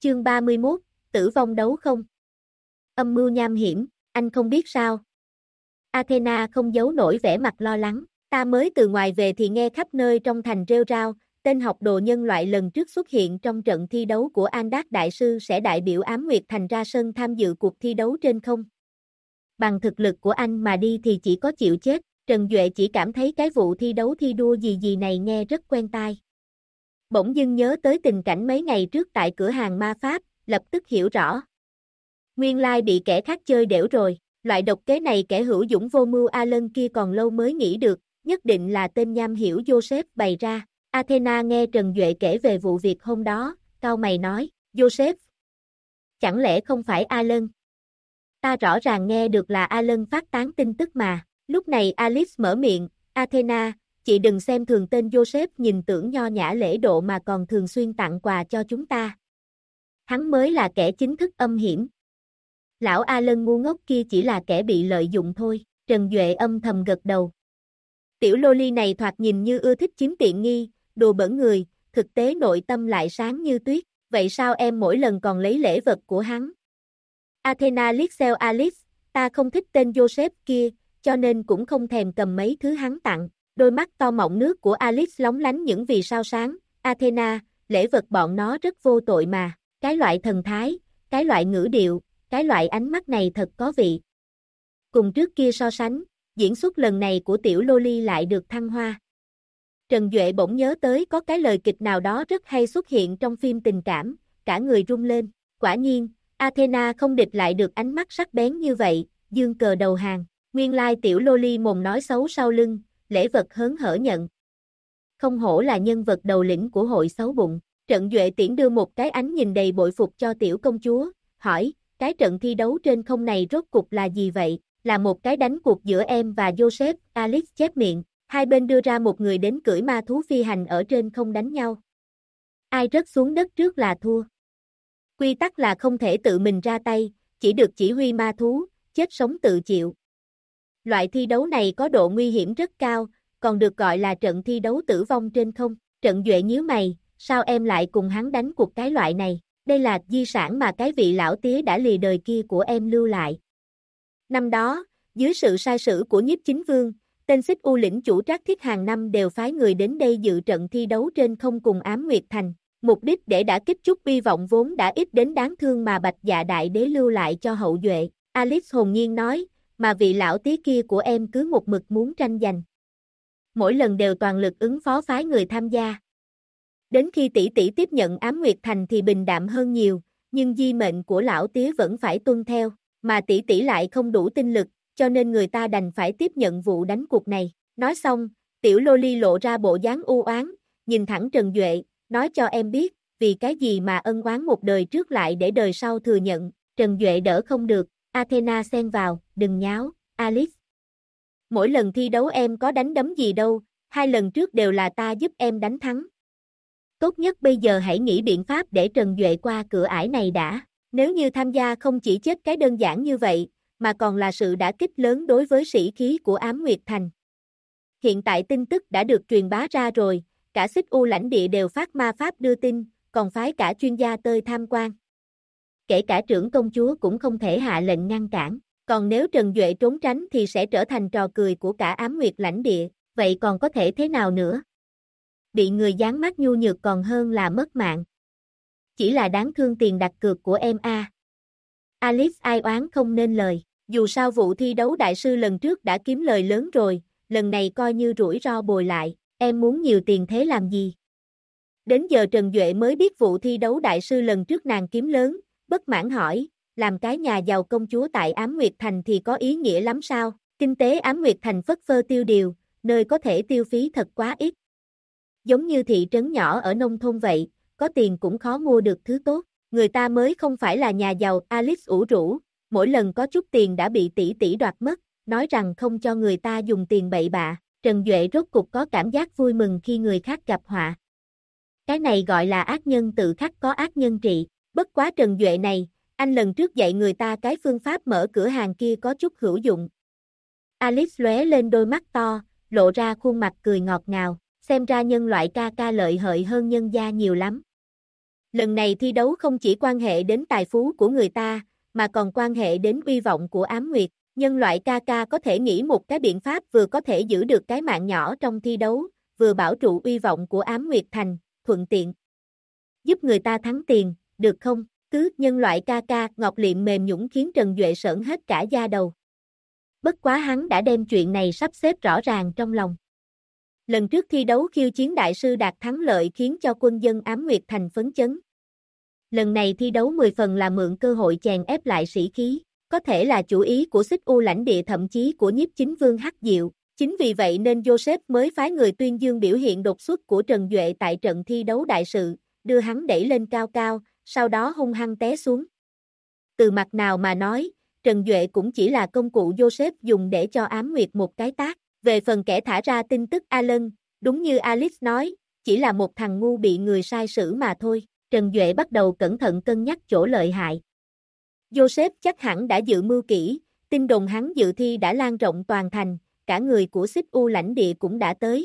Chương 31, tử vong đấu không? Âm mưu nham hiểm, anh không biết sao? Athena không giấu nổi vẻ mặt lo lắng, ta mới từ ngoài về thì nghe khắp nơi trong thành rêu rao, tên học đồ nhân loại lần trước xuất hiện trong trận thi đấu của Andak Đại Sư sẽ đại biểu Ám Nguyệt Thành ra sân tham dự cuộc thi đấu trên không. Bằng thực lực của anh mà đi thì chỉ có chịu chết, Trần Duệ chỉ cảm thấy cái vụ thi đấu thi đua gì này nghe rất quen tai. Bỗng dưng nhớ tới tình cảnh mấy ngày trước tại cửa hàng ma pháp, lập tức hiểu rõ. Nguyên lai bị kẻ khác chơi đểu rồi, loại độc kế này kẻ hữu dũng vô mưu Alan kia còn lâu mới nghĩ được, nhất định là tên nham hiểm Joseph bày ra. Athena nghe Trần Duệ kể về vụ việc hôm đó, cau mày nói, Joseph? Chẳng lẽ không phải Alan? Ta rõ ràng nghe được là Alan phát tán tin tức mà. Lúc này Alice mở miệng, Athena, chị đừng xem thường tên Joseph nhìn tưởng nho nhã lễ độ mà còn thường xuyên tặng quà cho chúng ta. Hắn mới là kẻ chính thức âm hiểm. Lão Alan ngu ngốc kia chỉ là kẻ bị lợi dụng thôi, Trần Duệ âm thầm gật đầu. Tiểu loli này thoạt nhìn như ưa thích chiếm tiện nghi, đùa bỡn người, thực tế nội tâm lại sáng như tuyết, vậy sao em mỗi lần còn lấy lễ vật của hắn? Athena liếc xéo Alice, ta không thích tên Joseph kia, cho nên cũng không thèm cầm mấy thứ hắn tặng. Đôi mắt to mọng nước của Alice lóng lánh những vì sao sáng, Athena, lễ vật bọn nó rất vô tội mà, cái loại thần thái, cái loại ngữ điệu, cái loại ánh mắt này thật có vị. Cùng trước kia so sánh, diễn xuất lần này của tiểu Loli lại được thăng hoa. Trần Duệ bỗng nhớ tới có cái lời kịch nào đó rất hay xuất hiện trong phim tình cảm, cả người rung lên, quả nhiên, Athena không địch lại được ánh mắt sắc bén như vậy, giương cờ đầu hàng, nguyên lai tiểu Loli mồm nói xấu sau lưng, lễ vật hớn hở nhận. Không hổ là nhân vật đầu lĩnh của hội xấu bụng, Trần Duệ tiễn đưa một cái ánh nhìn đầy bội phục cho tiểu công chúa, hỏi, cái trận thi đấu trên không này rốt cục là gì vậy, là một cái đánh cuộc giữa em và Joseph, Alice chép miệng, hai bên đưa ra một người đến cưỡi ma thú phi hành ở trên không đánh nhau. Ai rớt xuống đất trước là thua. Quy tắc là không thể tự mình ra tay, chỉ được chỉ huy ma thú, chết sống tự chịu. Loại thi đấu này có độ nguy hiểm rất cao, còn được gọi là trận thi đấu tử vong trên không. Trận Duệ nhíu mày, sao em lại cùng hắn đánh cuộc cái loại này? Đây là di sản mà cái vị lão tía đã lìa đời kia của em lưu lại. Năm đó, dưới sự sai sử của Nhiếp Chính Vương, tên Xích U lĩnh chủ Trác Thiết hàng năm đều phái người đến đây dự trận thi đấu trên không cùng Ám Nguyệt Thành, mục đích để đả kích chút uy vọng vốn đã ít đến đáng thương mà Bạch Dạ Đại Đế lưu lại cho hậu duệ. Alice hồn nhiên nói, mà vị lão tía kia của em cứ một mực muốn tranh giành. Mỗi lần đều toàn lực ứng phó phái người tham gia. Đến khi tỷ tỷ tiếp nhận Ám Nguyệt Thành thì bình đạm hơn nhiều, nhưng di mệnh của lão tía vẫn phải tuân theo, mà tỷ tỷ lại không đủ tinh lực, cho nên người ta đành phải tiếp nhận vụ đánh cuộc này. Nói xong, tiểu Loli lộ ra bộ dáng u oán, nhìn thẳng Trần Duệ, nói cho em biết, vì cái gì mà ân oán một đời trước lại để đời sau thừa nhận. Trần Duệ đỡ không được, Athena xen vào, đừng nháo, Alice. Mỗi lần thi đấu em có đánh đấm gì đâu, 2 lần trước đều là ta giúp em đánh thắng. Tốt nhất bây giờ hãy nghĩ biện pháp để Trần Duệ qua cửa ải này đã. Nếu như tham gia không chỉ chết cái đơn giản như vậy, mà còn là sự đả kích lớn đối với sĩ khí của Ám Nguyệt Thành. Hiện tại tin tức đã được truyền bá ra rồi, cả Xích U lãnh địa đều phát ma pháp đưa tin, còn phái cả chuyên gia tới tham quan. Kể cả trưởng công chúa cũng không thể hạ lệnh ngăn cản, còn nếu Trần Duệ trốn tránh thì sẽ trở thành trò cười của cả Ám Nguyệt lãnh địa, vậy còn có thể thế nào nữa? Bị người giáng mắt nhu nhược còn hơn là mất mạng. Chỉ là đáng thương tiền đặt cược của em a. Alice ai oán không nên lời, dù sao vụ thi đấu đại sư lần trước đã kiếm lời lớn rồi, lần này coi như rủi ro bồi lại, em muốn nhiều tiền thế làm gì? Đến giờ Trần Duệ mới biết vụ thi đấu đại sư lần trước nàng kiếm lớn, bất mãn hỏi, làm cái nhà giàu công chúa tại Ám Nguyệt Thành thì có ý nghĩa lắm sao? Kinh tế Ám Nguyệt Thành phất phơ tiêu điều, nơi có thể tiêu phí thật quá ít. Giống như thị trấn nhỏ ở nông thôn vậy, có tiền cũng khó mua được thứ tốt. Người ta mới không phải là nhà giàu, Alice ủ rũ, mỗi lần có chút tiền đã bị tỷ tỷ đoạt mất, nói rằng không cho người ta dùng tiền bậy bạ. Trần Duệ rốt cục có cảm giác vui mừng khi người khác gặp họa. Cái này gọi là ác nhân tự khắc có ác nhân trị. Bất quá Trần Duệ này, anh lần trước dạy người ta cái phương pháp mở cửa hàng kia có chút hữu dụng. Alice lóe lên đôi mắt to, lộ ra khuôn mặt cười ngọt ngào, xem ra nhân loại ca ca lợi hợi hơn nhân gia nhiều lắm. Lần này thi đấu không chỉ quan hệ đến tài phú của người ta, mà còn quan hệ đến uy vọng của Ám Nguyệt. Nhân loại ca có thể nghĩ một cái biện pháp vừa có thể giữ được cái mạng nhỏ trong thi đấu, vừa bảo trụ uy vọng của Ám Nguyệt Thành, thuận tiện giúp người ta thắng tiền, được không? Cứ nhân loại ca Ngọc Liệm mềm nhũn khiến Trần Duệ sởn hết cả da đầu. Bất quá hắn đã đem chuyện này sắp xếp rõ ràng trong lòng. Lần trước thi đấu khiêu chiến đại sư đạt thắng lợi khiến cho quân dân Ám Nguyệt Thành phấn chấn. Lần này thi đấu 10 phần là mượn cơ hội chèn ép lại sĩ khí, có thể là chủ ý của Xích U lãnh địa thậm chí của nhiếp chính vương Hắc Diệu. Chính vì vậy nên Joseph mới phái người tuyên dương biểu hiện đột xuất của Trần Duệ tại trận thi đấu đại sự, đưa hắn đẩy lên cao cao, sau đó hung hăng té xuống. Từ mặt nào mà nói, Trần Duệ cũng chỉ là công cụ Joseph dùng để cho Ám Nguyệt một cái tát. Về phần kẻ thả ra tin tức Alan, đúng như Alice nói, chỉ là một thằng ngu bị người sai xử mà thôi. Trần Duệ bắt đầu cẩn thận cân nhắc chỗ lợi hại. Joseph chắc hẳn đã dự mưu kỹ, tin đồn hắn dự thi đã lan rộng toàn thành, cả người của Xích U lãnh địa cũng đã tới.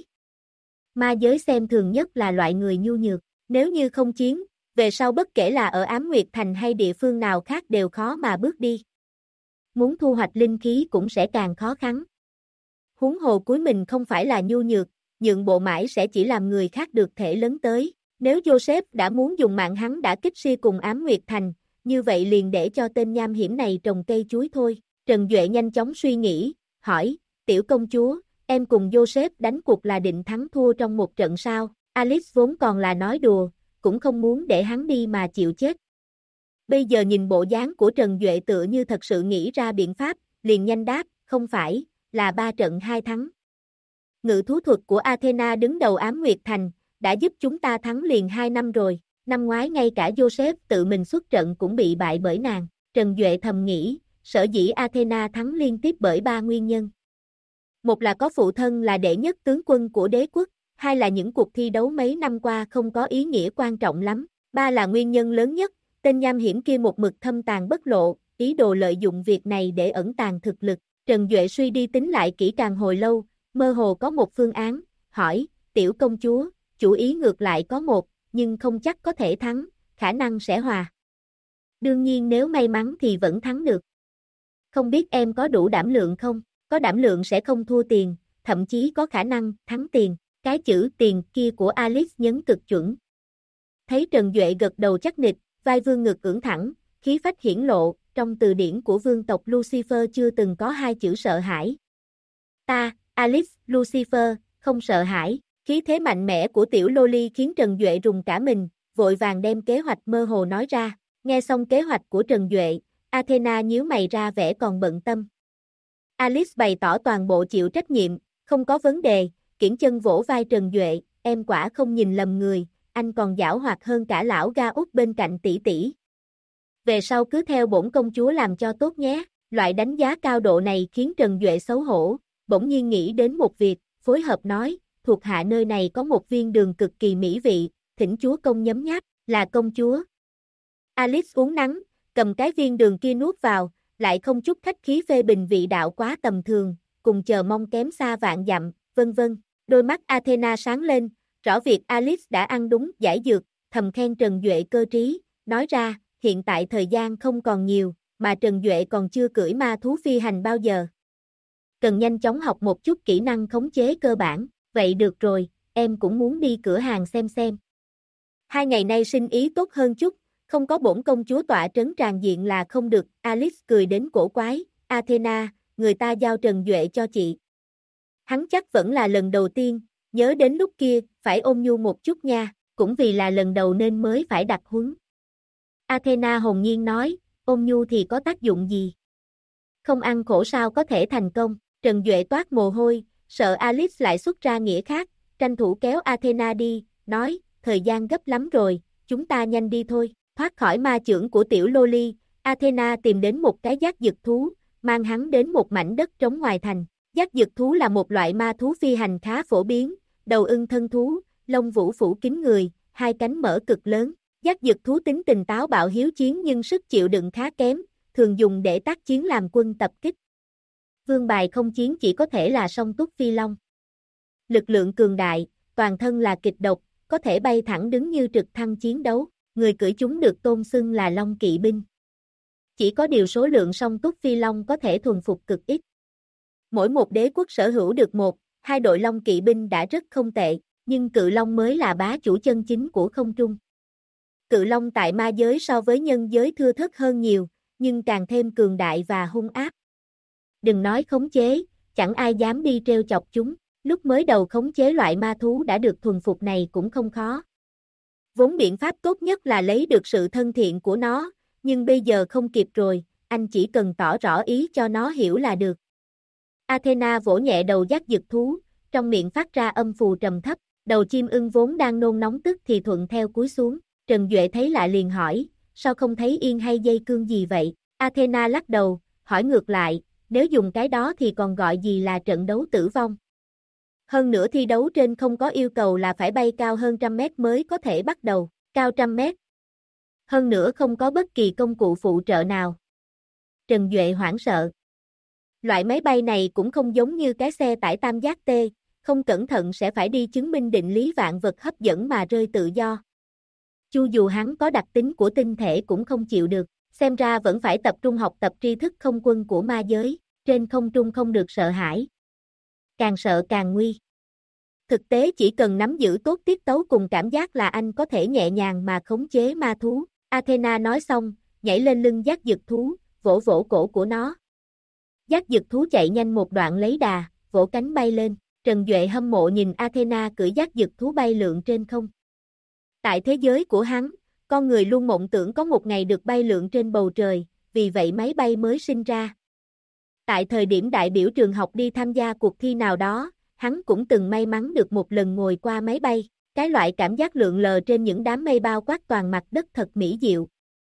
Ma giới xem thường nhất là loại người nhu nhược, nếu như không chiến, về sau bất kể là ở Ám Nguyệt Thành hay địa phương nào khác đều khó mà bước đi. Muốn thu hoạch linh khí cũng sẽ càng khó khăn. Huống hồ cuối mình không phải là nhu nhược, nhượng bộ mãi sẽ chỉ làm người khác được thể lớn tới. Nếu Joseph đã muốn dùng mạng hắn đã kích si cùng Ám Nguyệt Thành, như vậy liền để cho tên nham hiểm này trồng cây chuối thôi. Trần Duệ nhanh chóng suy nghĩ, hỏi, tiểu công chúa, em cùng Joseph đánh cuộc là định thắng thua trong một trận sao? Alice vốn còn là nói đùa, cũng không muốn để hắn đi mà chịu chết. Bây giờ nhìn bộ dáng của Trần Duệ tựa như thật sự nghĩ ra biện pháp, liền nhanh đáp, không phải, là 3 trận 2 thắng. Ngự thú thuật của Athena đứng đầu Ám Nguyệt Thành, đã giúp chúng ta thắng liền 2 năm rồi, năm ngoái ngay cả Joseph tự mình xuất trận cũng bị bại bởi nàng. Trần Duệ thầm nghĩ, sở dĩ Athena thắng liên tiếp bởi 3 nguyên nhân. Một là có phụ thân là đệ nhất tướng quân của đế quốc, hai là những cuộc thi đấu mấy năm qua không có ý nghĩa quan trọng lắm, ba là nguyên nhân lớn nhất, tên nham hiểm kia một mực thâm tàng bất lộ, ý đồ lợi dụng việc này để ẩn tàng thực lực. Trần Duệ suy đi tính lại kỹ càng hồi lâu, mơ hồ có một phương án, hỏi, tiểu công chúa, chủ ý ngược lại có một, nhưng không chắc có thể thắng, khả năng sẽ hòa. Đương nhiên nếu may mắn thì vẫn thắng được. Không biết em có đủ đảm lượng không? Có đảm lượng sẽ không thua tiền, thậm chí có khả năng thắng tiền. Cái chữ tiền kia của Alice nhấn cực chuẩn. Thấy Trần Duệ gật đầu chắc nịch, vai vương ngực ưỡn thẳng, khí phách hiển lộ, trong từ điển của vương tộc Lucifer chưa từng có 2 chữ sợ hãi. Ta, Alice, Lucifer, không sợ hãi. Khí thế mạnh mẽ của tiểu Loli khiến Trần Duệ rùng cả mình, vội vàng đem kế hoạch mơ hồ nói ra. Nghe xong kế hoạch của Trần Duệ, Athena nhíu mày ra vẻ còn bận tâm. Alice bày tỏ toàn bộ chịu trách nhiệm, không có vấn đề, kiễng chân vỗ vai Trần Duệ, em quả không nhìn lầm người, anh còn giảo hoạt hơn cả lão ga út bên cạnh tỷ tỷ. Về sau cứ theo bổn công chúa làm cho tốt nhé. Loại đánh giá cao độ này khiến Trần Duệ xấu hổ, bỗng nhiên nghĩ đến một việc, phối hợp nói, thuộc hạ nơi này có một viên đường cực kỳ mỹ vị, thỉnh chúa công nhấm nháp, là công chúa. Alice uống nắng, cầm cái viên đường kia nuốt vào, lại không chút khách khí phê bình vị đạo quá tầm thường, cùng chờ mong kém xa vạn dặm, vân vân. Đôi mắt Athena sáng lên, rõ việc Alice đã ăn đúng giải dược, thầm khen Trần Duệ cơ trí, nói ra, hiện tại thời gian không còn nhiều, mà Trần Duệ còn chưa cưỡi ma thú phi hành bao giờ. Cần nhanh chóng học một chút kỹ năng khống chế cơ bản, vậy được rồi, em cũng muốn đi cửa hàng xem. 2 ngày nay sinh ý tốt hơn chút, không có bổn công chúa tọa trấn tràn diện là không được, Alice cười đến cổ quái, Athena, người ta giao Trần Duệ cho chị. Hắn chắc vẫn là lần đầu tiên, nhớ đến lúc kia, phải ôn nhu một chút nha, cũng vì là lần đầu nên mới phải đặt huấn. Athena hồn nhiên nói, ôn nhu thì có tác dụng gì? Không ăn khổ sao có thể thành công, Trần Duệ toát mồ hôi, sợ Alice lại xuất ra nghĩa khác, tranh thủ kéo Athena đi, nói, thời gian gấp lắm rồi, chúng ta nhanh đi thôi, thoát khỏi ma chưởng của tiểu Loli, Athena tìm đến một cái giác dực thú, mang hắn đến một mảnh đất trống ngoài thành. Giác dực thú là một loại ma thú phi hành khá phổ biến, đầu ưng thân thú, lông vũ phủ kín người, 2 cánh mở cực lớn. Giác dực thú tính tình táo bạo hiếu chiến nhưng sức chịu đựng khá kém, thường dùng để tác chiến làm quân tập kích. Vương bài không chiến chỉ có thể là song túc phi long. Lực lượng cường đại, toàn thân là kịch độc, có thể bay thẳng đứng như trực thăng chiến đấu. người cưỡi chúng được tôn xưng là Long Kỵ binh. Chỉ có điều số lượng song túc phi long có thể thuần phục cực ít. Mỗi một đế quốc sở hữu được một, hai đội Long Kỵ binh đã rất không tệ, nhưng Cự Long mới là bá chủ chân chính của không trung. Cự Long tại ma giới so với nhân giới thưa thớt hơn nhiều, nhưng càng thêm cường đại và hung ác. Đừng nói khống chế, chẳng ai dám đi trêu chọc chúng, lúc mới đầu khống chế loại ma thú đã được thuần phục này cũng không khó. Vốn biện pháp tốt nhất là lấy được sự thân thiện của nó, nhưng bây giờ không kịp rồi, anh chỉ cần tỏ rõ ý cho nó hiểu là được. Athena vỗ nhẹ đầu dắt dực thú, trong miệng phát ra âm phù trầm thấp, đầu chim ưng vốn đang nôn nóng tức thì thuận theo cúi xuống. Trần Duệ thấy lạ liền hỏi, sao không thấy yên hay dây cương gì vậy? Athena lắc đầu, hỏi ngược lại, nếu dùng cái đó thì còn gọi gì là trận đấu tử vong? Hơn nữa thi đấu trên không có yêu cầu là phải bay cao hơn 100 mét mới có thể bắt đầu, cao 100 mét. Hơn nữa không có bất kỳ công cụ phụ trợ nào. Trần Duệ hoảng sợ. Loại máy bay này cũng không giống như cái xe tải tam giác T, không cẩn thận sẽ phải đi chứng minh định lý vạn vật hấp dẫn mà rơi tự do. Chu dù hắn có đặc tính của tinh thể cũng không chịu được, xem ra vẫn phải tập trung học tập tri thức không quân của ma giới, trên không trung không được sợ hãi. Càng sợ càng nguy. Thực tế chỉ cần nắm giữ tốt tiết tấu cùng cảm giác là anh có thể nhẹ nhàng mà khống chế ma thú. Athena nói xong, nhảy lên lưng dắt dực thú, vỗ vỗ cổ của nó. Dắt dực thú chạy nhanh một đoạn lấy đà, vỗ cánh bay lên. Trần Duệ hâm mộ nhìn Athena cưỡi dắt dực thú bay lượn trên không. Tại thế giới của hắn, con người luôn mộng tưởng có một ngày được bay lượn trên bầu trời, vì vậy máy bay mới sinh ra. Tại thời điểm đại biểu trường học đi tham gia cuộc thi nào đó, hắn cũng từng may mắn được một lần ngồi qua máy bay, cái loại cảm giác lượn lờ trên những đám mây bao quát toàn mặt đất thật mỹ diệu.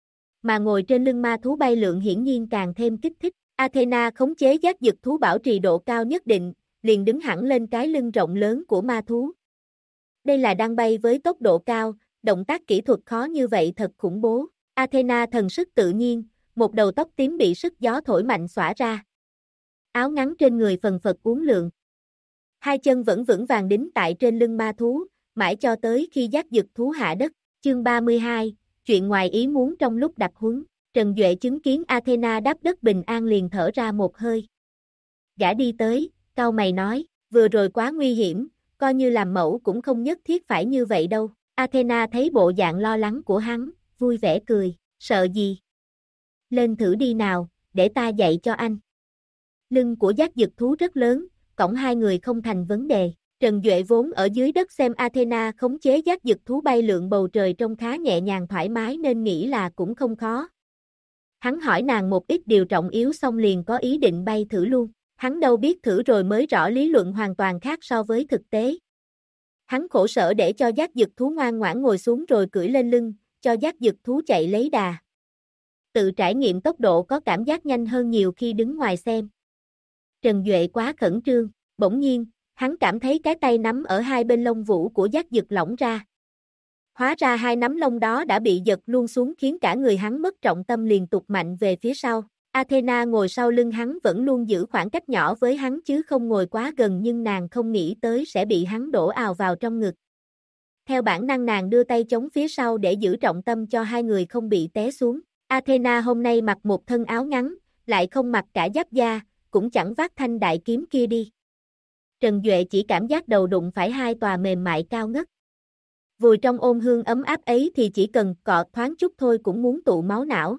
Mà ngồi trên lưng ma thú bay lượn hiển nhiên càng thêm kích thích. Athena khống chế dắt dực thú bảo trì độ cao nhất định, liền đứng hẳn lên cái lưng rộng lớn của ma thú. Đây là đang bay với tốc độ cao, động tác kỹ thuật khó như vậy thật khủng bố. Athena thần sức tự nhiên, một đầu tóc tím bị sức gió thổi mạnh xõa ra. Áo ngắn trên người phần phật uốn lượn. Hai chân vẫn vững vàng đính tại trên lưng ma thú, mãi cho tới khi dắt dực thú hạ đất. Chương 32, chuyện ngoài ý muốn trong lúc đặt huấn. Trần Duệ chứng kiến Athena đáp đất bình an liền thở ra một hơi. Gã đi tới, cau mày nói, vừa rồi quá nguy hiểm, coi như làm mẫu cũng không nhất thiết phải như vậy đâu. Athena thấy bộ dạng lo lắng của hắn, vui vẻ cười, sợ gì? Lên thử đi nào, để ta dạy cho anh. Lưng của dắt dực thú rất lớn, cõng hai người không thành vấn đề. Trần Duệ vốn ở dưới đất xem Athena khống chế dắt dực thú bay lượn bầu trời trông khá nhẹ nhàng thoải mái nên nghĩ là cũng không khó. Hắn hỏi nàng một ít điều trọng yếu xong liền có ý định bay thử luôn. Hắn đâu biết thử rồi mới rõ lý luận hoàn toàn khác so với thực tế. Hắn khổ sở để cho dắt dực thú ngoan ngoãn ngồi xuống rồi cưỡi lên lưng, cho dắt dực thú chạy lấy đà. Tự trải nghiệm tốc độ có cảm giác nhanh hơn nhiều khi đứng ngoài xem. Trần Duệ quá khẩn trương, bỗng nhiên, hắn cảm thấy cái tay nắm ở hai bên lông vũ của dắt dực lỏng ra. Hóa ra hai nắm lông đó đã bị giật luôn xuống khiến cả người hắn mất trọng tâm liền tụt mạnh về phía sau. Athena ngồi sau lưng hắn vẫn luôn giữ khoảng cách nhỏ với hắn chứ không ngồi quá gần nhưng nàng không nghĩ tới sẽ bị hắn đổ ào vào trong ngực. Theo bản năng nàng đưa tay chống phía sau để giữ trọng tâm cho hai người không bị té xuống. Athena hôm nay mặc một thân áo ngắn, lại không mặc cả giáp da, cũng chẳng vác thanh đại kiếm kia đi. Trần Duệ chỉ cảm giác đầu đụng phải hai tòa mềm mại cao ngất. Vùi trong ôm hương ấm áp ấy thì chỉ cần cọ thoáng chút thôi cũng muốn tụ máu não.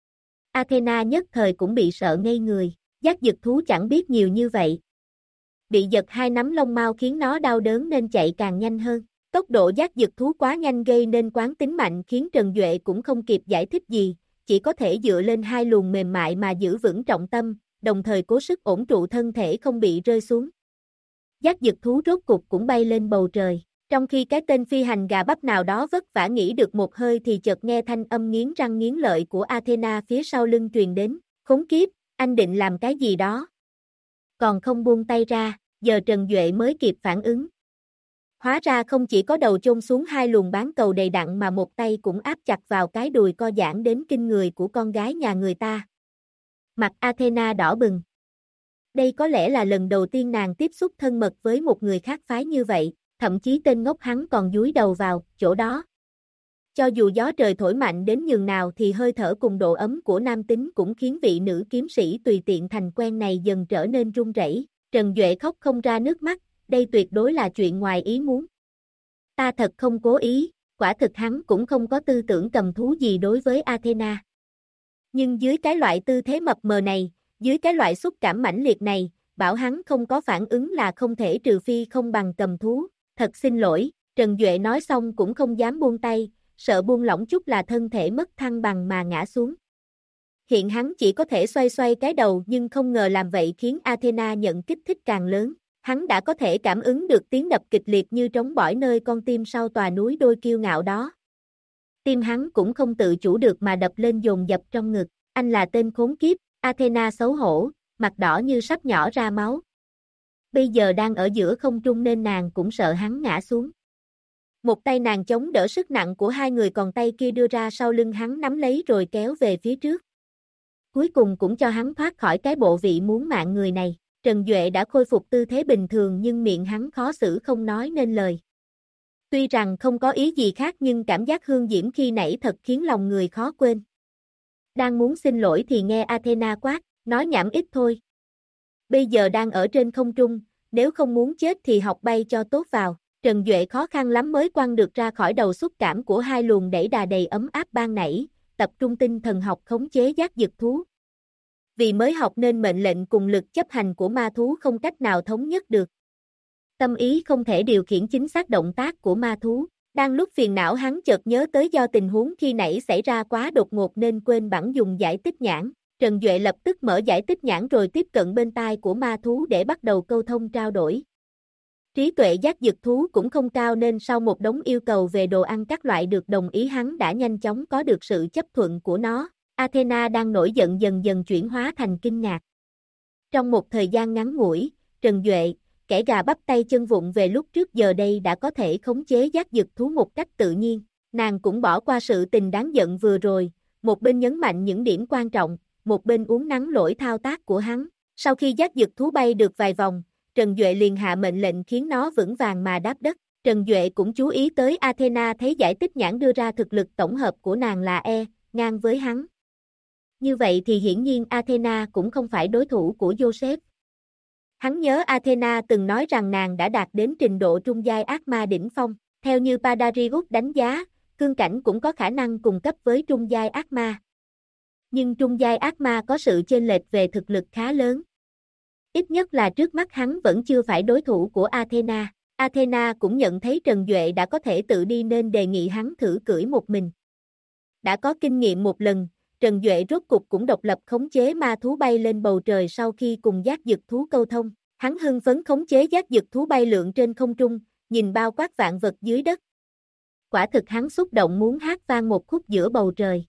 Athena nhất thời cũng bị sợ ngây người, dắt dực thú chẳng biết nhiều như vậy. Bị giật hai nắm lông mao khiến nó đau đớn nên chạy càng nhanh hơn. Tốc độ dắt dực thú quá nhanh gây nên quán tính mạnh khiến Trần Duệ cũng không kịp giải thích gì, chỉ có thể dựa lên hai luồng mềm mại mà giữ vững trọng tâm, đồng thời cố sức ổn trụ thân thể không bị rơi xuống. Dắt dực thú rốt cục cũng bay lên bầu trời. Trong khi cái tên phi hành gà bắp nào đó vất vả nghỉ được một hơi thì chợt nghe thanh âm nghiến răng nghiến lợi của Athena phía sau lưng truyền đến. Khốn kiếp, anh định làm cái gì đó? Còn không buông tay ra, giờ Trần Duệ mới kịp phản ứng. Hóa ra không chỉ có đầu chôn xuống hai luồng bán cầu đầy đặn mà một tay cũng áp chặt vào cái đùi co giãn đến kinh người của con gái nhà người ta. Mặt Athena đỏ bừng. Đây có lẽ là lần đầu tiên nàng tiếp xúc thân mật với một người khác phái như vậy. Thậm chí tên ngốc hắn còn dúi đầu vào chỗ đó. Cho dù gió trời thổi mạnh đến nhường nào thì hơi thở cùng độ ấm của nam tính cũng khiến vị nữ kiếm sĩ tùy tiện thành quen này dần trở nên run rẩy. Trần Duệ khóc không ra nước mắt, đây tuyệt đối là chuyện ngoài ý muốn. Ta thật không cố ý, quả thực hắn cũng không có tư tưởng cầm thú gì đối với Athena. Nhưng dưới cái loại tư thế mập mờ này, dưới cái loại xúc cảm mãnh liệt này, bảo hắn không có phản ứng là không thể trừ phi không bằng cầm thú. Thật xin lỗi, Trần Duệ nói xong cũng không dám buông tay, sợ buông lỏng chút là thân thể mất thăng bằng mà ngã xuống. Hiện hắn chỉ có thể xoay xoay cái đầu nhưng không ngờ làm vậy khiến Athena nhận kích thích càng lớn. Hắn đã có thể cảm ứng được tiếng đập kịch liệt như trống bỏi nơi con tim sau tòa núi đôi kiêu ngạo đó. Tim hắn cũng không tự chủ được mà đập lên dồn dập trong ngực. Anh là tên khốn kiếp, Athena xấu hổ, mặt đỏ như sắp nhỏ ra máu. Bây giờ đang ở giữa không trung nên nàng cũng sợ hắn ngã xuống. Một tay nàng chống đỡ sức nặng của hai người còn tay kia đưa ra sau lưng hắn nắm lấy rồi kéo về phía trước. Cuối cùng cũng cho hắn thoát khỏi cái bộ vị muốn mạng người này. Trần Duệ đã khôi phục tư thế bình thường nhưng miệng hắn khó xử không nói nên lời. Tuy rằng không có ý gì khác nhưng cảm giác hương diễm khi nãy thật khiến lòng người khó quên. Đang muốn xin lỗi thì nghe Athena quát, nói nhảm ít thôi. Bây giờ đang ở trên không trung, nếu không muốn chết thì học bay cho tốt vào. Trần Duệ khó khăn lắm mới quăng được ra khỏi đầu xúc cảm của hai luồng đẩy đà đầy ấm áp ban nãy, tập trung tinh thần học khống chế giác dực thú. Vì mới học nên mệnh lệnh cùng lực chấp hành của ma thú không cách nào thống nhất được. Tâm ý không thể điều khiển chính xác động tác của ma thú. Đang lúc phiền não hắn chợt nhớ tới do tình huống khi nãy xảy ra quá đột ngột nên quên bẵng dùng giải tích nhãn. Trần Duệ lập tức mở giải tích nhãn rồi tiếp cận bên tai của ma thú để bắt đầu câu thông trao đổi. Trí tuệ giác dực thú cũng không cao nên sau một đống yêu cầu về đồ ăn các loại được đồng ý hắn đã nhanh chóng có được sự chấp thuận của nó. Athena đang nổi giận dần dần chuyển hóa thành kinh ngạc. Trong một thời gian ngắn ngủi, Trần Duệ, kẻ gà bắp tay chân vụng về lúc trước giờ đây đã có thể khống chế giác dực thú một cách tự nhiên. Nàng cũng bỏ qua sự tình đáng giận vừa rồi, một bên nhấn mạnh những điểm quan trọng, một bên uốn nắn lỗi thao tác của hắn. Sau khi giác dực thú bay được vài vòng, Trần Duệ liền hạ mệnh lệnh khiến nó vững vàng mà đáp đất. Trần Duệ cũng chú ý tới Athena thấy giải tích nhãn đưa ra thực lực tổng hợp của nàng là ngang với hắn. Như vậy thì hiển nhiên Athena cũng không phải đối thủ của Joseph. Hắn nhớ Athena từng nói rằng nàng đã đạt đến trình độ trung giai ác ma đỉnh phong. Theo như Padarius đánh giá, cương cảnh cũng có khả năng cùng cấp với trung giai ác ma. Nhưng trung giai ác ma có sự chênh lệch về thực lực khá lớn. Ít nhất là trước mắt hắn vẫn chưa phải đối thủ của Athena. Athena cũng nhận thấy Trần Duệ đã có thể tự đi nên đề nghị hắn thử cưỡi một mình. Đã có kinh nghiệm một lần, Trần Duệ rốt cục cũng độc lập khống chế ma thú bay lên bầu trời sau khi cùng giác dực thú câu thông. Hắn hưng phấn khống chế giác dực thú bay lượn trên không trung, nhìn bao quát vạn vật dưới đất. Quả thực hắn xúc động muốn hát vang một khúc giữa bầu trời.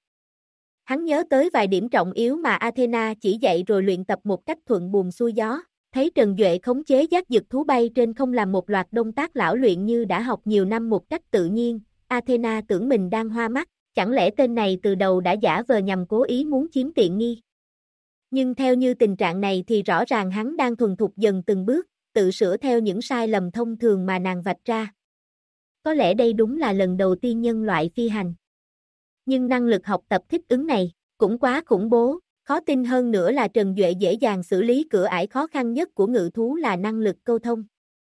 Hắn nhớ tới vài điểm trọng yếu mà Athena chỉ dạy rồi luyện tập một cách thuận buồm xuôi gió. Thấy Trần Duệ khống chế giác dực thú bay trên không làm một loạt động tác lão luyện như đã học nhiều năm một cách tự nhiên, Athena tưởng mình đang hoa mắt, chẳng lẽ tên này từ đầu đã giả vờ nhằm cố ý muốn chiếm tiện nghi. Nhưng theo như tình trạng này thì rõ ràng hắn đang thuần thục dần từng bước, tự sửa theo những sai lầm thông thường mà nàng vạch ra. Có lẽ đây đúng là lần đầu tiên nhân loại phi hành. Nhưng năng lực học tập thích ứng này cũng quá khủng bố, khó tin hơn nữa là Trần Duệ dễ dàng xử lý cửa ải khó khăn nhất của ngự thú là năng lực câu thông.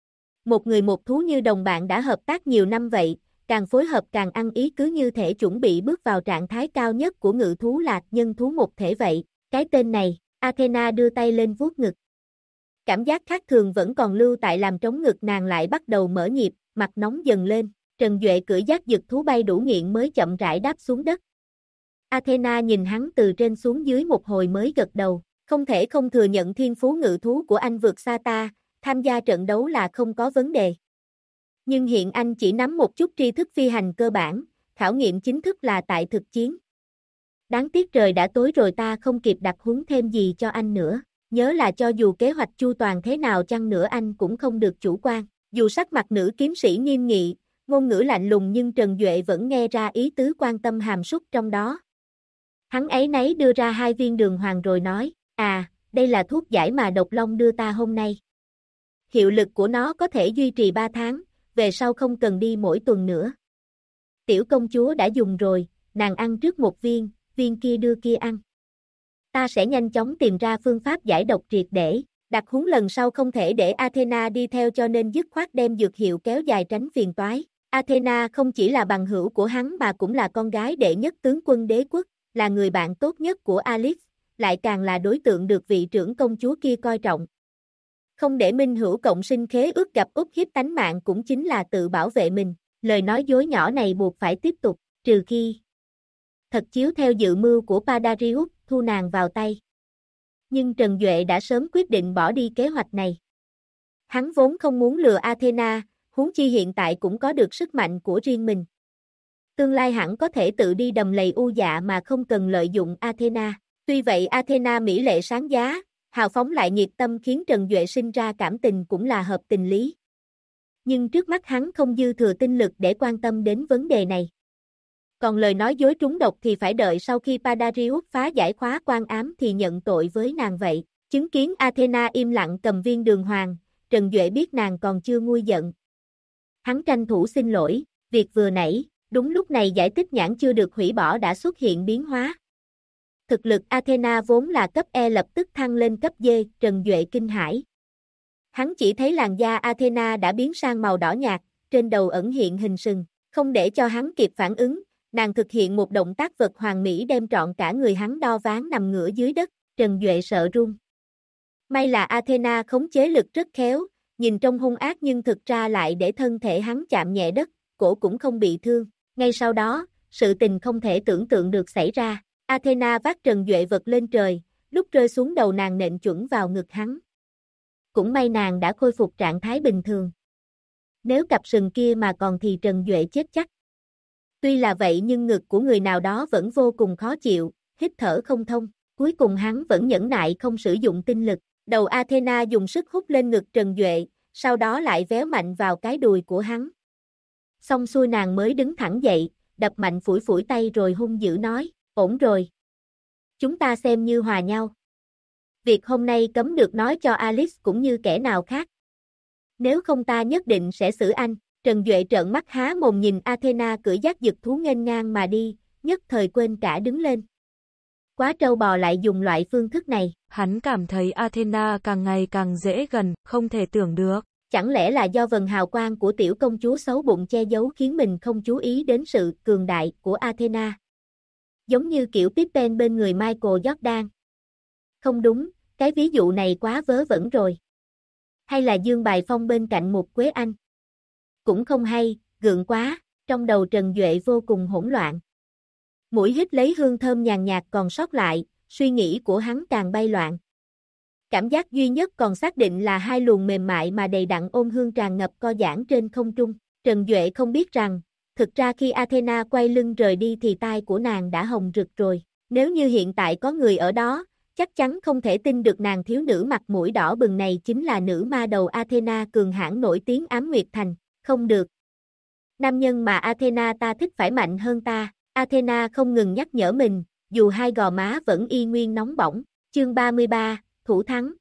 Một người một thú như đồng bạn đã hợp tác nhiều năm vậy, càng phối hợp càng ăn ý cứ như thể chuẩn bị bước vào trạng thái cao nhất của ngự thú là nhân thú một thể vậy. Cái tên này, Athena đưa tay lên vuốt ngực. Cảm giác khác thường vẫn còn lưu tại làm trống ngực nàng lại bắt đầu mở nhịp, mặt nóng dần lên. Trần Duệ cưỡi giác dực thú bay đủ nghiện mới chậm rãi đáp xuống đất. Athena nhìn hắn từ trên xuống dưới một hồi mới gật đầu. Không thể không thừa nhận thiên phú ngự thú của anh vượt xa ta, tham gia trận đấu là không có vấn đề. Nhưng hiện anh chỉ nắm một chút tri thức phi hành cơ bản, khảo nghiệm chính thức là tại thực chiến. Đáng tiếc trời đã tối rồi ta không kịp đặt huấn thêm gì cho anh nữa. Nhớ là cho dù kế hoạch chu toàn thế nào chăng nữa anh cũng không được chủ quan. Dù sắc mặt nữ kiếm sĩ nghiêm nghị, ngôn ngữ lạnh lùng nhưng Trần Duệ vẫn nghe ra ý tứ quan tâm hàm súc trong đó. Hắn ấy nấy đưa ra 2 viên đường hoàng rồi nói, đây là thuốc giải mà Độc Long đưa ta hôm nay. Hiệu lực của nó có thể duy trì 3 tháng, về sau không cần đi mỗi tuần nữa. Tiểu công chúa đã dùng rồi, nàng ăn trước một viên, viên kia đưa kia ăn. Ta sẽ nhanh chóng tìm ra phương pháp giải độc triệt để. Đặc huống lần sau không thể để Athena đi theo cho nên dứt khoát đem dược hiệu kéo dài tránh phiền toái. Athena không chỉ là bằng hữu của hắn mà cũng là con gái đệ nhất tướng quân đế quốc, là người bạn tốt nhất của Alice, lại càng là đối tượng được vị trưởng công chúa kia coi trọng. Không để minh hữu cộng sinh khế ước gặp ức hiếp tánh mạng cũng chính là tự bảo vệ mình, lời nói dối nhỏ này buộc phải tiếp tục, trừ khi thật chiếu theo dự mưu của Padarius, thu nàng vào tay. Nhưng Trần Duệ đã sớm quyết định bỏ đi kế hoạch này. Hắn vốn không muốn lừa Athena, huống chi hiện tại cũng có được sức mạnh của riêng mình. Tương lai hẳn có thể tự đi đầm lầy u dạ mà không cần lợi dụng Athena. Tuy vậy Athena mỹ lệ sáng giá, hào phóng lại nhiệt tâm khiến Trần Duệ sinh ra cảm tình cũng là hợp tình lý. Nhưng trước mắt hắn không dư thừa tinh lực để quan tâm đến vấn đề này. Còn lời nói dối trúng độc thì phải đợi sau khi Padarius phá giải khóa quan ám thì nhận tội với nàng vậy. Chứng kiến Athena im lặng cầm viên đường hoàng, Trần Duệ biết nàng còn chưa nguôi giận. Hắn tranh thủ xin lỗi, việc vừa nãy, đúng lúc này giải tích nhãn chưa được hủy bỏ đã xuất hiện biến hóa. Thực lực Athena vốn là cấp E lập tức thăng lên cấp D, Trần Duệ kinh hãi. Hắn chỉ thấy làn da Athena đã biến sang màu đỏ nhạt, trên đầu ẩn hiện hình sừng, không để cho hắn kịp phản ứng, nàng thực hiện một động tác vật hoàn mỹ đem trọn cả người hắn đo ván nằm ngửa dưới đất, Trần Duệ sợ run. May là Athena khống chế lực rất khéo, nhìn trông hung ác nhưng thực ra lại để thân thể hắn chạm nhẹ đất, cổ cũng không bị thương. Ngay sau đó, sự tình không thể tưởng tượng được xảy ra, Athena vác Trần Duệ vật lên trời, lúc rơi xuống đầu nàng nện chuẩn vào ngực hắn. Cũng may nàng đã khôi phục trạng thái bình thường. Nếu cặp sừng kia mà còn thì Trần Duệ chết chắc. Tuy là vậy nhưng ngực của người nào đó vẫn vô cùng khó chịu, hít thở không thông. Cuối cùng hắn vẫn nhẫn nại không sử dụng tinh lực. Đầu Athena dùng sức hút lên ngực Trần Duệ, sau đó lại véo mạnh vào cái đùi của hắn. Xong xuôi nàng mới đứng thẳng dậy, đập mạnh phủi phủi tay rồi hung dữ nói, ổn rồi. Chúng ta xem như hòa nhau. Việc hôm nay cấm được nói cho Alice cũng như kẻ nào khác. Nếu không ta nhất định sẽ xử anh. Trần Duệ trợn mắt há mồm nhìn Athena cưỡi dắt dực thú nghênh ngang mà đi, nhất thời quên cả đứng lên. Quá trâu bò lại dùng loại phương thức này. Hắn cảm thấy Athena càng ngày càng dễ gần, không thể tưởng được. Chẳng lẽ là do vầng hào quang của tiểu công chúa xấu bụng che giấu khiến mình không chú ý đến sự cường đại của Athena. Giống như kiểu Pippen bên người Michael Jordan. Không đúng, cái ví dụ này quá vớ vẩn rồi. Hay là Dương Bài Phong bên cạnh một Quế Anh. Cũng không hay, gượng quá, trong đầu Trần Duệ vô cùng hỗn loạn. Mũi hít lấy hương thơm nhàn nhạt còn sót lại, suy nghĩ của hắn càng bay loạn. Cảm giác duy nhất còn xác định là hai luồng mềm mại mà đầy đặn ôn hương tràn ngập co giãn trên không trung. Trần Duệ không biết rằng, thực ra khi Athena quay lưng rời đi thì tai của nàng đã hồng rực rồi. Nếu như hiện tại có người ở đó, chắc chắn không thể tin được nàng thiếu nữ mặt mũi đỏ bừng này chính là nữ ma đầu Athena cường hãn nổi tiếng Ám Nguyệt Thành. Không được. Nam nhân mà Athena ta thích phải mạnh hơn ta. Athena không ngừng nhắc nhở mình, dù hai gò má vẫn y nguyên nóng bỏng. Chương 33, Thủ thắng.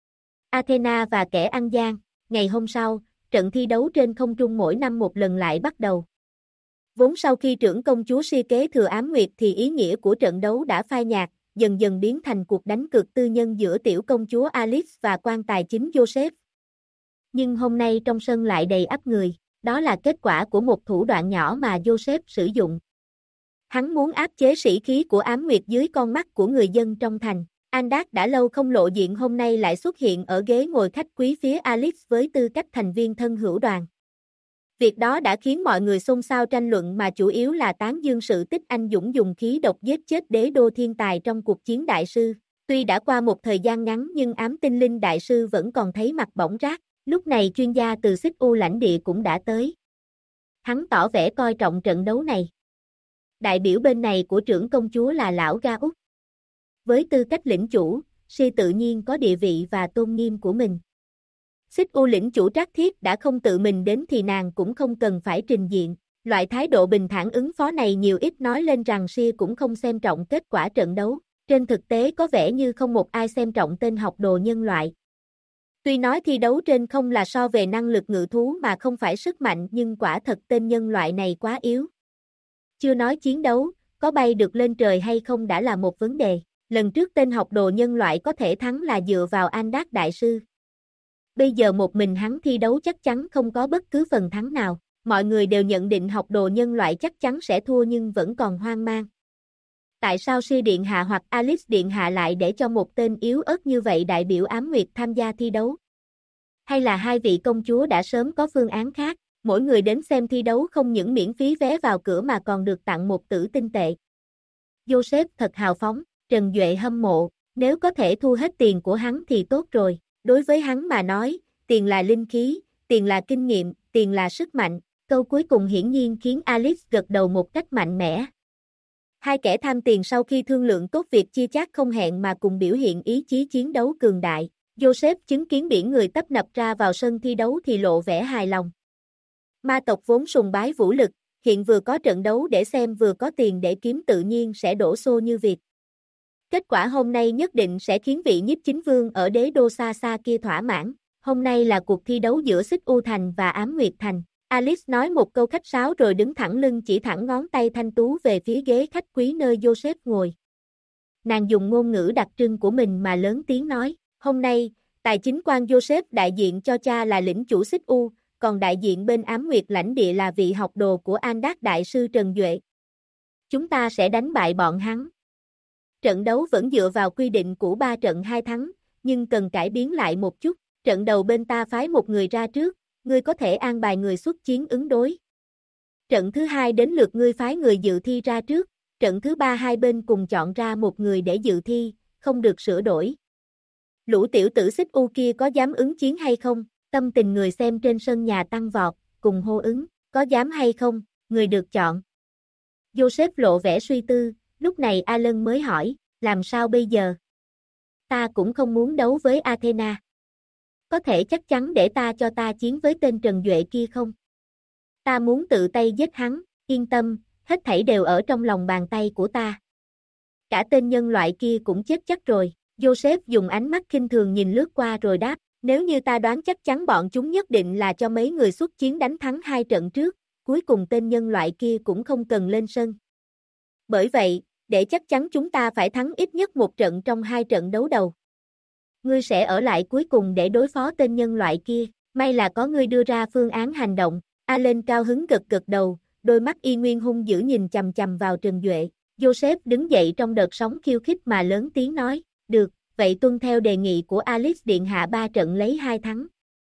Athena và kẻ ăn gian. Ngày hôm sau, trận thi đấu trên không trung mỗi năm một lần lại bắt đầu. Vốn sau khi trưởng công chúa Si kế thừa Ám Nguyệt thì ý nghĩa của trận đấu đã phai nhạt, dần dần biến thành cuộc đánh cược tư nhân giữa tiểu công chúa Alice và quan tài chính Joseph. Nhưng hôm nay trong sân lại đầy ắp người, đó là kết quả của một thủ đoạn nhỏ mà Joseph sử dụng. Hắn muốn áp chế sĩ khí của Ám Nguyệt dưới con mắt của người dân trong thành. Andak đã lâu không lộ diện hôm nay lại xuất hiện ở ghế ngồi khách quý phía Alice với tư cách thành viên thân hữu đoàn. Việc đó đã khiến mọi người xôn xao tranh luận mà chủ yếu là tán dương sự tích anh dũng dùng khí độc giết chết đế đô thiên tài trong cuộc chiến đại sư. Tuy đã qua một thời gian ngắn nhưng ám tinh linh đại sư vẫn còn thấy mặt bỏng rát. Lúc này chuyên gia từ xích u lãnh địa cũng đã tới. Hắn tỏ vẻ coi trọng trận đấu này. Đại biểu bên này của trưởng công chúa là lão Ga Úc. Với tư cách lĩnh chủ, Si tự nhiên có địa vị và tôn nghiêm của mình. Xích u lĩnh chủ Trác Thiết đã không tự mình đến thì nàng cũng không cần phải trình diện. Loại thái độ bình thản ứng phó này nhiều ít nói lên rằng Si cũng không xem trọng kết quả trận đấu. Trên thực tế có vẻ như không một ai xem trọng tên học đồ nhân loại. Tuy nói thi đấu trên không là so về năng lực ngự thú mà không phải sức mạnh nhưng quả thật tên nhân loại này quá yếu. Chưa nói chiến đấu, có bay được lên trời hay không đã là một vấn đề. Lần trước tên học đồ nhân loại có thể thắng là dựa vào Andak đại sư. Bây giờ một mình hắn thi đấu chắc chắn không có bất cứ phần thắng nào. Mọi người đều nhận định học đồ nhân loại chắc chắn sẽ thua nhưng vẫn còn hoang mang. Tại sao Si Điện Hạ hoặc Alice Điện Hạ lại để cho một tên yếu ớt như vậy đại biểu Ám Nguyệt tham gia thi đấu? Hay là hai vị công chúa đã sớm có phương án khác, mỗi người đến xem thi đấu không những miễn phí vé vào cửa mà còn được tặng một tử tinh tệ? Joseph thật hào phóng, Trần Duệ hâm mộ, nếu có thể thu hết tiền của hắn thì tốt rồi. Đối với hắn mà nói, tiền là linh khí, tiền là kinh nghiệm, tiền là sức mạnh. Câu cuối cùng hiển nhiên khiến Alice gật đầu một cách mạnh mẽ. Hai kẻ tham tiền sau khi thương lượng tốt việc chia chác không hẹn mà cùng biểu hiện ý chí chiến đấu cường đại. Joseph chứng kiến biển người tấp nập ra vào sân thi đấu thì lộ vẻ hài lòng. Ma tộc vốn sùng bái vũ lực, hiện vừa có trận đấu để xem vừa có tiền để kiếm tự nhiên sẽ đổ xô như việc. Kết quả hôm nay nhất định sẽ khiến vị nhiếp chính vương ở đế đô xa xa kia thỏa mãn. Hôm nay là cuộc thi đấu giữa Xích U Thành và Ám Nguyệt Thành. Alice nói một câu khách sáo rồi đứng thẳng lưng chỉ thẳng ngón tay thanh tú về phía ghế khách quý nơi Joseph ngồi. Nàng dùng ngôn ngữ đặc trưng của mình mà lớn tiếng nói, hôm nay, tài chính quan Joseph đại diện cho cha là lĩnh chủ Xích U, còn đại diện bên Ám Nguyệt lãnh địa là vị học đồ của Andak đại sư Trần Duệ. Chúng ta sẽ đánh bại bọn hắn. Trận đấu vẫn dựa vào quy định của 3 trận 2 thắng, nhưng cần cải biến lại một chút. Trận đầu bên ta phái một người ra trước, ngươi có thể an bài người xuất chiến ứng đối. Trận thứ hai đến lượt ngươi phái người dự thi ra trước, trận thứ ba hai bên cùng chọn ra một người để dự thi, không được sửa đổi. Lũ tiểu tử Xích U kia có dám ứng chiến hay không? Tâm tình người xem trên sân nhà tăng vọt, cùng hô ứng, có dám hay không, người được chọn. Joseph lộ vẻ suy tư, lúc này Alan mới hỏi, làm sao bây giờ? Ta cũng không muốn đấu với Athena. Có thể chắc chắn để cho ta chiến với tên Trần Duệ kia không? Ta muốn tự tay giết hắn, yên tâm, hết thảy đều ở trong lòng bàn tay của ta. Cả tên nhân loại kia cũng chết chắc rồi. Joseph dùng ánh mắt khinh thường nhìn lướt qua rồi đáp, nếu như ta đoán chắc chắn bọn chúng nhất định là cho mấy người xuất chiến đánh thắng 2 trận trước, cuối cùng tên nhân loại kia cũng không cần lên sân. Bởi vậy, để chắc chắn chúng ta phải thắng ít nhất 1 trận trong 2 trận đấu đầu. Ngươi sẽ ở lại cuối cùng để đối phó tên nhân loại kia, may là có ngươi đưa ra phương án hành động. Alan cao hứng gật gật đầu, đôi mắt y nguyên hung dữ nhìn chằm chằm vào Trần Duệ. Joseph đứng dậy trong đợt sóng khiêu khích mà lớn tiếng nói, được, vậy tuân theo đề nghị của Alice Điện Hạ 3 trận lấy 2 thắng.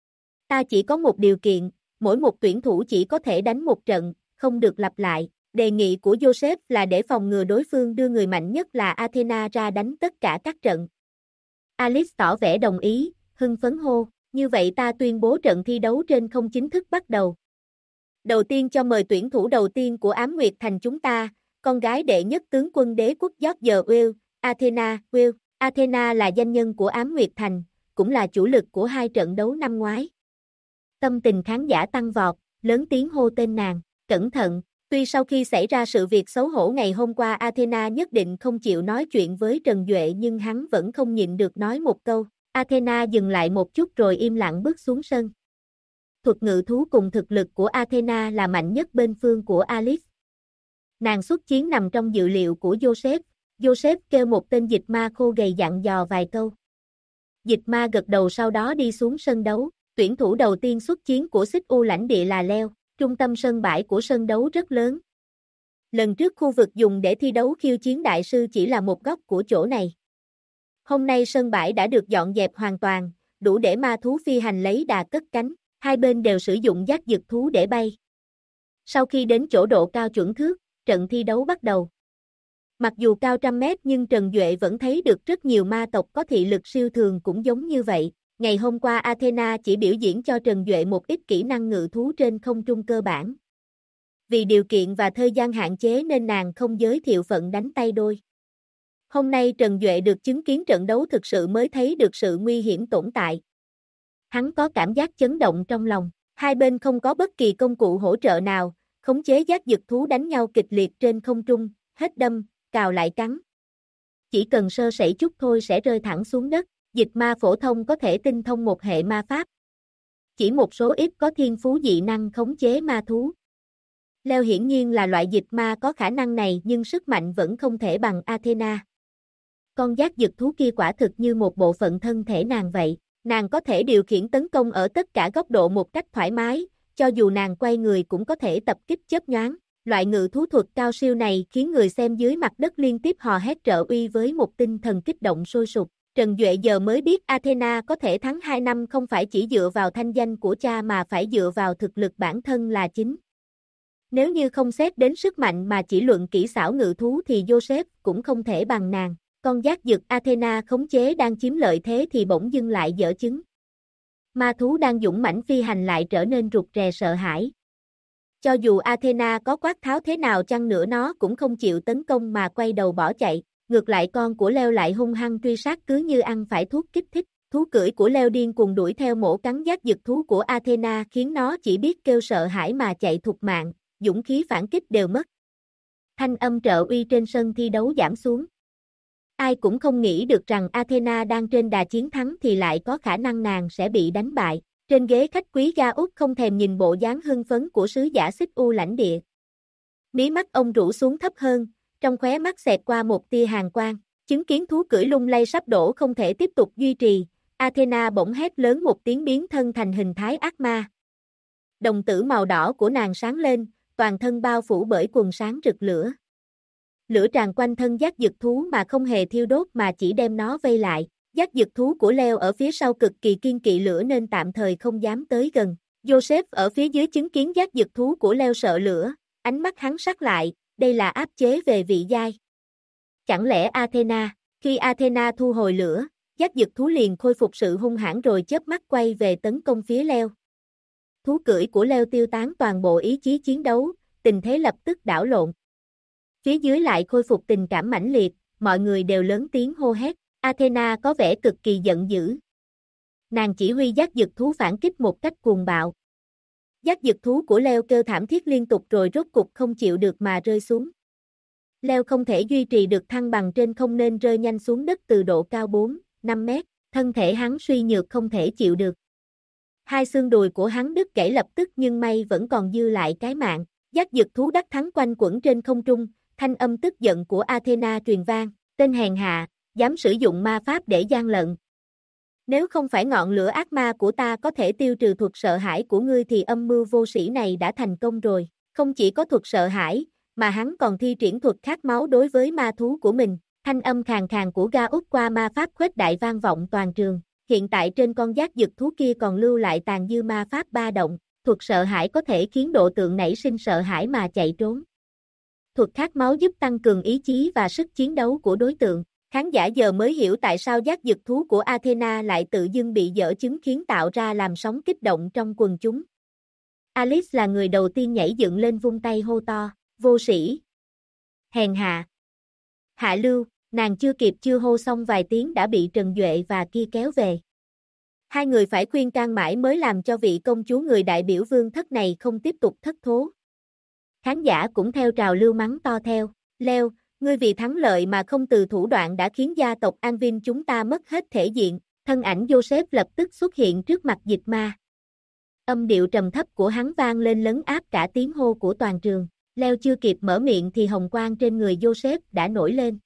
Ta chỉ có một điều kiện, mỗi một tuyển thủ chỉ có thể đánh 1 trận, không được lặp lại. Đề nghị của Joseph là để phòng ngừa đối phương đưa người mạnh nhất là Athena ra đánh tất cả các trận. Alice tỏ vẻ đồng ý, hưng phấn hô, như vậy ta tuyên bố trận thi đấu trên không chính thức bắt đầu. Đầu tiên cho mời tuyển thủ đầu tiên của Ám Nguyệt Thành chúng ta, con gái đệ nhất tướng quân đế quốc George Will, Athena Will. Athena là danh nhân của Ám Nguyệt Thành, cũng là chủ lực của 2 trận đấu năm ngoái. Tâm tình khán giả tăng vọt, lớn tiếng hô tên nàng, cẩn thận. Tuy sau khi xảy ra sự việc xấu hổ ngày hôm qua Athena nhất định không chịu nói chuyện với Trần Duệ nhưng hắn vẫn không nhịn được nói một câu. Athena dừng lại một chút rồi im lặng bước xuống sân. Thuật ngự thú cùng thực lực của Athena là mạnh nhất bên phương của Alice. Nàng xuất chiến nằm trong dự liệu của Joseph. Joseph kêu một tên dịch ma khô gầy dặn dò vài câu. Dịch ma gật đầu sau đó đi xuống sân đấu. Tuyển thủ đầu tiên xuất chiến của Xích U lãnh địa là Leo. Trung tâm sân bãi của sân đấu rất lớn. Lần trước khu vực dùng để thi đấu khiêu chiến đại sư chỉ là một góc của chỗ này. Hôm nay sân bãi đã được dọn dẹp hoàn toàn, đủ để ma thú phi hành lấy đà cất cánh. Hai bên đều sử dụng giác dực thú để bay. Sau khi đến chỗ độ cao chuẩn thước, trận thi đấu bắt đầu. Mặc dù cao trăm mét nhưng Trần Duệ vẫn thấy được rất nhiều ma tộc có thị lực siêu thường cũng giống như vậy. Ngày hôm qua Athena chỉ biểu diễn cho Trần Duệ một ít kỹ năng ngự thú trên không trung cơ bản. Vì điều kiện và thời gian hạn chế nên nàng không giới thiệu phận đánh tay đôi. Hôm nay Trần Duệ được chứng kiến trận đấu thực sự mới thấy được sự nguy hiểm tồn tại. Hắn có cảm giác chấn động trong lòng. Hai bên không có bất kỳ công cụ hỗ trợ nào, khống chế giác dực thú đánh nhau kịch liệt trên không trung, hết đâm, cào lại cắn. Chỉ cần sơ sẩy chút thôi sẽ rơi thẳng xuống đất. Dịch ma phổ thông có thể tinh thông một hệ ma pháp. Chỉ một số ít có thiên phú dị năng khống chế ma thú. Leo hiển nhiên là loại dịch ma có khả năng này nhưng sức mạnh vẫn không thể bằng Athena. Con giác dực thú kia quả thực như một bộ phận thân thể nàng vậy, nàng có thể điều khiển tấn công ở tất cả góc độ một cách thoải mái, cho dù nàng quay người cũng có thể tập kích chớp nhoáng. Loại ngự thú thuật cao siêu này khiến người xem dưới mặt đất liên tiếp hò hét trợ uy với một tinh thần kích động sôi sục. Trần Duệ giờ mới biết Athena có thể thắng 2 năm không phải chỉ dựa vào thanh danh của cha mà phải dựa vào thực lực bản thân là chính. Nếu như không xét đến sức mạnh mà chỉ luận kỹ xảo ngự thú thì Joseph cũng không thể bằng nàng. Con giác dực Athena khống chế đang chiếm lợi thế thì bỗng dưng lại dở chứng. Ma thú đang dũng mãnh phi hành lại trở nên rụt rè sợ hãi. Cho dù Athena có quát tháo thế nào chăng nữa nó cũng không chịu tấn công mà quay đầu bỏ chạy. Ngược lại con của Leo lại hung hăng truy sát cứ như ăn phải thuốc kích thích. Thú cưỡi của Leo điên cuồng đuổi theo mổ cắn giác dực thú của Athena khiến nó chỉ biết kêu sợ hãi mà chạy thục mạng, dũng khí phản kích đều mất. Thanh âm trợ uy trên sân thi đấu giảm xuống. Ai cũng không nghĩ được rằng Athena đang trên đà chiến thắng thì lại có khả năng nàng sẽ bị đánh bại. Trên ghế khách quý Ga-út không thèm nhìn bộ dáng hưng phấn của sứ giả xích u lãnh địa. Mí mắt ông rũ xuống thấp hơn, trong khóe mắt xẹt qua một tia hàn quang, chứng kiến thú cưỡi lung lay sắp đổ không thể tiếp tục duy trì, Athena bỗng hét lớn một tiếng biến thân thành hình thái ác ma. Đồng tử màu đỏ của nàng sáng lên, toàn thân bao phủ bởi quần sáng rực lửa. Lửa tràn quanh thân giác dực thú mà không hề thiêu đốt mà chỉ đem nó vây lại. Giác dực thú của Leo ở phía sau cực kỳ kiên kỵ lửa nên tạm thời không dám tới gần. Joseph ở phía dưới chứng kiến giác dực thú của Leo sợ lửa, ánh mắt hắn sắc lại, đây là áp chế về vị giai. Chẳng lẽ Athena, khi Athena thu hồi lửa, giác dực thú liền khôi phục sự hung hãn rồi chớp mắt quay về tấn công phía Leo. Thú cưỡi của Leo tiêu tán toàn bộ ý chí chiến đấu, tình thế lập tức đảo lộn. Phía dưới lại khôi phục tình cảm mãnh liệt, mọi người đều lớn tiếng hô hét. Athena có vẻ cực kỳ giận dữ. Nàng chỉ huy giác dực thú phản kích một cách cuồng bạo. Giác dực thú của Leo kêu thảm thiết liên tục rồi rốt cục không chịu được mà rơi xuống. Leo không thể duy trì được thăng bằng trên không nên rơi nhanh xuống đất từ độ cao 4-5 mét, thân thể hắn suy nhược không thể chịu được. Hai xương đùi của hắn đứt gãy lập tức nhưng may vẫn còn dư lại cái mạng. Giác dực thú đắc thắng quanh quẩn trên không trung, thanh âm tức giận của Athena truyền vang, tên hèn hạ, dám sử dụng ma pháp để gian lận. Nếu không phải ngọn lửa ác ma của ta có thể tiêu trừ thuật sợ hãi của ngươi thì âm mưu vô sĩ này đã thành công rồi. Không chỉ có thuật sợ hãi, mà hắn còn thi triển thuật khát máu đối với ma thú của mình. Thanh âm khàn khàn của Ga-út qua ma pháp khuếch đại vang vọng toàn trường. Hiện tại trên con giác dực thú kia còn lưu lại tàn dư ma pháp ba động. Thuật sợ hãi có thể khiến độ tượng nảy sinh sợ hãi mà chạy trốn. Thuật khát máu giúp tăng cường ý chí và sức chiến đấu của đối tượng. Khán giả giờ mới hiểu tại sao giác dực thú của Athena lại tự dưng bị dở chứng khiến tạo ra làn sóng kích động trong quần chúng. Alice là người đầu tiên nhảy dựng lên vung tay hô to, vô sĩ, hèn hạ, hạ lưu, nàng chưa hô xong vài tiếng đã bị Trần Duệ và kia kéo về. Hai người phải khuyên can mãi mới làm cho vị công chúa người đại biểu vương thất này không tiếp tục thất thố. Khán giả cũng theo trào lưu mắng to theo, Leo, ngươi vì thắng lợi mà không từ thủ đoạn đã khiến gia tộc Anvin chúng ta mất hết thể diện. Thân ảnh Joseph lập tức xuất hiện trước mặt dịch ma. Âm điệu trầm thấp của hắn vang lên lấn áp cả tiếng hô của toàn trường. Leo chưa kịp mở miệng thì hồng quang trên người Joseph đã nổi lên.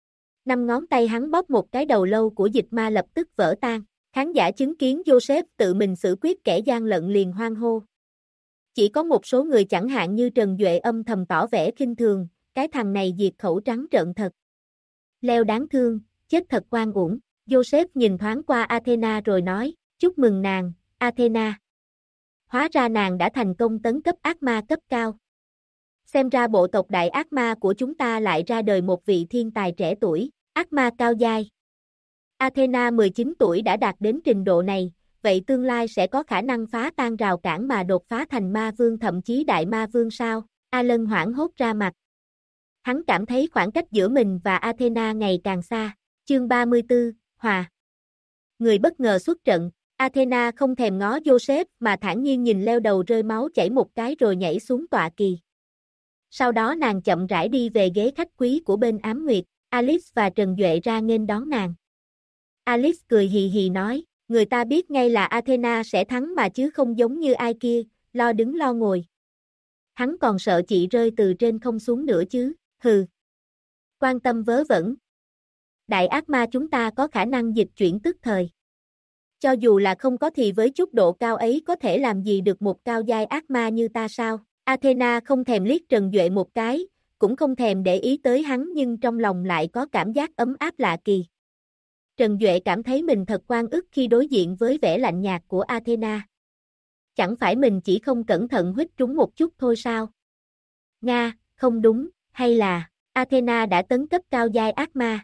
5 ngón tay hắn bóp một cái đầu lâu của dịch ma lập tức vỡ tan. Khán giả chứng kiến Joseph tự mình xử quyết kẻ gian lận liền hoan hô. Chỉ có một số người chẳng hạn như Trần Duệ âm thầm tỏ vẻ khinh thường, cái thằng này diệt khẩu trắng trợn thật. Leo đáng thương, chết thật oan uổng. Joseph nhìn thoáng qua Athena rồi nói, chúc mừng nàng, Athena. Hóa ra nàng đã thành công tấn cấp ác ma cấp cao. Xem ra bộ tộc đại ác ma của chúng ta lại ra đời một vị thiên tài trẻ tuổi, ác ma cao giai. Athena 19 tuổi đã đạt đến trình độ này, vậy tương lai sẽ có khả năng phá tan rào cản mà đột phá thành ma vương thậm chí đại ma vương sao? Alan hoảng hốt ra mặt. Hắn cảm thấy khoảng cách giữa mình và Athena ngày càng xa. Chương 34, Hòa. Người bất ngờ xuất trận, Athena không thèm ngó Joseph mà thản nhiên nhìn Leo đầu rơi máu chảy một cái rồi nhảy xuống tọa kỳ. Sau đó nàng chậm rãi đi về ghế khách quý của bên Ám Nguyệt, Alice và Trần Duệ ra nghênh đón nàng. Alice cười hì hì nói, người ta biết ngay là Athena sẽ thắng mà chứ không giống như ai kia, lo đứng lo ngồi. Hắn còn sợ chị rơi từ trên không xuống nữa chứ, hừ. Quan tâm vớ vẩn. Đại ác ma chúng ta có khả năng dịch chuyển tức thời. Cho dù là không có thì với chút độ cao ấy có thể làm gì được một cao giai ác ma như ta sao? Athena không thèm liếc Trần Duệ một cái, cũng không thèm để ý tới hắn nhưng trong lòng lại có cảm giác ấm áp lạ kỳ. Trần Duệ cảm thấy mình thật oan ức khi đối diện với vẻ lạnh nhạt của Athena. Chẳng phải mình chỉ không cẩn thận huýt trúng một chút thôi sao? Nga, không đúng, hay là Athena đã tấn cấp cao giai ác ma?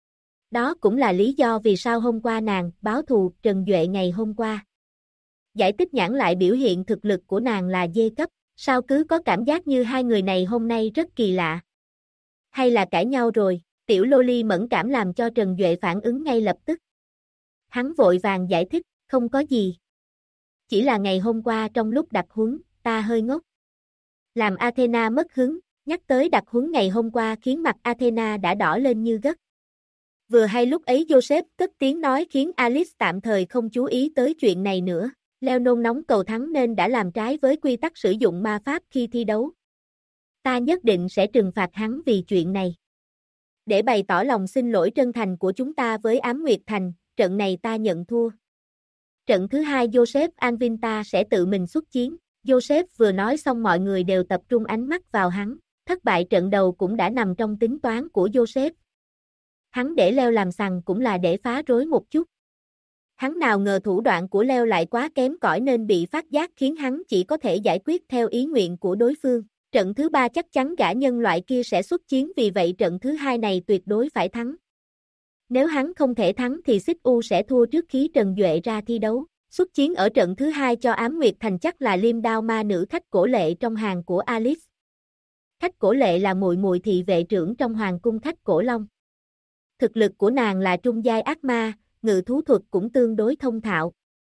Đó cũng là lý do vì sao hôm qua nàng báo thù Trần Duệ ngày hôm qua. Giải thích nhãn lại biểu hiện thực lực của nàng là D cấp, sao cứ có cảm giác như hai người này hôm nay rất kỳ lạ. Hay là cãi nhau rồi, tiểu loli mẫn cảm làm cho Trần Duệ phản ứng ngay lập tức. Hắn vội vàng giải thích, không có gì. Chỉ là ngày hôm qua trong lúc đặt huấn, ta hơi ngốc. Làm Athena mất hứng, nhắc tới đặt huấn ngày hôm qua khiến mặt Athena đã đỏ lên như gấc. Vừa hay lúc ấy Joseph cất tiếng nói khiến Alice tạm thời không chú ý tới chuyện này nữa. Leo nôn nóng cầu thắng nên đã làm trái với quy tắc sử dụng ma pháp khi thi đấu. Ta nhất định sẽ trừng phạt hắn vì chuyện này. Để bày tỏ lòng xin lỗi chân thành của chúng ta với Ám Nguyệt Thành, trận này ta nhận thua. Trận thứ hai Joseph Anvinta sẽ tự mình xuất chiến. Joseph vừa nói xong mọi người đều tập trung ánh mắt vào hắn. Thất bại trận đầu cũng đã nằm trong tính toán của Joseph. Hắn để Leo làm sằng cũng là để phá rối một chút. Hắn nào ngờ thủ đoạn của Leo lại quá kém cỏi nên bị phát giác khiến hắn chỉ có thể giải quyết theo ý nguyện của đối phương. Trận thứ ba chắc chắn gã nhân loại kia sẽ xuất chiến vì vậy trận thứ hai này tuyệt đối phải thắng. Nếu hắn không thể thắng thì Xích U sẽ thua trước khi Trần Duệ ra thi đấu. Xuất chiến ở trận thứ hai cho Ám Nguyệt Thành chắc là Liêm Đao ma nữ Khách Cổ Lệ trong hàng của Alice. Khách Cổ Lệ là muội muội thị vệ trưởng trong hoàng cung Khách Cổ Long. Thực lực của nàng là trung giai ác ma, ngự thú thuật cũng tương đối thông thạo.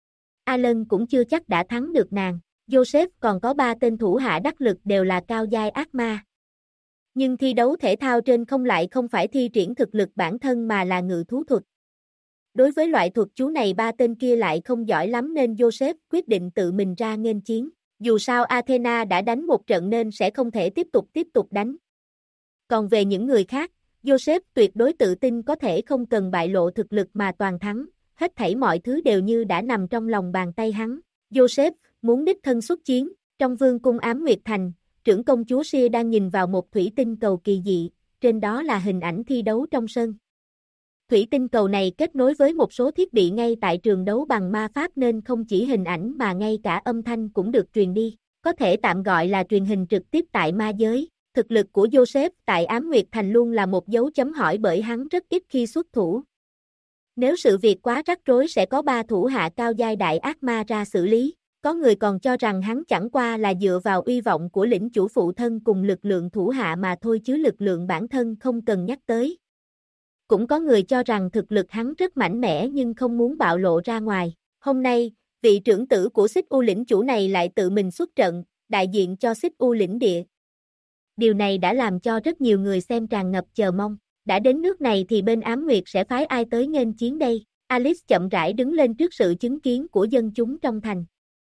Alan cũng chưa chắc đã thắng được nàng. Joseph còn có 3 tên thủ hạ đắc lực đều là cao giai ác ma. Nhưng thi đấu thể thao trên không lại không phải thi triển thực lực bản thân mà là ngự thú thuật. Đối với loại thuật chú này 3 tên kia lại không giỏi lắm nên Joseph quyết định tự mình ra nghênh chiến. Dù sao Athena đã đánh một trận nên sẽ không thể tiếp tục đánh. Còn về những người khác, Joseph tuyệt đối tự tin có thể không cần bại lộ thực lực mà toàn thắng, hết thảy mọi thứ đều như đã nằm trong lòng bàn tay hắn. Joseph muốn đích thân xuất chiến, trong vương cung Ám Nguyệt Thành, trưởng công chúa Sia đang nhìn vào một thủy tinh cầu kỳ dị, trên đó là hình ảnh thi đấu trong sân. Thủy tinh cầu này kết nối với một số thiết bị ngay tại trường đấu bằng ma pháp nên không chỉ hình ảnh mà ngay cả âm thanh cũng được truyền đi, có thể tạm gọi là truyền hình trực tiếp tại ma giới. Thực lực của Joseph tại Ám Nguyệt Thành luôn là một dấu chấm hỏi bởi hắn rất ít khi xuất thủ. Nếu sự việc quá rắc rối sẽ có 3 thủ hạ cao giai đại ác ma ra xử lý. Có người còn cho rằng hắn chẳng qua là dựa vào uy vọng của lĩnh chủ phụ thân cùng lực lượng thủ hạ mà thôi chứ lực lượng bản thân không cần nhắc tới. Cũng có người cho rằng thực lực hắn rất mạnh mẽ nhưng không muốn bạo lộ ra ngoài. Hôm nay, vị trưởng tử của Xích U lĩnh chủ này lại tự mình xuất trận, đại diện cho Xích U lĩnh địa. Điều này đã làm cho rất nhiều người xem tràn ngập chờ mong. Đã đến nước này thì bên Ám Nguyệt sẽ phái ai tới nghênh chiến đây? Alice chậm rãi đứng lên trước sự chứng kiến của dân chúng trong thành.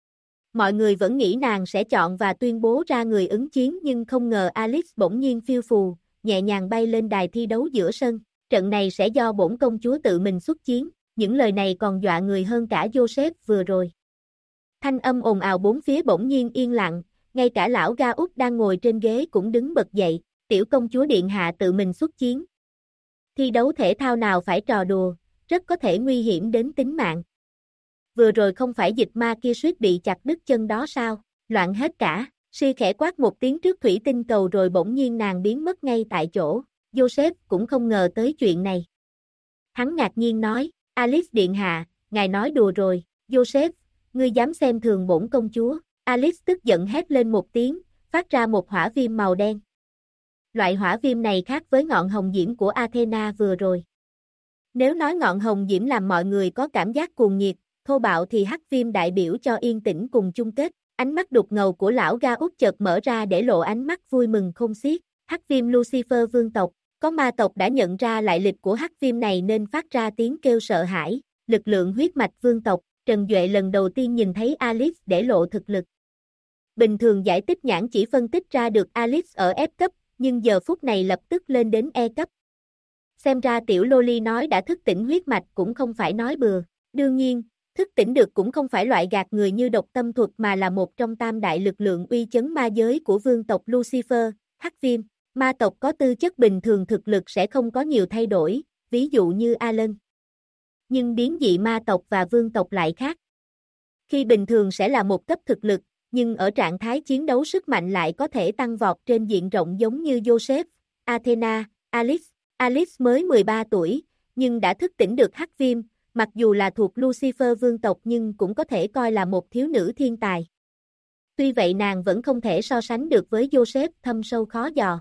Mọi người vẫn nghĩ nàng sẽ chọn và tuyên bố ra người ứng chiến nhưng không ngờ Alice bỗng nhiên phiêu phù, nhẹ nhàng bay lên đài thi đấu giữa sân. Trận này sẽ do bổn công chúa tự mình xuất chiến. Những lời này còn dọa người hơn cả Joseph vừa rồi. Thanh âm ồn ào bốn phía bỗng nhiên yên lặng. Ngay cả lão Ga Út đang ngồi trên ghế cũng đứng bật dậy, tiểu công chúa điện hạ tự mình xuất chiến. Thi đấu thể thao nào phải trò đùa, rất có thể nguy hiểm đến tính mạng. Vừa rồi không phải dịch ma kia suýt bị chặt đứt chân đó sao, loạn hết cả, Si khẽ quát một tiếng trước thủy tinh cầu rồi bỗng nhiên nàng biến mất ngay tại chỗ, Joseph cũng không ngờ tới chuyện này. Hắn ngạc nhiên nói, Alice điện hạ, ngài nói đùa rồi, Joseph, ngươi dám xem thường bổn công chúa. Alice tức giận hét lên một tiếng, phát ra một hỏa viêm màu đen. Loại hỏa viêm này khác với ngọn hồng diễm của Athena vừa rồi. Nếu nói ngọn hồng diễm làm mọi người có cảm giác cuồng nhiệt, thô bạo thì hắc viêm đại biểu cho yên tĩnh cùng chung kết. Ánh mắt đục ngầu của lão Ga Út chợt mở ra để lộ ánh mắt vui mừng không xiết. Hắc viêm Lucifer vương tộc, có ma tộc đã nhận ra lại lịch của hắc viêm này nên phát ra tiếng kêu sợ hãi. Lực lượng huyết mạch vương tộc, Trần Duệ lần đầu tiên nhìn thấy Alice để lộ thực lực. Bình thường giải tích nhãn chỉ phân tích ra được Alice ở F cấp, nhưng giờ phút này lập tức lên đến E cấp. Xem ra tiểu Loli nói đã thức tỉnh huyết mạch cũng không phải nói bừa. Đương nhiên, thức tỉnh được cũng không phải loại gạt người như độc tâm thuật mà là một trong tam đại lực lượng uy chấn ma giới của vương tộc Lucifer, Hắc Viêm. Ma tộc có tư chất bình thường thực lực sẽ không có nhiều thay đổi, ví dụ như Alan. Nhưng biến dị ma tộc và vương tộc lại khác. Khi bình thường sẽ là một cấp thực lực, nhưng ở trạng thái chiến đấu sức mạnh lại có thể tăng vọt trên diện rộng giống như Joseph, Athena, Alice. Alice mới 13 tuổi, nhưng đã thức tỉnh được Hắc Viêm, mặc dù là thuộc Lucifer vương tộc nhưng cũng có thể coi là một thiếu nữ thiên tài. Tuy vậy nàng vẫn không thể so sánh được với Joseph thâm sâu khó dò.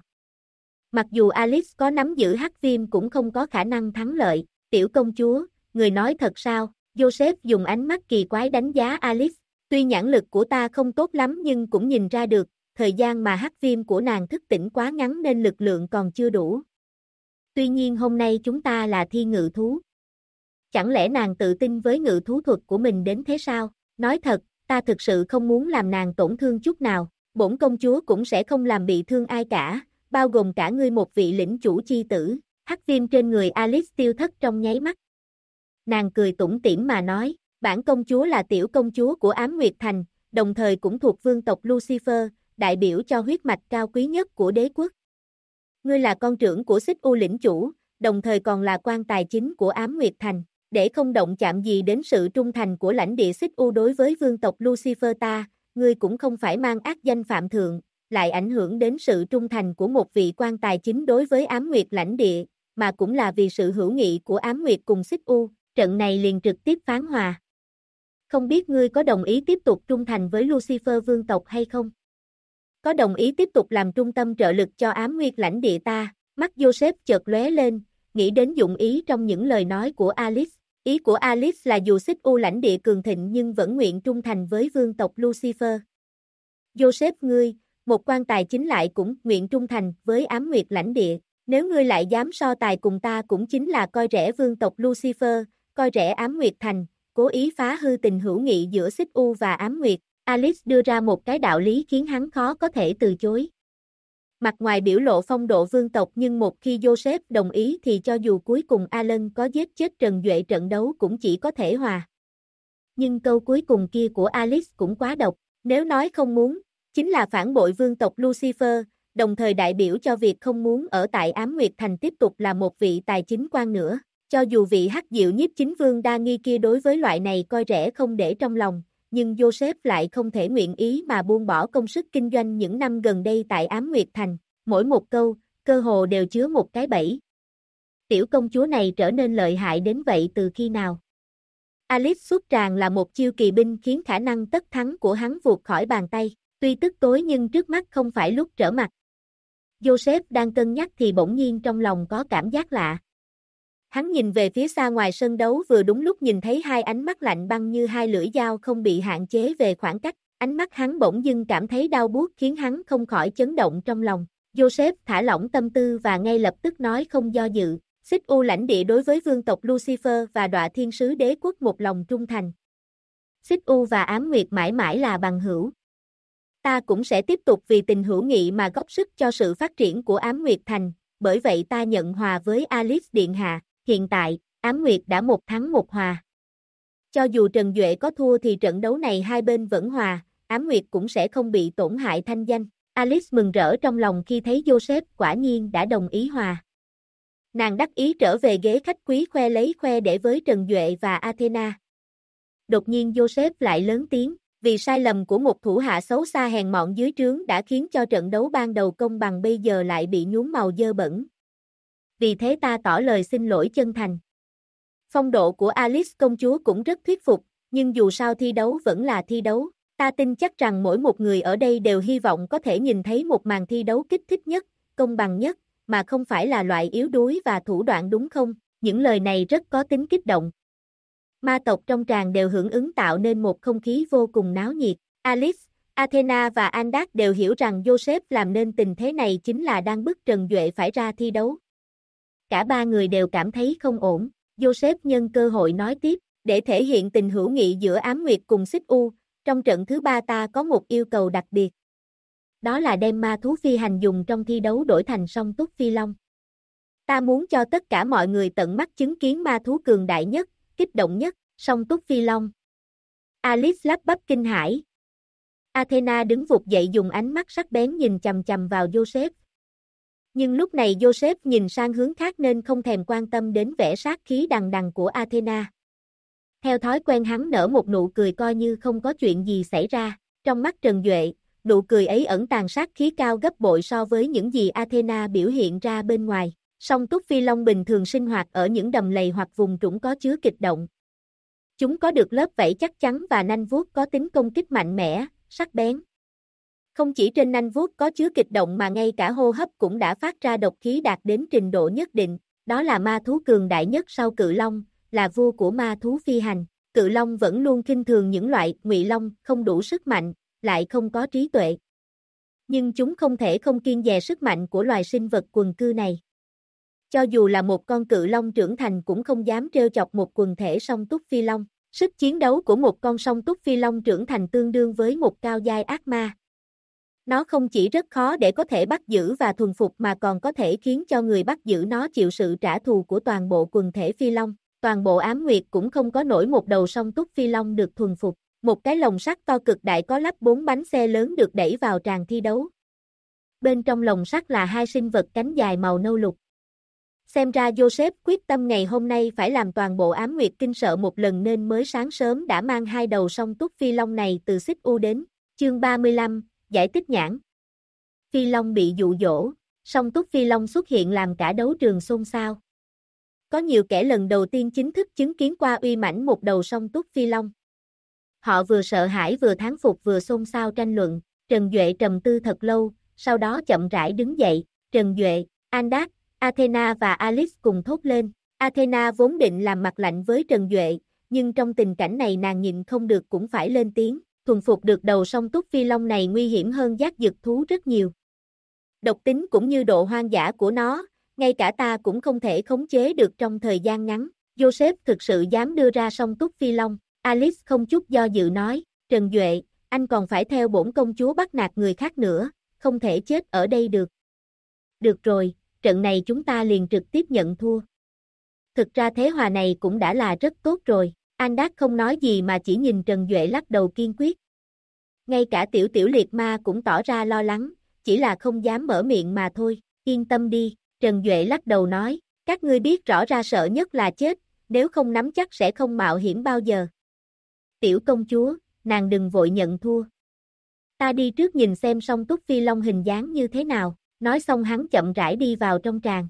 Mặc dù Alice có nắm giữ Hắc Viêm cũng không có khả năng thắng lợi. Tiểu công chúa, người nói thật sao? Joseph dùng ánh mắt kỳ quái đánh giá Alice. Tuy nhãn lực của ta không tốt lắm nhưng cũng nhìn ra được, thời gian mà Hắc Viêm của nàng thức tỉnh quá ngắn nên lực lượng còn chưa đủ. Tuy nhiên hôm nay chúng ta là thi ngự thú. Chẳng lẽ nàng tự tin với ngự thú thuật của mình đến thế sao? Nói thật, ta thực sự không muốn làm nàng tổn thương chút nào. Bổn công chúa cũng sẽ không làm bị thương ai cả, bao gồm cả ngươi một vị lĩnh chủ chi tử. Hắc Viêm trên người Alice tiêu thất trong nháy mắt. Nàng cười tủm tỉm mà nói, bản công chúa là tiểu công chúa của Ám Nguyệt Thành, đồng thời cũng thuộc vương tộc Lucifer, đại biểu cho huyết mạch cao quý nhất của đế quốc. Ngươi là con trưởng của Xích U lĩnh chủ, đồng thời còn là quan tài chính của Ám Nguyệt Thành, để không động chạm gì đến sự trung thành của lãnh địa Xích U đối với vương tộc Lucifer ta, ngươi cũng không phải mang ác danh phạm thượng, lại ảnh hưởng đến sự trung thành của một vị quan tài chính đối với Ám Nguyệt lãnh địa, mà cũng là vì sự hữu nghị của Ám Nguyệt cùng Xích U, trận này liền trực tiếp phán hòa. Không biết ngươi có đồng ý tiếp tục trung thành với Lucifer vương tộc hay không? Có đồng ý tiếp tục làm trung tâm trợ lực cho Ám Nguyệt lãnh địa ta? Mắt Joseph chợt lóe lên, nghĩ đến dụng ý trong những lời nói của Alice. Ý của Alice là dù Xích U lãnh địa cường thịnh nhưng vẫn nguyện trung thành với vương tộc Lucifer. Joseph ngươi, một quan tài chính lại cũng nguyện trung thành với Ám Nguyệt lãnh địa. Nếu ngươi lại dám so tài cùng ta cũng chính là coi rẻ vương tộc Lucifer, coi rẻ Ám Nguyệt Thành, cố ý phá hư tình hữu nghị giữa Xích U và Ám Nguyệt. Alice đưa ra một cái đạo lý khiến hắn khó có thể từ chối. Mặt ngoài biểu lộ phong độ vương tộc nhưng một khi Joseph đồng ý thì cho dù cuối cùng Alan có giết chết Trần Duệ trận đấu cũng chỉ có thể hòa. Nhưng câu cuối cùng kia của Alice cũng quá độc, nếu nói không muốn, chính là phản bội vương tộc Lucifer, đồng thời đại biểu cho việc không muốn ở tại Ám Nguyệt Thành tiếp tục là một vị tài chính quan nữa. Cho dù vị hắc diệu nhiếp chính vương đa nghi kia đối với loại này coi rẻ không để trong lòng, nhưng Joseph lại không thể nguyện ý mà buông bỏ công sức kinh doanh những năm gần đây tại Ám Nguyệt Thành, mỗi một câu, cơ hồ đều chứa một cái bẫy. Tiểu công chúa này trở nên lợi hại đến vậy từ khi nào? Alice xuất tràng là một chiêu kỳ binh khiến khả năng tất thắng của hắn vụt khỏi bàn tay, tuy tức tối nhưng trước mắt không phải lúc trở mặt. Joseph đang cân nhắc thì bỗng nhiên trong lòng có cảm giác lạ. Hắn nhìn về phía xa ngoài sân đấu vừa đúng lúc nhìn thấy hai ánh mắt lạnh băng như hai lưỡi dao không bị hạn chế về khoảng cách, ánh mắt hắn bỗng dưng cảm thấy đau buốt khiến hắn không khỏi chấn động trong lòng. Joseph thả lỏng tâm tư và ngay lập tức nói không do dự, Xích U lãnh địa đối với vương tộc Lucifer và Đọa Thiên Sứ Đế Quốc một lòng trung thành. Xích U và Ám Nguyệt mãi mãi là bằng hữu. Ta cũng sẽ tiếp tục vì tình hữu nghị mà góp sức cho sự phát triển của Ám Nguyệt Thành, bởi vậy ta nhận hòa với Alice Điện Hạ. Hiện tại, Ám Nguyệt đã một thắng một hòa. Cho dù Trần Duệ có thua thì trận đấu này hai bên vẫn hòa, Ám Nguyệt cũng sẽ không bị tổn hại thanh danh. Alice mừng rỡ trong lòng khi thấy Joseph quả nhiên đã đồng ý hòa. Nàng đắc ý trở về ghế khách quý khoe để với Trần Duệ và Athena. Đột nhiên Joseph lại lớn tiếng, vì sai lầm của một thủ hạ xấu xa hèn mọn dưới trướng đã khiến cho trận đấu ban đầu công bằng bây giờ lại bị nhuốm màu dơ bẩn. Vì thế ta tỏ lời xin lỗi chân thành. Phong độ của Alice công chúa cũng rất thuyết phục, nhưng dù sao thi đấu vẫn là thi đấu. Ta tin chắc rằng mỗi một người ở đây đều hy vọng có thể nhìn thấy một màn thi đấu kích thích nhất, công bằng nhất, mà không phải là loại yếu đuối và thủ đoạn đúng không? Những lời này rất có tính kích động. Ma tộc trong tràng đều hưởng ứng tạo nên một không khí vô cùng náo nhiệt. Alice, Athena và Andak đều hiểu rằng Joseph làm nên tình thế này chính là đang bức Trần Duệ phải ra thi đấu. Cả ba người đều cảm thấy không ổn. Joseph nhân cơ hội nói tiếp, để thể hiện tình hữu nghị giữa Ám Nguyệt cùng Xích U, trong trận thứ 3 ta có một yêu cầu đặc biệt. Đó là đem ma thú phi hành dùng trong thi đấu đổi thành song túc phi long. Ta muốn cho tất cả mọi người tận mắt chứng kiến ma thú cường đại nhất, kích động nhất, song túc phi long. Alice lắp bắp kinh hãi. Athena đứng vụt dậy dùng ánh mắt sắc bén nhìn chằm chằm vào Joseph. Nhưng lúc này Joseph nhìn sang hướng khác nên không thèm quan tâm đến vẻ sát khí đằng đằng của Athena. Theo thói quen hắn nở một nụ cười coi như không có chuyện gì xảy ra. Trong mắt Trần Duệ, nụ cười ấy ẩn tàng sát khí cao gấp bội so với những gì Athena biểu hiện ra bên ngoài. Song túc phi long bình thường sinh hoạt ở những đầm lầy hoặc vùng trũng có chứa kịch động. Chúng có được lớp vảy chắc chắn và nanh vuốt có tính công kích mạnh mẽ, sắc bén. Không chỉ trên nanh vuốt có chứa kịch động mà ngay cả hô hấp cũng đã phát ra độc khí đạt đến trình độ nhất định. Đó là ma thú cường đại nhất sau cự long, là vua của ma thú phi hành. Cự long vẫn luôn khinh thường những loại ngụy long không đủ sức mạnh, lại không có trí tuệ. Nhưng chúng không thể không kiêng dè sức mạnh của loài sinh vật quần cư này. Cho dù là một con cự long trưởng thành cũng không dám trêu chọc một quần thể song túc phi long. Sức chiến đấu của một con song túc phi long trưởng thành tương đương với một cao giai ác ma. Nó không chỉ rất khó để có thể bắt giữ và thuần phục mà còn có thể khiến cho người bắt giữ nó chịu sự trả thù của toàn bộ quần thể phi long. Toàn bộ Ám Nguyệt cũng không có nổi một đầu song túc phi long được thuần phục. Một cái lồng sắt to cực đại có lắp 4 bánh xe lớn được đẩy vào tràng thi đấu. Bên trong lồng sắt là hai sinh vật cánh dài màu nâu lục. Xem ra Joseph quyết tâm ngày hôm nay phải làm toàn bộ Ám Nguyệt kinh sợ một lần nên mới sáng sớm đã mang hai đầu song túc phi long này từ Xích U đến. Chương 35, giải tích nhãn. Phi long bị dụ dỗ, song túc phi long xuất hiện làm cả đấu trường xôn xao. Có nhiều kẻ lần đầu tiên chính thức chứng kiến qua uy mãnh một đầu song túc phi long. Họ vừa sợ hãi vừa thán phục vừa xôn xao tranh luận. Trần Duệ trầm tư thật lâu, sau đó chậm rãi đứng dậy. Trần Duệ, Andak, Athena và Alice cùng thốt lên. Athena vốn định làm mặt lạnh với Trần Duệ, nhưng trong tình cảnh này nàng nhịn không được cũng phải lên tiếng. Thuần phục được đầu song túc phi long này nguy hiểm hơn dát dực thú rất nhiều. Độc tính cũng như độ hoang dã của nó, ngay cả ta cũng không thể khống chế được trong thời gian ngắn. Joseph thực sự dám đưa ra song túc phi long. Alice không chút do dự nói, Trần Duệ, anh còn phải theo bổn công chúa bắt nạt người khác nữa, không thể chết ở đây được. Được rồi, trận này chúng ta liền trực tiếp nhận thua. Thực ra thế hòa này cũng đã là rất tốt rồi. Andak không nói gì mà chỉ nhìn Trần Duệ lắc đầu kiên quyết. Ngay cả tiểu liệt ma cũng tỏ ra lo lắng, chỉ là không dám mở miệng mà thôi. Yên tâm đi, Trần Duệ lắc đầu nói, các ngươi biết rõ ra sợ nhất là chết, nếu không nắm chắc sẽ không mạo hiểm bao giờ. Tiểu công chúa, nàng đừng vội nhận thua. Ta đi trước nhìn xem song túc phi long hình dáng như thế nào. Nói xong hắn chậm rãi đi vào trong tràng.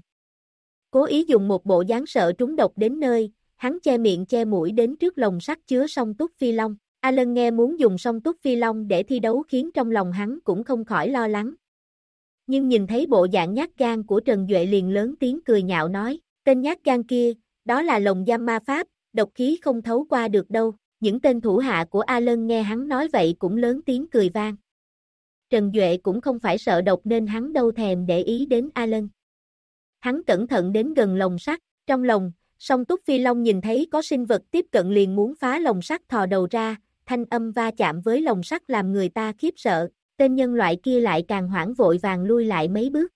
Cố ý dùng một bộ dáng sợ trúng độc đến nơi, hắn che miệng che mũi đến trước lồng sắt chứa song túc phi long. Alan nghe muốn dùng song túc phi long để thi đấu khiến trong lòng hắn cũng không khỏi lo lắng. Nhưng nhìn thấy bộ dạng nhát gan của Trần Duệ liền lớn tiếng cười nhạo nói, tên nhát gan kia, đó là lồng giam ma pháp, độc khí không thấu qua được đâu. Những tên thủ hạ của Alan nghe hắn nói vậy cũng lớn tiếng cười vang. Trần Duệ cũng không phải sợ độc nên hắn đâu thèm để ý đến Alan. Hắn cẩn thận đến gần lồng sắt, trong lồng, song túc phi long nhìn thấy có sinh vật tiếp cận liền muốn phá lồng sắt thò đầu ra, thanh âm va chạm với lồng sắt làm người ta khiếp sợ, tên nhân loại kia lại càng hoảng vội vàng lui lại mấy bước.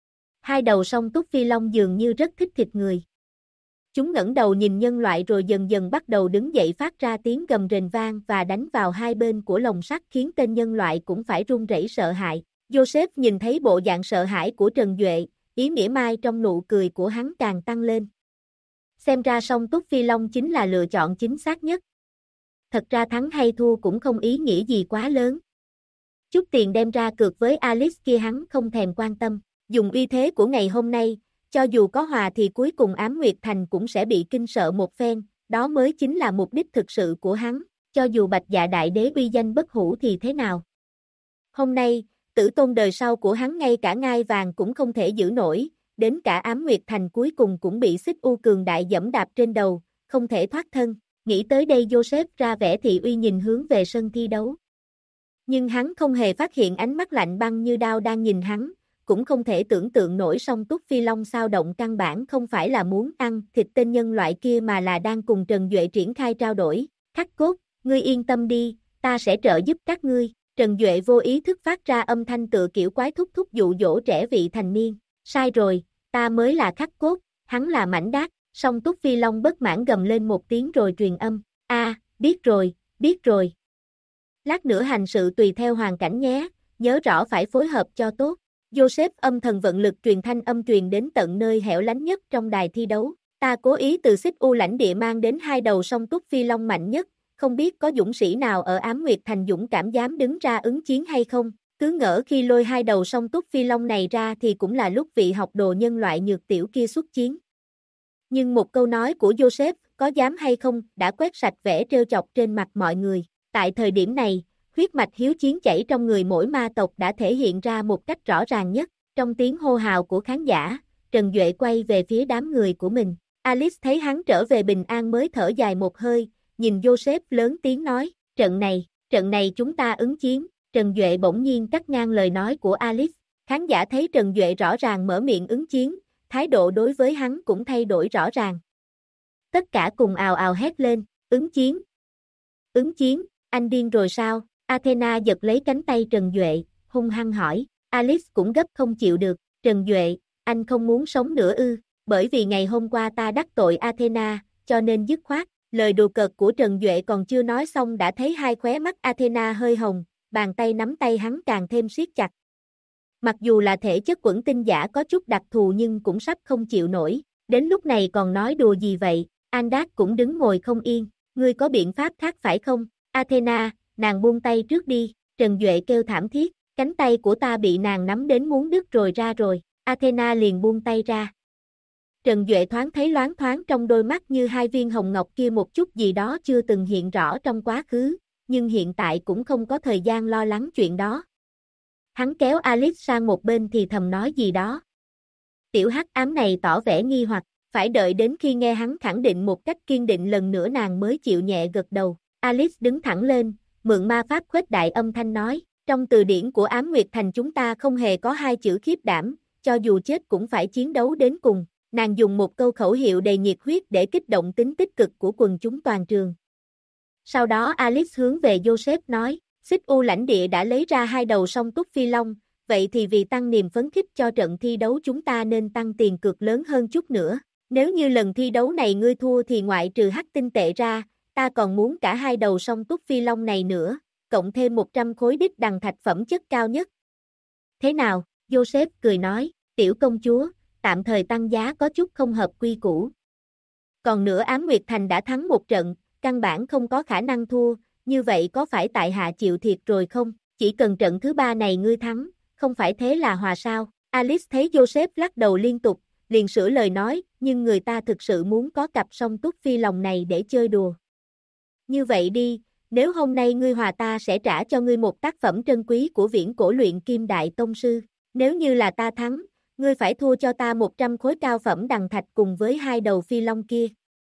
Hai đầu song túc phi long dường như rất thích thịt người. Chúng ngẩng đầu nhìn nhân loại rồi dần dần bắt đầu đứng dậy phát ra tiếng gầm rền vang và đánh vào hai bên của lồng sắt khiến tên nhân loại cũng phải run rẩy sợ hãi. Joseph nhìn thấy bộ dạng sợ hãi của Trần Duệ, ý mỉa mai trong nụ cười của hắn càng tăng lên. Xem ra song túc phi long chính là lựa chọn chính xác nhất. Thật ra thắng hay thua cũng không ý nghĩa gì quá lớn. Chút tiền đem ra cược với Alice kia hắn không thèm quan tâm. Dùng uy thế của ngày hôm nay, cho dù có hòa thì cuối cùng Ám Nguyệt Thành cũng sẽ bị kinh sợ một phen, đó mới chính là mục đích thực sự của hắn, cho dù Bạch Dạ Đại Đế uy danh bất hủ thì thế nào. Hôm nay, tử tôn đời sau của hắn ngay cả ngai vàng cũng không thể giữ nổi, đến cả Ám Nguyệt Thành cuối cùng cũng bị Xích U cường đại dẫm đạp trên đầu, không thể thoát thân. Nghĩ tới đây Joseph ra vẻ thị uy nhìn hướng về sân thi đấu. Nhưng hắn không hề phát hiện ánh mắt lạnh băng như đao đang nhìn hắn, cũng không thể tưởng tượng nổi song túc phi long sao động căn bản không phải là muốn ăn thịt tên nhân loại kia mà là đang cùng Trần Duệ triển khai trao đổi. Khắc cốt, ngươi yên tâm đi, ta sẽ trợ giúp các ngươi. Trần Duệ vô ý thức phát ra âm thanh tựa kiểu quái thúc thúc dụ dỗ trẻ vị thành niên. Sai rồi, ta mới là khắc cốt, hắn là mảnh đát. Song Túc Phi Long bất mãn gầm lên một tiếng rồi truyền âm. Biết rồi, biết rồi. Lát nữa hành sự tùy theo hoàn cảnh nhé, nhớ rõ phải phối hợp cho tốt. Joseph âm thần vận lực truyền thanh âm truyền đến tận nơi hẻo lánh nhất trong đài thi đấu. Ta cố ý từ Xích U lãnh địa mang đến 2 đầu song Túc Phi Long mạnh nhất, không biết có dũng sĩ nào ở Ám Nguyệt Thành dũng cảm dám đứng ra ứng chiến hay không. Cứ ngỡ khi lôi 2 đầu song Túc Phi Long này ra thì cũng là lúc vị học đồ nhân loại nhược tiểu kia xuất chiến. Nhưng một câu nói của Joseph, có dám hay không, đã quét sạch vẻ trêu chọc trên mặt mọi người. Tại thời điểm này, huyết mạch hiếu chiến chảy trong người mỗi ma tộc đã thể hiện ra một cách rõ ràng nhất. Trong tiếng hô hào của khán giả, Trần Duệ quay về phía đám người của mình. Alice thấy hắn trở về bình an mới thở dài một hơi, nhìn Joseph lớn tiếng nói, trận này chúng ta ứng chiến. Trần Duệ bỗng nhiên cắt ngang lời nói của Alice. Khán giả thấy Trần Duệ rõ ràng mở miệng ứng chiến, thái độ đối với hắn cũng thay đổi rõ ràng. Tất cả cùng ào ào hét lên, ứng chiến. Ứng chiến, anh điên rồi sao? Athena giật lấy cánh tay Trần Duệ, hung hăng hỏi. Alice cũng gấp không chịu được. Trần Duệ, anh không muốn sống nữa ư? Bởi vì ngày hôm qua ta đắc tội Athena, cho nên dứt khoát. Lời đùa cợt của Trần Duệ còn chưa nói xong đã thấy hai khóe mắt Athena hơi hồng, bàn tay nắm tay hắn càng thêm siết chặt. Mặc dù là thể chất quẩn tinh giả có chút đặc thù nhưng cũng sắp không chịu nổi. Đến lúc này còn nói đùa gì vậy? Andat cũng đứng ngồi không yên. Ngươi có biện pháp khác phải không? Athena, nàng buông tay trước đi. Trần Duệ kêu thảm thiết. Cánh tay của ta bị nàng nắm đến muốn đứt rồi ra rồi. Athena liền buông tay ra. Trần Duệ thoáng thấy loáng thoáng trong đôi mắt như 2 viên hồng ngọc kia một chút gì đó chưa từng hiện rõ trong quá khứ, nhưng hiện tại cũng không có thời gian lo lắng chuyện đó. Hắn kéo Alice sang một bên thì thầm nói gì đó. Tiểu hắc ám này tỏ vẻ nghi hoặc, phải đợi đến khi nghe hắn khẳng định một cách kiên định lần nữa nàng mới chịu nhẹ gật đầu. Alice đứng thẳng lên, mượn ma pháp khuếch đại âm thanh nói, trong từ điển của Ám Nguyệt Thành chúng ta không hề có 2 chữ khiếp đảm, cho dù chết cũng phải chiến đấu đến cùng. Nàng dùng một câu khẩu hiệu đầy nhiệt huyết để kích động tính tích cực của quần chúng toàn trường. Sau đó Alice hướng về Joseph nói, Xích U lãnh địa đã lấy ra 2 đầu song Túc Phi Long, vậy thì vì tăng niềm phấn khích cho trận thi đấu chúng ta nên tăng tiền cược lớn hơn chút nữa. Nếu như lần thi đấu này ngươi thua thì ngoại trừ hắc tinh tệ ra, ta còn muốn cả 2 đầu song Túc Phi Long này nữa, cộng thêm 100 khối đích đằng thạch phẩm chất cao nhất. Thế nào? Joseph cười nói, tiểu công chúa, tạm thời tăng giá có chút không hợp quy củ. Còn nữa Ám Nguyệt Thành đã thắng một trận, căn bản không có khả năng thua, như vậy có phải tại hạ chịu thiệt rồi không? Chỉ cần trận thứ 3 này ngươi thắng, không phải thế là hòa sao? Alice thấy Joseph lắc đầu liên tục, liền sửa lời nói, nhưng người ta thực sự muốn có cặp song Túc Phi Long này để chơi đùa. Như vậy đi, nếu hôm nay ngươi hòa ta sẽ trả cho ngươi một tác phẩm trân quý của Viễn Cổ Luyện Kim Đại Tông Sư. Nếu như là ta thắng, ngươi phải thua cho ta 100 khối cao phẩm đằng thạch cùng với 2 đầu phi long kia.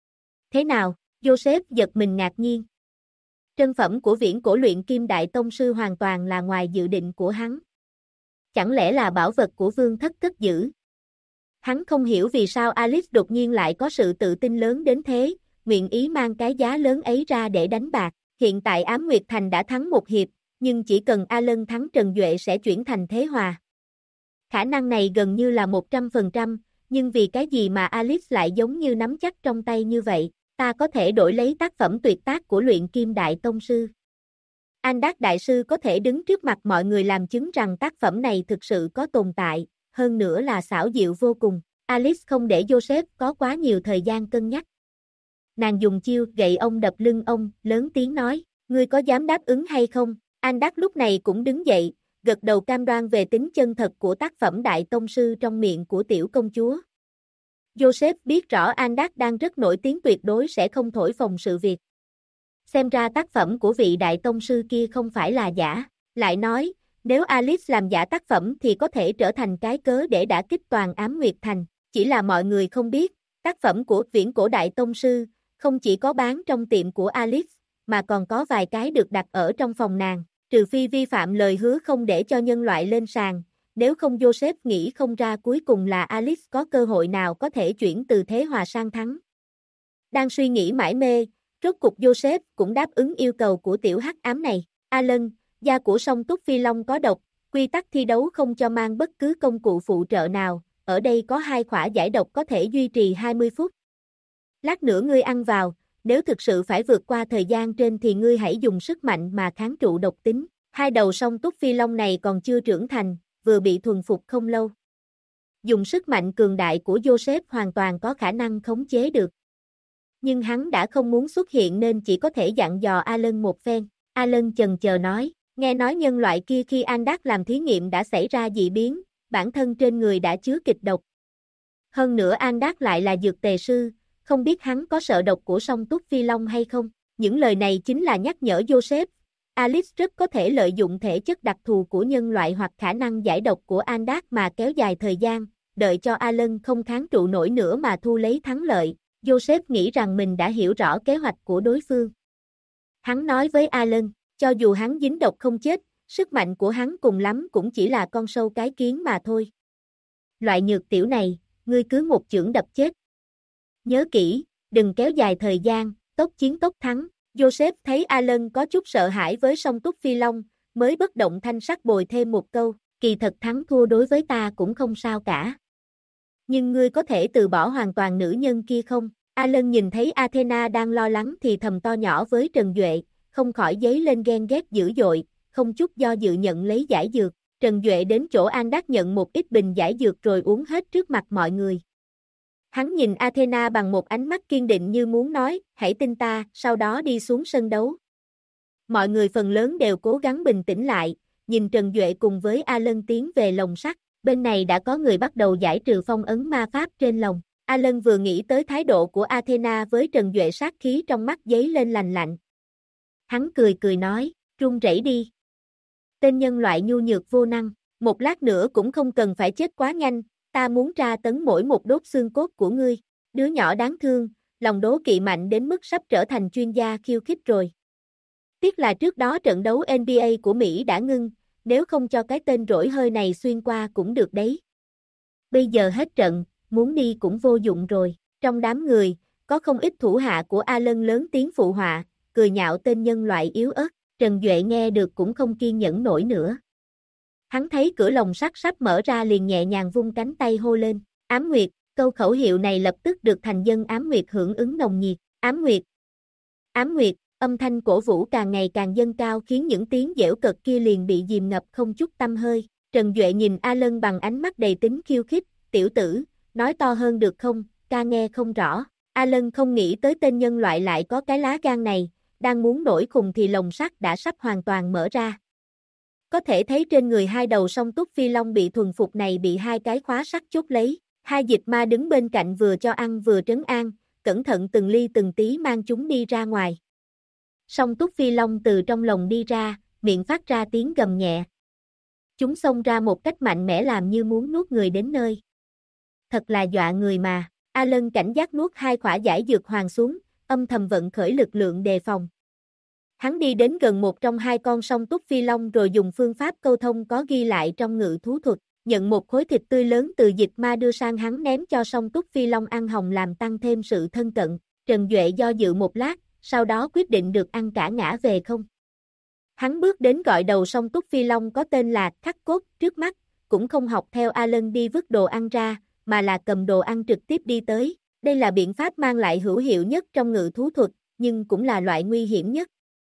Thế nào? Joseph giật mình ngạc nhiên. Trân phẩm của Viễn Cổ Luyện Kim Đại Tông Sư hoàn toàn là ngoài dự định của hắn. Chẳng lẽ là bảo vật của vương thất cất giữ? Hắn không hiểu vì sao Alice đột nhiên lại có sự tự tin lớn đến thế, nguyện ý mang cái giá lớn ấy ra để đánh bạc. Hiện tại Ám Nguyệt Thành đã thắng một hiệp, nhưng chỉ cần Alan thắng Trần Duệ sẽ chuyển thành thế hòa. Khả năng này gần như là 100%, nhưng vì cái gì mà Alice lại giống như nắm chắc trong tay như vậy, ta có thể đổi lấy tác phẩm tuyệt tác của Luyện Kim Đại Tông Sư. Andat Đại Sư có thể đứng trước mặt mọi người làm chứng rằng tác phẩm này thực sự có tồn tại, hơn nữa là xảo diệu vô cùng. Alice không để Joseph có quá nhiều thời gian cân nhắc. Nàng dùng chiêu gậy ông đập lưng ông, lớn tiếng nói, ngươi có dám đáp ứng hay không? Andat lúc này cũng đứng dậy, gật đầu cam đoan về tính chân thật của tác phẩm Đại Tông Sư trong miệng của tiểu công chúa. Joseph biết rõ Andat đang rất nổi tiếng tuyệt đối sẽ không thổi phồng sự việc. Xem ra tác phẩm của vị Đại Tông Sư kia không phải là giả, lại nói, nếu Alice làm giả tác phẩm thì có thể trở thành cái cớ để đả kích toàn Ám Nguyệt Thành, chỉ là mọi người không biết, tác phẩm của Viễn Cổ Đại Tông Sư, không chỉ có bán trong tiệm của Alice, mà còn có vài cái được đặt ở trong phòng nàng, trừ phi vi phạm lời hứa không để cho nhân loại lên sàn, nếu không Joseph nghĩ không ra cuối cùng là Alice có cơ hội nào có thể chuyển từ thế hòa sang thắng. Đang suy nghĩ mải mê, Rốt cục Joseph cũng đáp ứng yêu cầu của tiểu hắc ám này. Alan, da của song túc phi long có độc, quy tắc thi đấu không cho mang bất cứ công cụ phụ trợ nào, ở đây có 2 khỏa giải độc có thể duy trì 20 phút. Lát nữa ngươi ăn vào, nếu thực sự phải vượt qua thời gian trên thì ngươi hãy dùng sức mạnh mà kháng trụ độc tính. 2 đầu song túc phi long này còn chưa trưởng thành, vừa bị thuần phục không lâu. Dùng sức mạnh cường đại của Joseph hoàn toàn có khả năng khống chế được. Nhưng hắn đã không muốn xuất hiện nên chỉ có thể dặn dò Alan một phen. Alan chần chờ nói, nghe nói nhân loại kia khi Andak làm thí nghiệm đã xảy ra dị biến, bản thân trên người đã chứa kịch độc. Hơn nữa Andak lại là dược tề sư, không biết hắn có sợ độc của song túc phi long hay không. Những lời này chính là nhắc nhở Joseph. Alice rất có thể lợi dụng thể chất đặc thù của nhân loại hoặc khả năng giải độc của Andak mà kéo dài thời gian, đợi cho Alan không kháng trụ nổi nữa mà thu lấy thắng lợi. Joseph nghĩ rằng mình đã hiểu rõ kế hoạch của đối phương. Hắn nói với Alan, cho dù hắn dính độc không chết, sức mạnh của hắn cùng lắm cũng chỉ là con sâu cái kiến mà thôi. Loại nhược tiểu này, ngươi cứ một chưởng đập chết. Nhớ kỹ, đừng kéo dài thời gian, tốc chiến tốc thắng. Joseph thấy Alan có chút sợ hãi với song túc phi long, mới bất động thanh sắc bồi thêm một câu, kỳ thật thắng thua đối với ta cũng không sao cả. Nhưng ngươi có thể từ bỏ hoàn toàn nữ nhân kia không? Alan nhìn thấy Athena đang lo lắng thì thầm to nhỏ với Trần Duệ, không khỏi dấy lên ghen ghét dữ dội, không chút do dự nhận lấy giải dược. Trần Duệ đến chỗ Andak nhận một ít bình giải dược rồi uống hết trước mặt mọi người. Hắn nhìn Athena bằng một ánh mắt kiên định như muốn nói, hãy tin ta, sau đó đi xuống sân đấu. Mọi người phần lớn đều cố gắng bình tĩnh lại, nhìn Trần Duệ cùng với Alan tiến về lồng sắt. Bên này đã có người bắt đầu giải trừ phong ấn ma pháp trên lồng. Alan vừa nghĩ tới thái độ của Athena với Trần Duệ, sát khí trong mắt giấy lên lành lạnh. Hắn cười cười nói, run rẩy đi. Tên nhân loại nhu nhược vô năng, một lát nữa cũng không cần phải chết quá nhanh, ta muốn tra tấn mỗi một đốt xương cốt của ngươi. Đứa nhỏ đáng thương, lòng đố kỵ mạnh đến mức sắp trở thành chuyên gia khiêu khích rồi. Tiếc là trước đó trận đấu NBA của Mỹ đã ngưng, nếu không cho cái tên rỗi hơi này xuyên qua cũng được đấy. Bây giờ hết trận, muốn đi cũng vô dụng rồi. Trong đám người, có không ít thủ hạ của Alan lớn tiếng phụ họa, cười nhạo tên nhân loại yếu ớt. Trần Duệ nghe được cũng không kiên nhẫn nổi nữa. Hắn thấy cửa lồng sắt sắp mở ra liền nhẹ nhàng vung cánh tay hô lên, Ám Nguyệt, câu khẩu hiệu này lập tức được thành dân Ám Nguyệt hưởng ứng nồng nhiệt. Ám Nguyệt, Ám Nguyệt, âm thanh cổ vũ càng ngày càng dâng cao khiến những tiếng giễu cợt kia liền bị dìm ngập không chút tăm hơi. Trần Duệ nhìn Alan bằng ánh mắt đầy tính khiêu khích, tiểu tử, nói to hơn được không, ca nghe không rõ. Alan không nghĩ tới tên nhân loại lại có cái lá gan này, đang muốn nổi khùng thì lồng sắt đã sắp hoàn toàn mở ra. Có thể thấy trên người 2 đầu song túc phi long bị thuần phục này bị 2 cái khóa sắt chốt lấy. 2 dịch ma đứng bên cạnh vừa cho ăn vừa trấn an, cẩn thận từng ly từng tí mang chúng đi ra ngoài. Song túc phi long từ trong lồng đi ra, miệng phát ra tiếng gầm nhẹ. Chúng xông ra một cách mạnh mẽ làm như muốn nuốt người đến nơi. Thật là dọa người mà. Alan cảnh giác nuốt 2 khỏa giải dược hoàng xuống, âm thầm vận khởi lực lượng đề phòng. Hắn đi đến gần một trong 2 con song túc phi long rồi dùng phương pháp câu thông có ghi lại trong ngự thú thuật, nhận một khối thịt tươi lớn từ dịch ma đưa sang hắn ném cho song túc phi long ăn hồng làm tăng thêm sự thân cận. Trần Duệ do dự một lát, sau đó quyết định được ăn cả ngã về không. Hắn bước đến gọi đầu song túc phi long có tên là Khắc Cốt trước mắt, cũng không học theo Alan đi vứt đồ ăn ra, mà là cầm đồ ăn trực tiếp đi tới. Đây là biện pháp mang lại hữu hiệu nhất trong ngự thú thuật, nhưng cũng là loại nguy hiểm nhất.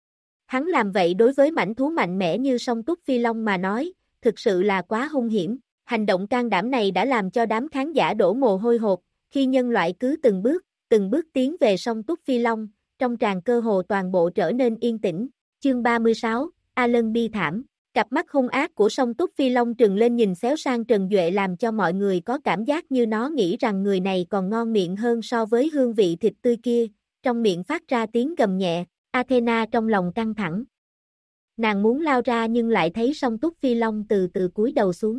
Hắn làm vậy đối với mãnh thú mạnh mẽ như song túc phi long mà nói, thực sự là quá hung hiểm. Hành động can đảm này đã làm cho đám khán giả đổ mồ hôi hột, khi nhân loại cứ từng bước tiến về song túc phi long, trong tràng cơ hồ toàn bộ trở nên yên tĩnh. Chương 36, Alan bi thảm. Cặp mắt hung ác của song túc phi long trừng lên nhìn xéo sang Trần Duệ làm cho mọi người có cảm giác như nó nghĩ rằng người này còn ngon miệng hơn so với hương vị thịt tươi kia, trong miệng phát ra tiếng gầm nhẹ. Athena trong lòng căng thẳng. Nàng muốn lao ra nhưng lại thấy song túc phi long từ từ cúi đầu xuống.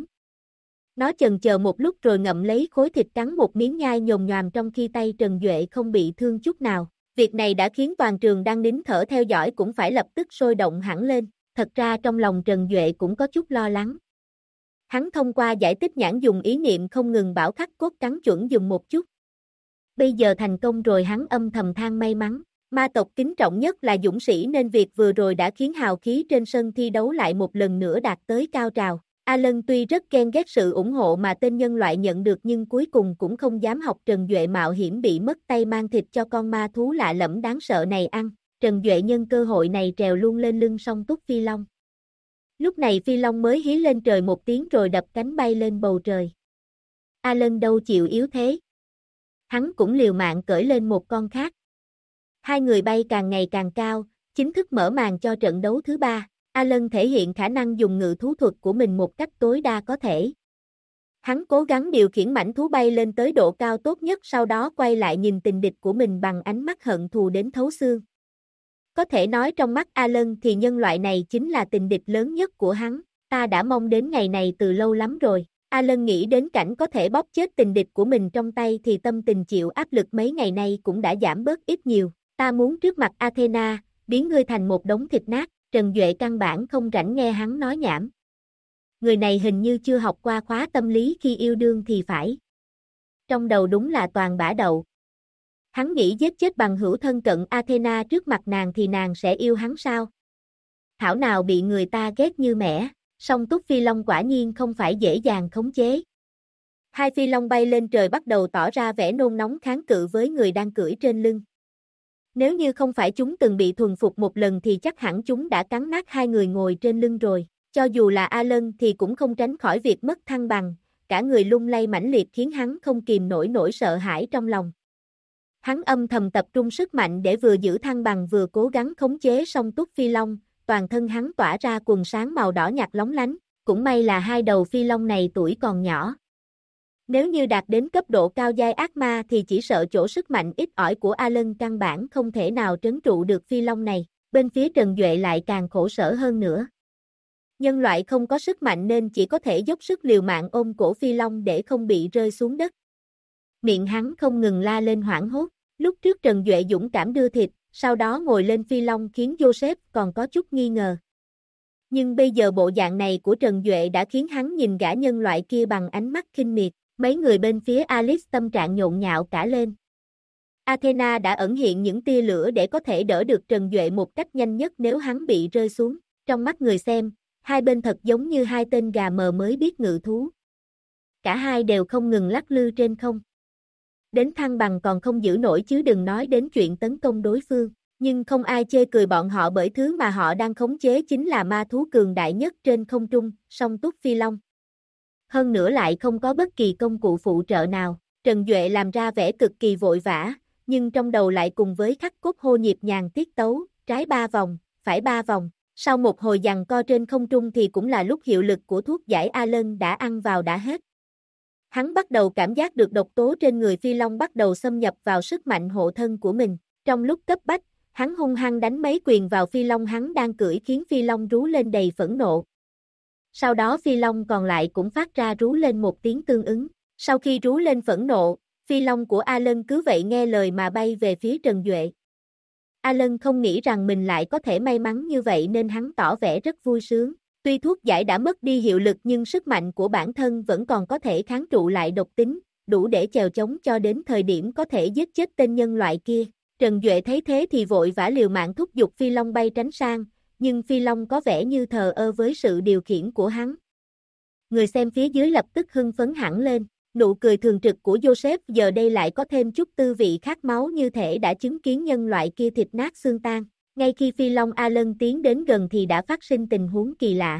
Nó chần chờ một lúc rồi ngậm lấy khối thịt cắn một miếng nhai nhồm nhoàm trong khi tay Trần Duệ không bị thương chút nào. Việc này đã khiến toàn trường đang nín thở theo dõi cũng phải lập tức sôi động hẳn lên. Thật ra trong lòng Trần Duệ cũng có chút lo lắng. Hắn thông qua giải tích nhãn dùng ý niệm không ngừng bảo Khắc Cốt cắn chuẩn dùng một chút. Bây giờ thành công rồi hắn âm thầm than may mắn. Ma tộc kính trọng nhất là dũng sĩ nên việc vừa rồi đã khiến hào khí trên sân thi đấu lại một lần nữa đạt tới cao trào. Alan tuy rất ghen ghét sự ủng hộ mà tên nhân loại nhận được nhưng cuối cùng cũng không dám học Trần Duệ mạo hiểm bị mất tay mang thịt cho con ma thú lạ lẫm đáng sợ này ăn. Trần Duệ nhân cơ hội này trèo luôn lên lưng song túc phi long. Lúc này phi long mới hí lên trời một tiếng rồi đập cánh bay lên bầu trời. Alan đâu chịu yếu thế. Hắn cũng liều mạng cởi lên một con khác. Hai người bay càng ngày càng cao, chính thức mở màn cho trận đấu thứ ba. Alan thể hiện khả năng dùng ngự thú thuật của mình một cách tối đa có thể. Hắn cố gắng điều khiển mãnh thú bay lên tới độ cao tốt nhất, sau đó quay lại nhìn tình địch của mình bằng ánh mắt hận thù đến thấu xương. Có thể nói trong mắt Alan thì nhân loại này chính là tình địch lớn nhất của hắn. Ta đã mong đến ngày này từ lâu lắm rồi. Alan nghĩ đến cảnh có thể bóp chết tình địch của mình trong tay thì tâm tình chịu áp lực mấy ngày nay cũng đã giảm bớt ít nhiều. Ta muốn trước mặt Athena, biến ngươi thành một đống thịt nát. Trần Duệ căn bản không rảnh nghe hắn nói nhảm. Người này hình như chưa học qua khóa tâm lý khi yêu đương thì phải. Trong đầu đúng là toàn bã đậu. Hắn nghĩ giết chết bằng hữu thân cận Athena trước mặt nàng thì nàng sẽ yêu hắn sao? Thảo nào bị người ta ghét như mẻ, song túc phi long quả nhiên không phải dễ dàng khống chế. Hai phi long bay lên trời bắt đầu tỏ ra vẻ nôn nóng kháng cự với người đang cưỡi trên lưng. Nếu như không phải chúng từng bị thuần phục một lần thì chắc hẳn chúng đã cắn nát hai người ngồi trên lưng rồi. Cho dù là Alan thì cũng không tránh khỏi việc mất thăng bằng, cả người lung lay mãnh liệt khiến hắn không kìm nổi nỗi sợ hãi trong lòng. Hắn âm thầm tập trung sức mạnh để vừa giữ thăng bằng vừa cố gắng khống chế song túc phi long, toàn thân hắn tỏa ra quần sáng màu đỏ nhạt lóng lánh, cũng may là hai đầu phi long này tuổi còn nhỏ. Nếu như đạt đến cấp độ cao giai ác ma thì chỉ sợ chỗ sức mạnh ít ỏi của Alan căn bản không thể nào trấn trụ được phi long này, bên phía Trần Duệ lại càng khổ sở hơn nữa. Nhân loại không có sức mạnh nên chỉ có thể dốc sức liều mạng ôm cổ phi long để không bị rơi xuống đất. Miệng hắn không ngừng la lên hoảng hốt, lúc trước Trần Duệ dũng cảm đưa thịt, sau đó ngồi lên phi long khiến Joseph còn có chút nghi ngờ. Nhưng bây giờ bộ dạng này của Trần Duệ đã khiến hắn nhìn gã nhân loại kia bằng ánh mắt khinh miệt. Mấy người bên phía Alice tâm trạng nhộn nhạo cả lên. Athena đã ẩn hiện những tia lửa để có thể đỡ được Trần Duệ một cách nhanh nhất nếu hắn bị rơi xuống. Trong mắt người xem, hai bên thật giống như hai tên gà mờ mới biết ngự thú. Cả hai đều không ngừng lắc lư trên không. Đến thăng bằng còn không giữ nổi chứ đừng nói đến chuyện tấn công đối phương. Nhưng không ai chê cười bọn họ bởi thứ mà họ đang khống chế chính là ma thú cường đại nhất trên không trung, song túc phi long. Hơn nữa lại không có bất kỳ công cụ phụ trợ nào. Trần Duệ làm ra vẻ cực kỳ vội vã, nhưng trong đầu lại cùng với khắc cốt hô nhịp nhàng tiết tấu, trái 3 vòng, phải 3 vòng. Sau một hồi giằng co trên không trung thì cũng là lúc hiệu lực của thuốc giải Alan đã ăn vào đã hết. Hắn bắt đầu cảm giác được độc tố trên người phi long bắt đầu xâm nhập vào sức mạnh hộ thân của mình. Trong lúc cấp bách, hắn hung hăng đánh mấy quyền vào phi long hắn đang cưỡi khiến phi long rú lên đầy phẫn nộ. Sau đó phi long còn lại cũng phát ra rú lên một tiếng tương ứng. Sau khi rú lên phẫn nộ, phi long của Alan cứ vậy nghe lời mà bay về phía Trần Duệ. Alan không nghĩ rằng mình lại có thể may mắn như vậy nên hắn tỏ vẻ rất vui sướng. Tuy thuốc giải đã mất đi hiệu lực nhưng sức mạnh của bản thân vẫn còn có thể kháng trụ lại độc tính, đủ để chèo chống cho đến thời điểm có thể giết chết tên nhân loại kia. Trần Duệ thấy thế thì vội vã liều mạng thúc giục phi long bay tránh sang, nhưng phi long có vẻ như thờ ơ với sự điều khiển của hắn. Người xem phía dưới lập tức hưng phấn hẳn lên, nụ cười thường trực của Joseph giờ đây lại có thêm chút tư vị khát máu như thể đã chứng kiến nhân loại kia thịt nát xương tan. Ngay khi phi long Alan tiến đến gần thì đã phát sinh tình huống kỳ lạ.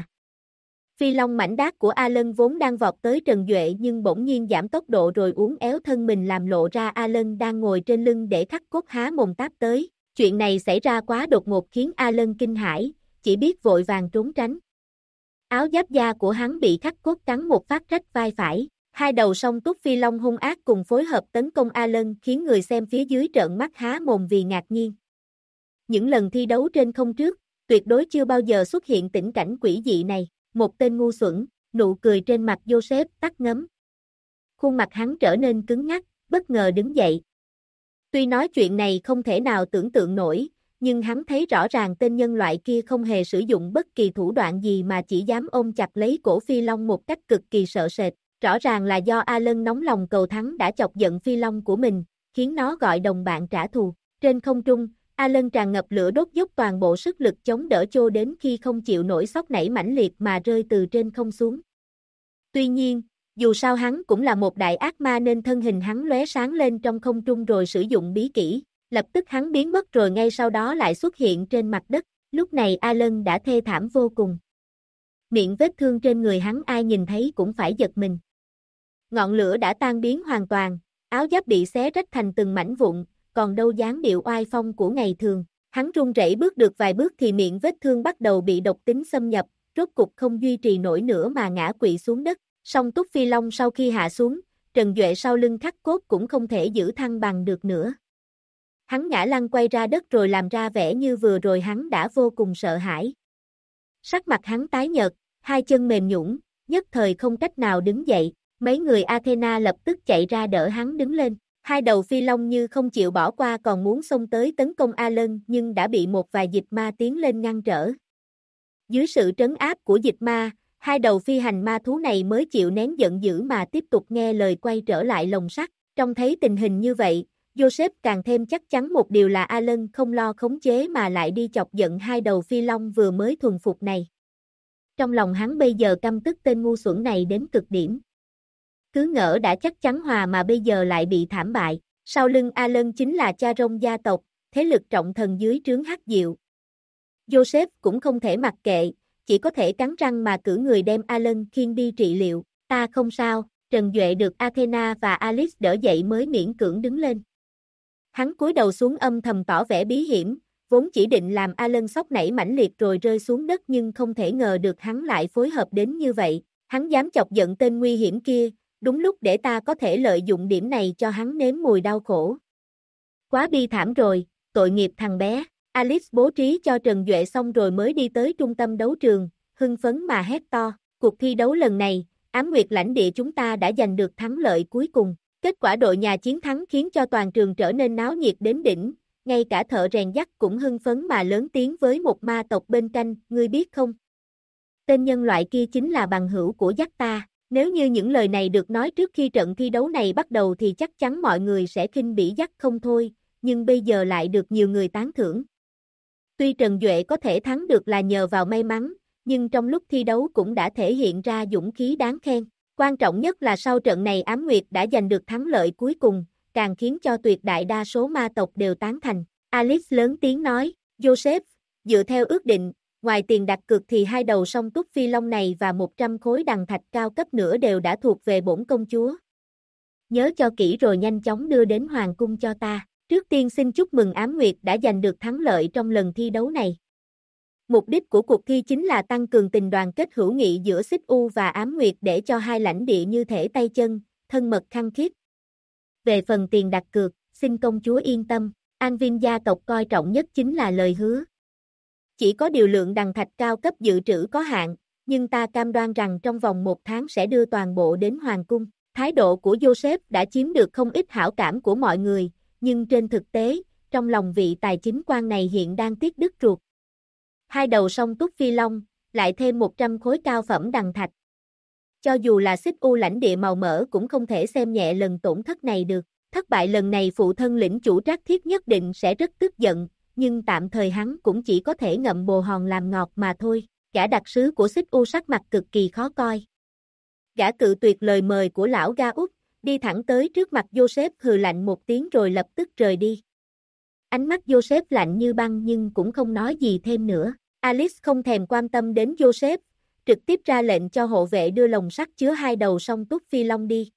Phi long mảnh đát của Alan vốn đang vọt tới Trần Duệ nhưng bỗng nhiên giảm tốc độ rồi uốn éo thân mình làm lộ ra Alan đang ngồi trên lưng để khắc cốt há mồm táp tới. Chuyện này xảy ra quá đột ngột khiến Alan kinh hãi, chỉ biết vội vàng trốn tránh. Áo giáp da của hắn bị khắc cốt cắn một phát rách vai phải. Hai đầu song túc phi long hung ác cùng phối hợp tấn công Alan khiến người xem phía dưới trợn mắt há mồm vì ngạc nhiên. Những lần thi đấu trên không trước, tuyệt đối chưa bao giờ xuất hiện tình cảnh quỷ dị này. Một tên ngu xuẩn, nụ cười trên mặt Joseph tắt ngấm. Khuôn mặt hắn trở nên cứng ngắc, bất ngờ đứng dậy. Tuy nói chuyện này không thể nào tưởng tượng nổi, nhưng hắn thấy rõ ràng tên nhân loại kia không hề sử dụng bất kỳ thủ đoạn gì mà chỉ dám ôm chặt lấy cổ phi long một cách cực kỳ sợ sệt. Rõ ràng là do Alan nóng lòng cầu thắng đã chọc giận phi long của mình, khiến nó gọi đồng bạn trả thù. Trên không trung, Alan tràn ngập lửa đốt dốc toàn bộ sức lực chống đỡ Chô đến khi không chịu nổi sốc nảy mãnh liệt mà rơi từ trên không xuống. Tuy nhiên, dù sao hắn cũng là một đại ác ma nên thân hình hắn lóe sáng lên trong không trung rồi sử dụng bí kỹ, lập tức hắn biến mất rồi ngay sau đó lại xuất hiện trên mặt đất, lúc này Alan đã thê thảm vô cùng. Miệng vết thương trên người hắn ai nhìn thấy cũng phải giật mình. Ngọn lửa đã tan biến hoàn toàn, áo giáp bị xé rách thành từng mảnh vụn, còn đâu dáng điệu oai phong của ngày thường. Hắn run rẩy bước được vài bước thì miệng vết thương bắt đầu bị độc tính xâm nhập, rốt cục không duy trì nổi nữa mà ngã quỵ xuống đất. Song Túc Phi Long sau khi hạ xuống, Trần Duệ sau lưng khắc cốt cũng không thể giữ thăng bằng được nữa. Hắn ngã lăn quay ra đất rồi làm ra vẻ như vừa rồi hắn đã vô cùng sợ hãi. Sắc mặt hắn tái nhợt, hai chân mềm nhũn, nhất thời không cách nào đứng dậy, mấy người Athena lập tức chạy ra đỡ hắn đứng lên. Hai đầu phi long như không chịu bỏ qua còn muốn xông tới tấn công Alan nhưng đã bị một vài dịch ma tiến lên ngăn trở. Dưới sự trấn áp của dịch ma, hai đầu phi hành ma thú này mới chịu nén giận dữ mà tiếp tục nghe lời quay trở lại lồng sắt. Trông thấy tình hình như vậy, Joseph càng thêm chắc chắn một điều là Alan không lo khống chế mà lại đi chọc giận hai đầu phi long vừa mới thuần phục này. Trong lòng hắn bây giờ căm tức tên ngu xuẩn này đến cực điểm. Cứ ngỡ đã chắc chắn hòa mà bây giờ lại bị thảm bại. Sau lưng Alan chính là cha rông gia tộc, thế lực trọng thần dưới trướng Hắc Diệu. Joseph cũng không thể mặc kệ, chỉ có thể cắn răng mà cử người đem Alan khiêng đi trị liệu. Ta không sao, Trần Duệ được Athena và Alice đỡ dậy mới miễn cưỡng đứng lên. Hắn cúi đầu xuống âm thầm tỏ vẻ bí hiểm, vốn chỉ định làm Alan sốc nảy mãnh liệt rồi rơi xuống đất nhưng không thể ngờ được hắn lại phối hợp đến như vậy. Hắn dám chọc giận tên nguy hiểm kia, đúng lúc để ta có thể lợi dụng điểm này cho hắn nếm mùi đau khổ. Quá bi thảm rồi, tội nghiệp thằng bé. Alice bố trí cho Trần Duệ xong rồi mới đi tới trung tâm đấu trường, hưng phấn mà hét to. Cuộc thi đấu lần này, Ám Nguyệt lãnh địa chúng ta đã giành được thắng lợi cuối cùng. Kết quả đội nhà chiến thắng khiến cho toàn trường trở nên náo nhiệt đến đỉnh, ngay cả thợ rèn dắt cũng hưng phấn mà lớn tiếng với một ma tộc bên cạnh, ngươi biết không? Tên nhân loại kia chính là bằng hữu của dắt ta. Nếu như những lời này được nói trước khi trận thi đấu này bắt đầu thì chắc chắn mọi người sẽ khinh bỉ dắt không thôi, nhưng bây giờ lại được nhiều người tán thưởng. Tuy Trần Duệ có thể thắng được là nhờ vào may mắn, nhưng trong lúc thi đấu cũng đã thể hiện ra dũng khí đáng khen. Quan trọng nhất là sau trận này Ám Nguyệt đã giành được thắng lợi cuối cùng, càng khiến cho tuyệt đại đa số ma tộc đều tán thành. Alice lớn tiếng nói, Joseph, dựa theo ước định, ngoài tiền đặt cược thì hai đầu song túc phi long này và 100 khối đằng thạch cao cấp nữa đều đã thuộc về bổn công chúa. Nhớ cho kỹ rồi nhanh chóng đưa đến hoàng cung cho ta. Trước tiên xin chúc mừng Ám Nguyệt đã giành được thắng lợi trong lần thi đấu này. Mục đích của cuộc thi chính là tăng cường tình đoàn kết hữu nghị giữa Xích U và Ám Nguyệt để cho hai lãnh địa như thể tay chân, thân mật khăng khít. Về phần tiền đặt cược, xin công chúa yên tâm, An Vinh gia tộc coi trọng nhất chính là lời hứa. Chỉ có điều lượng đằng thạch cao cấp dự trữ có hạn, nhưng ta cam đoan rằng trong vòng 1 tháng sẽ đưa toàn bộ đến hoàng cung. Thái độ của Joseph đã chiếm được không ít hảo cảm của mọi người, nhưng trên thực tế, trong lòng vị tài chính quan này hiện đang tiếc đứt ruột. Hai đầu song túc phi long, lại thêm 100 khối cao phẩm đằng thạch. Cho dù là Xích U lãnh địa màu mỡ cũng không thể xem nhẹ lần tổn thất này được. Thất bại lần này phụ thân lĩnh chủ Trác Thiết nhất định sẽ rất tức giận, nhưng tạm thời hắn cũng chỉ có thể ngậm bồ hòn làm ngọt mà thôi. Gã đặc sứ của Xích U sắc mặt cực kỳ khó coi. Gã cự tuyệt lời mời của lão Ga Út, đi thẳng tới trước mặt Joseph hừ lạnh một tiếng rồi lập tức rời đi. Ánh mắt Joseph lạnh như băng nhưng cũng không nói gì thêm nữa. Alice không thèm quan tâm đến Joseph, trực tiếp ra lệnh cho hộ vệ đưa lồng sắt chứa hai đầu song túc phi long đi.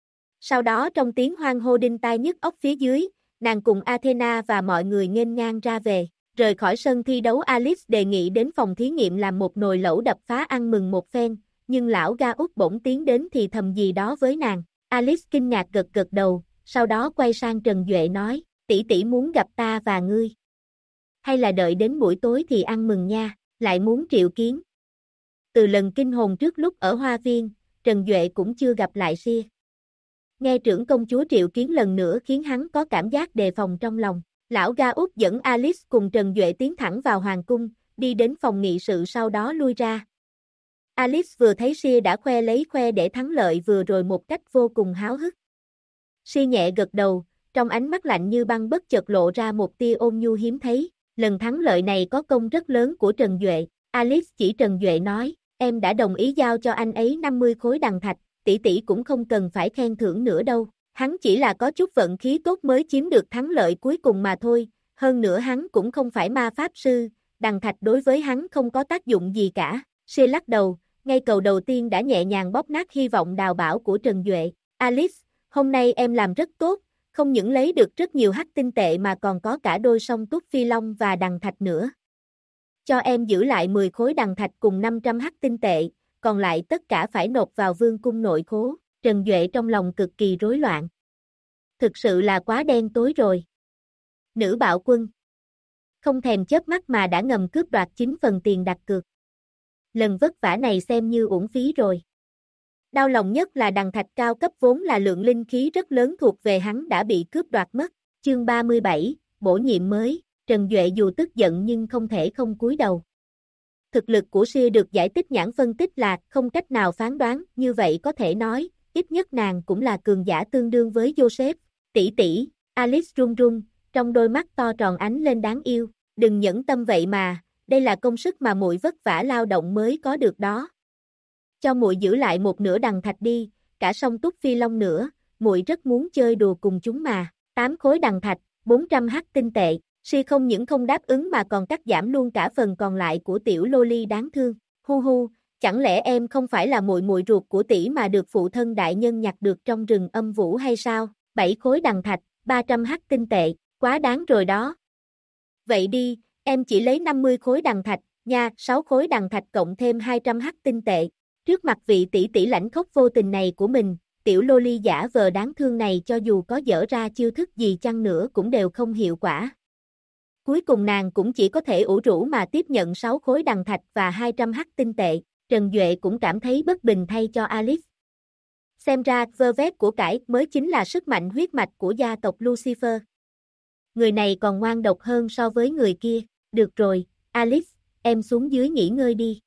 Sau đó trong tiếng hoan hô đinh tai nhức óc phía dưới, nàng cùng Athena và mọi người nghênh ngang ra về. Rời khỏi sân thi đấu Alice đề nghị đến phòng thí nghiệm làm một nồi lẩu đập phá ăn mừng một phen, nhưng lão Ga Út bỗng tiến đến thì thầm gì đó với nàng. Alice kinh ngạc gật gật đầu, sau đó quay sang Trần Duệ nói, tỷ tỷ muốn gặp ta và ngươi. Hay là đợi đến buổi tối thì ăn mừng nha, lại muốn triệu kiến. Từ lần kinh hồn trước lúc ở Hoa Viên, Trần Duệ cũng chưa gặp lại Sia. Nghe trưởng công chúa triệu kiến lần nữa khiến hắn có cảm giác đề phòng trong lòng. Lão Ga Út dẫn Alice cùng Trần Duệ tiến thẳng vào hoàng cung, đi đến phòng nghị sự sau đó lui ra. Alice vừa thấy Sia đã khoe lấy khoe để thắng lợi vừa rồi một cách vô cùng háo hức. Sia nhẹ gật đầu, trong ánh mắt lạnh như băng bất chợt lộ ra một tia ôn nhu hiếm thấy, lần thắng lợi này có công rất lớn của Trần Duệ, Alice chỉ Trần Duệ nói, em đã đồng ý giao cho anh ấy 50 khối đằng thạch, tỷ tỷ cũng không cần phải khen thưởng nữa đâu, hắn chỉ là có chút vận khí tốt mới chiếm được thắng lợi cuối cùng mà thôi, hơn nữa hắn cũng không phải ma pháp sư, đằng thạch đối với hắn không có tác dụng gì cả, She lắc đầu, ngay cầu đầu tiên đã nhẹ nhàng bóp nát hy vọng đào bão của Trần Duệ, Alice, hôm nay em làm rất tốt, không những lấy được rất nhiều hắc tinh tệ mà còn có cả đôi song túc phi long và đằng thạch nữa. Cho em giữ lại 10 khối đằng thạch cùng 500 hắc tinh tệ, còn lại tất cả phải nộp vào vương cung nội khố, Trần Duệ trong lòng cực kỳ rối loạn. Thực sự là quá đen tối rồi. Nữ bạo quân. Không thèm chớp mắt mà đã ngầm cướp đoạt 9 phần tiền đặt cược. Lần vất vả này xem như uổng phí rồi. Đau lòng nhất là đằng thạch cao cấp vốn là lượng linh khí rất lớn thuộc về hắn đã bị cướp đoạt mất. Chương 37, bổ nhiệm mới, Trần Duệ dù tức giận nhưng không thể không cúi đầu. Thực lực của Sia được giải tích nhãn phân tích là không cách nào phán đoán, như vậy có thể nói, ít nhất nàng cũng là cường giả tương đương với Joseph. Tỷ tỷ, Alice run run, trong đôi mắt to tròn ánh lên đáng yêu, đừng nhẫn tâm vậy mà, đây là công sức mà muội vất vả lao động mới có được đó. Cho muội giữ lại một nửa đằng thạch đi, cả song túc phi long nữa, muội rất muốn chơi đùa cùng chúng mà. 8 khối đằng thạch, 400 hắc tinh tệ, Si không những không đáp ứng mà còn cắt giảm luôn cả phần còn lại của tiểu loli đáng thương. Hu hu, chẳng lẽ em không phải là muội muội ruột của tỷ mà được phụ thân đại nhân nhặt được trong rừng âm vũ hay sao? 7 khối đằng thạch, 300 hắc tinh tệ, quá đáng rồi đó. Vậy đi, em chỉ lấy 50 khối đằng thạch, nha, 6 khối đằng thạch cộng thêm 200 hắc tinh tệ. Trước mặt vị tỷ tỷ lãnh khốc vô tình này của mình, tiểu loli giả vờ đáng thương này cho dù có dở ra chiêu thức gì chăng nữa cũng đều không hiệu quả. Cuối cùng nàng cũng chỉ có thể ủ rũ mà tiếp nhận 6 khối đằng thạch và 200 hắc tinh tệ, Trần Duệ cũng cảm thấy bất bình thay cho Alice. Xem ra vơ vét của cải mới chính là sức mạnh huyết mạch của gia tộc Lucifer. Người này còn ngoan độc hơn so với người kia, được rồi, Alice, em xuống dưới nghỉ ngơi đi.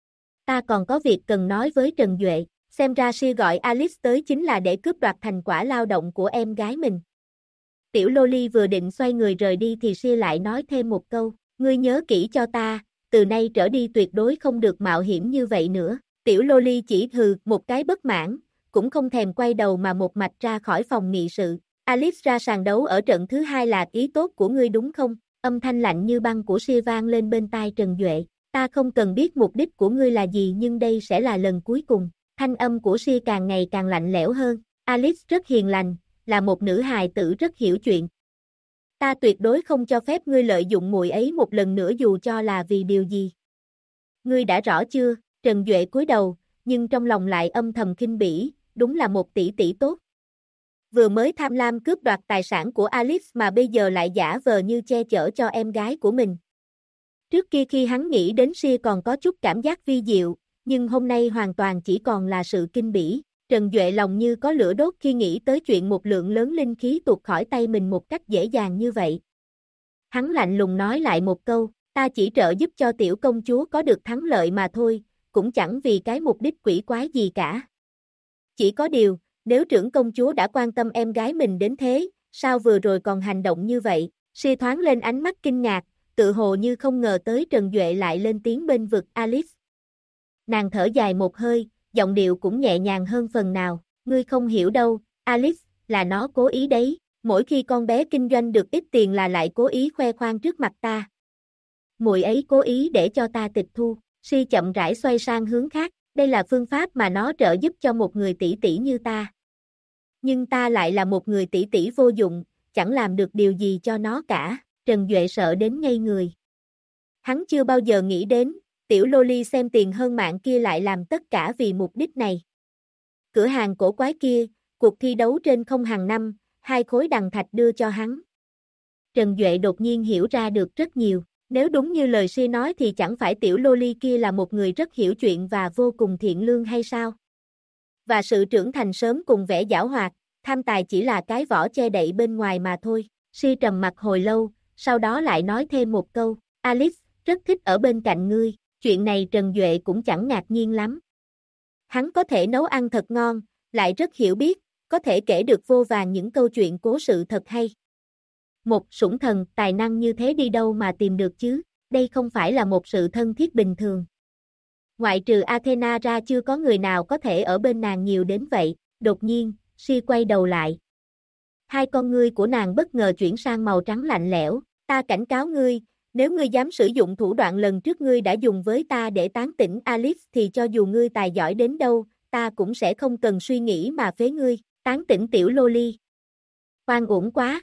Ta còn có việc cần nói với Trần Duệ, xem ra Si gọi Alice tới chính là để cướp đoạt thành quả lao động của em gái mình. Tiểu Loli vừa định xoay người rời đi thì Si lại nói thêm một câu, ngươi nhớ kỹ cho ta, từ nay trở đi tuyệt đối không được mạo hiểm như vậy nữa. Tiểu Loli chỉ hừ một cái bất mãn, cũng không thèm quay đầu mà một mạch ra khỏi phòng nghị sự. Alice ra sàn đấu ở trận thứ 2 là ý tốt của ngươi đúng không? Âm thanh lạnh như băng của Si vang lên bên tai Trần Duệ. Ta không cần biết mục đích của ngươi là gì nhưng đây sẽ là lần cuối cùng. Thanh âm của Si càng ngày càng lạnh lẽo hơn. Alice rất hiền lành, là một nữ hài tử rất hiểu chuyện. Ta tuyệt đối không cho phép ngươi lợi dụng muội ấy một lần nữa dù cho là vì điều gì. Ngươi đã rõ chưa? Trần Duệ cúi đầu, nhưng trong lòng lại âm thầm khinh bỉ, đúng là một tỷ tỷ tốt. Vừa mới tham lam cướp đoạt tài sản của Alice mà bây giờ lại giả vờ như che chở cho em gái của mình. Trước kia khi hắn nghĩ đến Si còn có chút cảm giác vi diệu, nhưng hôm nay hoàn toàn chỉ còn là sự kinh bỉ. Trần Duệ lòng như có lửa đốt khi nghĩ tới chuyện một lượng lớn linh khí tuột khỏi tay mình một cách dễ dàng như vậy. Hắn lạnh lùng nói lại một câu, ta chỉ trợ giúp cho tiểu công chúa có được thắng lợi mà thôi, cũng chẳng vì cái mục đích quỷ quái gì cả. Chỉ có điều, nếu trưởng công chúa đã quan tâm em gái mình đến thế, sao vừa rồi còn hành động như vậy? Si thoáng lên ánh mắt kinh ngạc, tự hồ như không ngờ tới Trần Duệ lại lên tiếng bên vực Alice. Nàng thở dài một hơi, giọng điệu cũng nhẹ nhàng hơn phần nào, ngươi không hiểu đâu, Alice, là nó cố ý đấy, mỗi khi con bé kinh doanh được ít tiền là lại cố ý khoe khoang trước mặt ta. Muội ấy cố ý để cho ta tịch thu, Si chậm rãi xoay sang hướng khác, đây là phương pháp mà nó trợ giúp cho một người tỷ tỷ như ta. Nhưng ta lại là một người tỷ tỷ vô dụng, chẳng làm được điều gì cho nó cả, Trần Duệ sợ đến ngây người. Hắn chưa bao giờ nghĩ đến, tiểu loli xem tiền hơn mạng kia lại làm tất cả vì mục đích này. Cửa hàng cổ quái kia, cuộc thi đấu trên không hàng năm, 2 khối đằng thạch đưa cho hắn. Trần Duệ đột nhiên hiểu ra được rất nhiều, nếu đúng như lời Si nói thì chẳng phải tiểu loli kia là một người rất hiểu chuyện và vô cùng thiện lương hay sao? Và sự trưởng thành sớm cùng vẻ giảo hoạt, tham tài chỉ là cái vỏ che đậy bên ngoài mà thôi. Si trầm mặt hồi lâu, sau đó lại nói thêm một câu, Alice, rất thích ở bên cạnh ngươi, chuyện này Trần Duệ cũng chẳng ngạc nhiên lắm. Hắn có thể nấu ăn thật ngon, lại rất hiểu biết, có thể kể được vô vàn những câu chuyện cố sự thật hay. Một sủng thần, tài năng như thế đi đâu mà tìm được chứ, đây không phải là một sự thân thiết bình thường. Ngoại trừ Athena ra chưa có người nào có thể ở bên nàng nhiều đến vậy, đột nhiên, Si quay đầu lại. Hai con ngươi của nàng bất ngờ chuyển sang màu trắng lạnh lẽo, ta cảnh cáo ngươi, nếu ngươi dám sử dụng thủ đoạn lần trước ngươi đã dùng với ta để tán tỉnh Alice thì cho dù ngươi tài giỏi đến đâu, ta cũng sẽ không cần suy nghĩ mà phế ngươi, tán tỉnh tiểu loli. Oan uổng quá.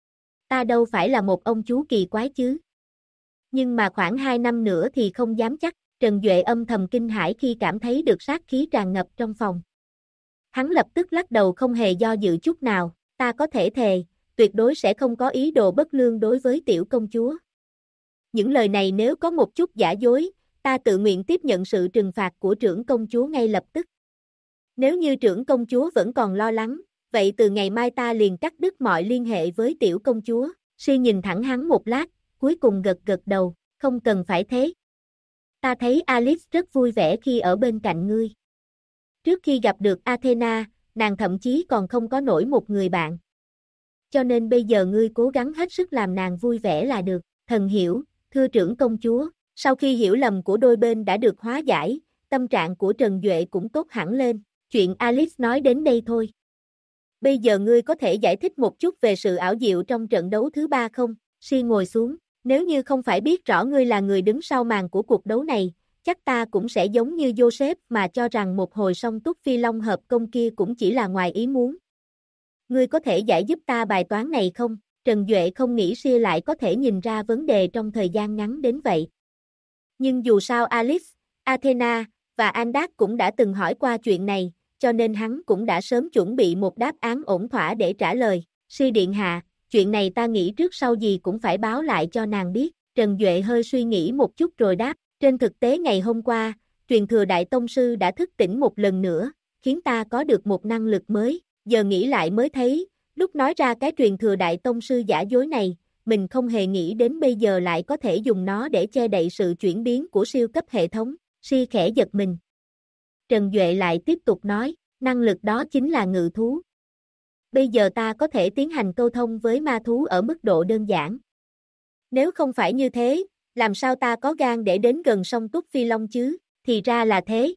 Ta đâu phải là một ông chú kỳ quái chứ. Nhưng mà khoảng 2 năm nữa thì không dám chắc, Trần Duệ âm thầm kinh hãi khi cảm thấy được sát khí tràn ngập trong phòng. Hắn lập tức lắc đầu không hề do dự chút nào, ta có thể thề, tuyệt đối sẽ không có ý đồ bất lương đối với tiểu công chúa. Những lời này nếu có một chút giả dối, ta tự nguyện tiếp nhận sự trừng phạt của trưởng công chúa ngay lập tức. Nếu như trưởng công chúa vẫn còn lo lắng, vậy từ ngày mai ta liền cắt đứt mọi liên hệ với tiểu công chúa. Si nhìn thẳng hắn một lát, cuối cùng gật gật đầu, không cần phải thế. Ta thấy Alice rất vui vẻ khi ở bên cạnh ngươi. Trước khi gặp được Athena, nàng thậm chí còn không có nổi một người bạn. Cho nên bây giờ ngươi cố gắng hết sức làm nàng vui vẻ là được. Thần hiểu, thưa trưởng công chúa. Sau khi hiểu lầm của đôi bên đã được hóa giải, tâm trạng của Trần Duệ cũng tốt hẳn lên. Chuyện Alice nói đến đây thôi. Bây giờ ngươi có thể giải thích một chút về sự ảo diệu trong trận đấu thứ 3 không? Si ngồi xuống. Nếu như không phải biết rõ ngươi là người đứng sau màn của cuộc đấu này, chắc ta cũng sẽ giống như Joseph mà cho rằng một hồi song túc phi long hợp công kia cũng chỉ là ngoài ý muốn. Ngươi có thể giải giúp ta bài toán này không? Trần Duệ không nghĩ Si lại có thể nhìn ra vấn đề trong thời gian ngắn đến vậy. Nhưng dù sao Alice, Athena và Andak cũng đã từng hỏi qua chuyện này, cho nên hắn cũng đã sớm chuẩn bị một đáp án ổn thỏa để trả lời. Si điện hạ, chuyện này ta nghĩ trước sau gì cũng phải báo lại cho nàng biết. Trần Duệ hơi suy nghĩ một chút rồi đáp, trên thực tế ngày hôm qua, truyền thừa Đại Tông Sư đã thức tỉnh một lần nữa, khiến ta có được một năng lực mới, giờ nghĩ lại mới thấy, lúc nói ra cái truyền thừa Đại Tông Sư giả dối này, mình không hề nghĩ đến bây giờ lại có thể dùng nó để che đậy sự chuyển biến của siêu cấp hệ thống. Si khẽ giật mình. Trần Duệ lại tiếp tục nói, năng lực đó chính là ngự thú. Bây giờ ta có thể tiến hành câu thông với ma thú ở mức độ đơn giản. Nếu không phải như thế, làm sao ta có gan để đến gần song túc phi long chứ? Thì ra là thế.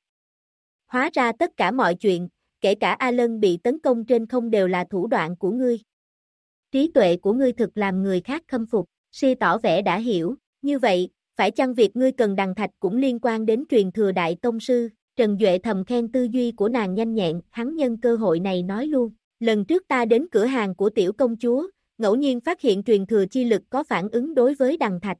Hóa ra tất cả mọi chuyện, kể cả Alan bị tấn công trên không đều là thủ đoạn của ngươi. Trí tuệ của ngươi thực làm người khác khâm phục. Si tỏ vẻ đã hiểu, như vậy, phải chăng việc ngươi cần đằng thạch cũng liên quan đến truyền thừa Đại Tông Sư? Trần Duệ thầm khen tư duy của nàng nhanh nhẹn, hắn nhân cơ hội này nói luôn. Lần trước ta đến cửa hàng của tiểu công chúa, ngẫu nhiên phát hiện truyền thừa chi lực có phản ứng đối với đằng thạch.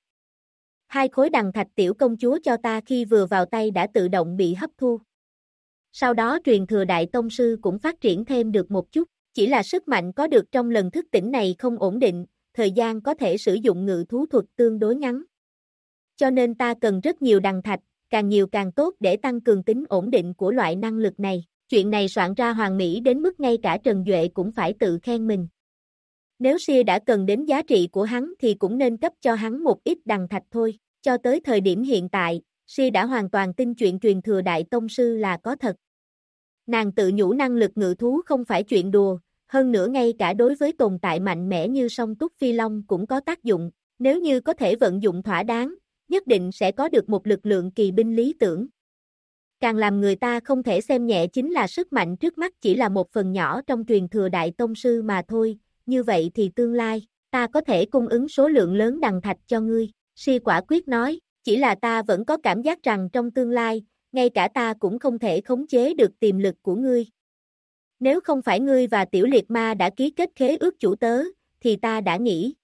2 khối đằng thạch tiểu công chúa cho ta khi vừa vào tay đã tự động bị hấp thu. Sau đó truyền thừa Đại Tông Sư cũng phát triển thêm được một chút, chỉ là sức mạnh có được trong lần thức tỉnh này không ổn định, thời gian có thể sử dụng ngự thú thuật tương đối ngắn. Cho nên ta cần rất nhiều đằng thạch, càng nhiều càng tốt để tăng cường tính ổn định của loại năng lực này. Chuyện này soạn ra hoàn mỹ đến mức ngay cả Trần Duệ cũng phải tự khen mình. Nếu Si đã cần đến giá trị của hắn thì cũng nên cấp cho hắn một ít đằng thạch thôi. Cho tới thời điểm hiện tại, Si đã hoàn toàn tin chuyện truyền thừa Đại Tông Sư là có thật. Nàng tự nhủ năng lực ngự thú không phải chuyện đùa, hơn nữa ngay cả đối với tồn tại mạnh mẽ như song túc phi long cũng có tác dụng, nếu như có thể vận dụng thỏa đáng, nhất định sẽ có được một lực lượng kỳ binh lý tưởng. Càng làm người ta không thể xem nhẹ chính là sức mạnh trước mắt chỉ là một phần nhỏ trong truyền thừa Đại Tông Sư mà thôi, như vậy thì tương lai, ta có thể cung ứng số lượng lớn đằng thạch cho ngươi. Si quả quyết nói, chỉ là ta vẫn có cảm giác rằng trong tương lai, ngay cả ta cũng không thể khống chế được tiềm lực của ngươi. Nếu không phải ngươi và Tiểu Liệt Ma đã ký kết khế ước chủ tớ, thì ta đã nghĩ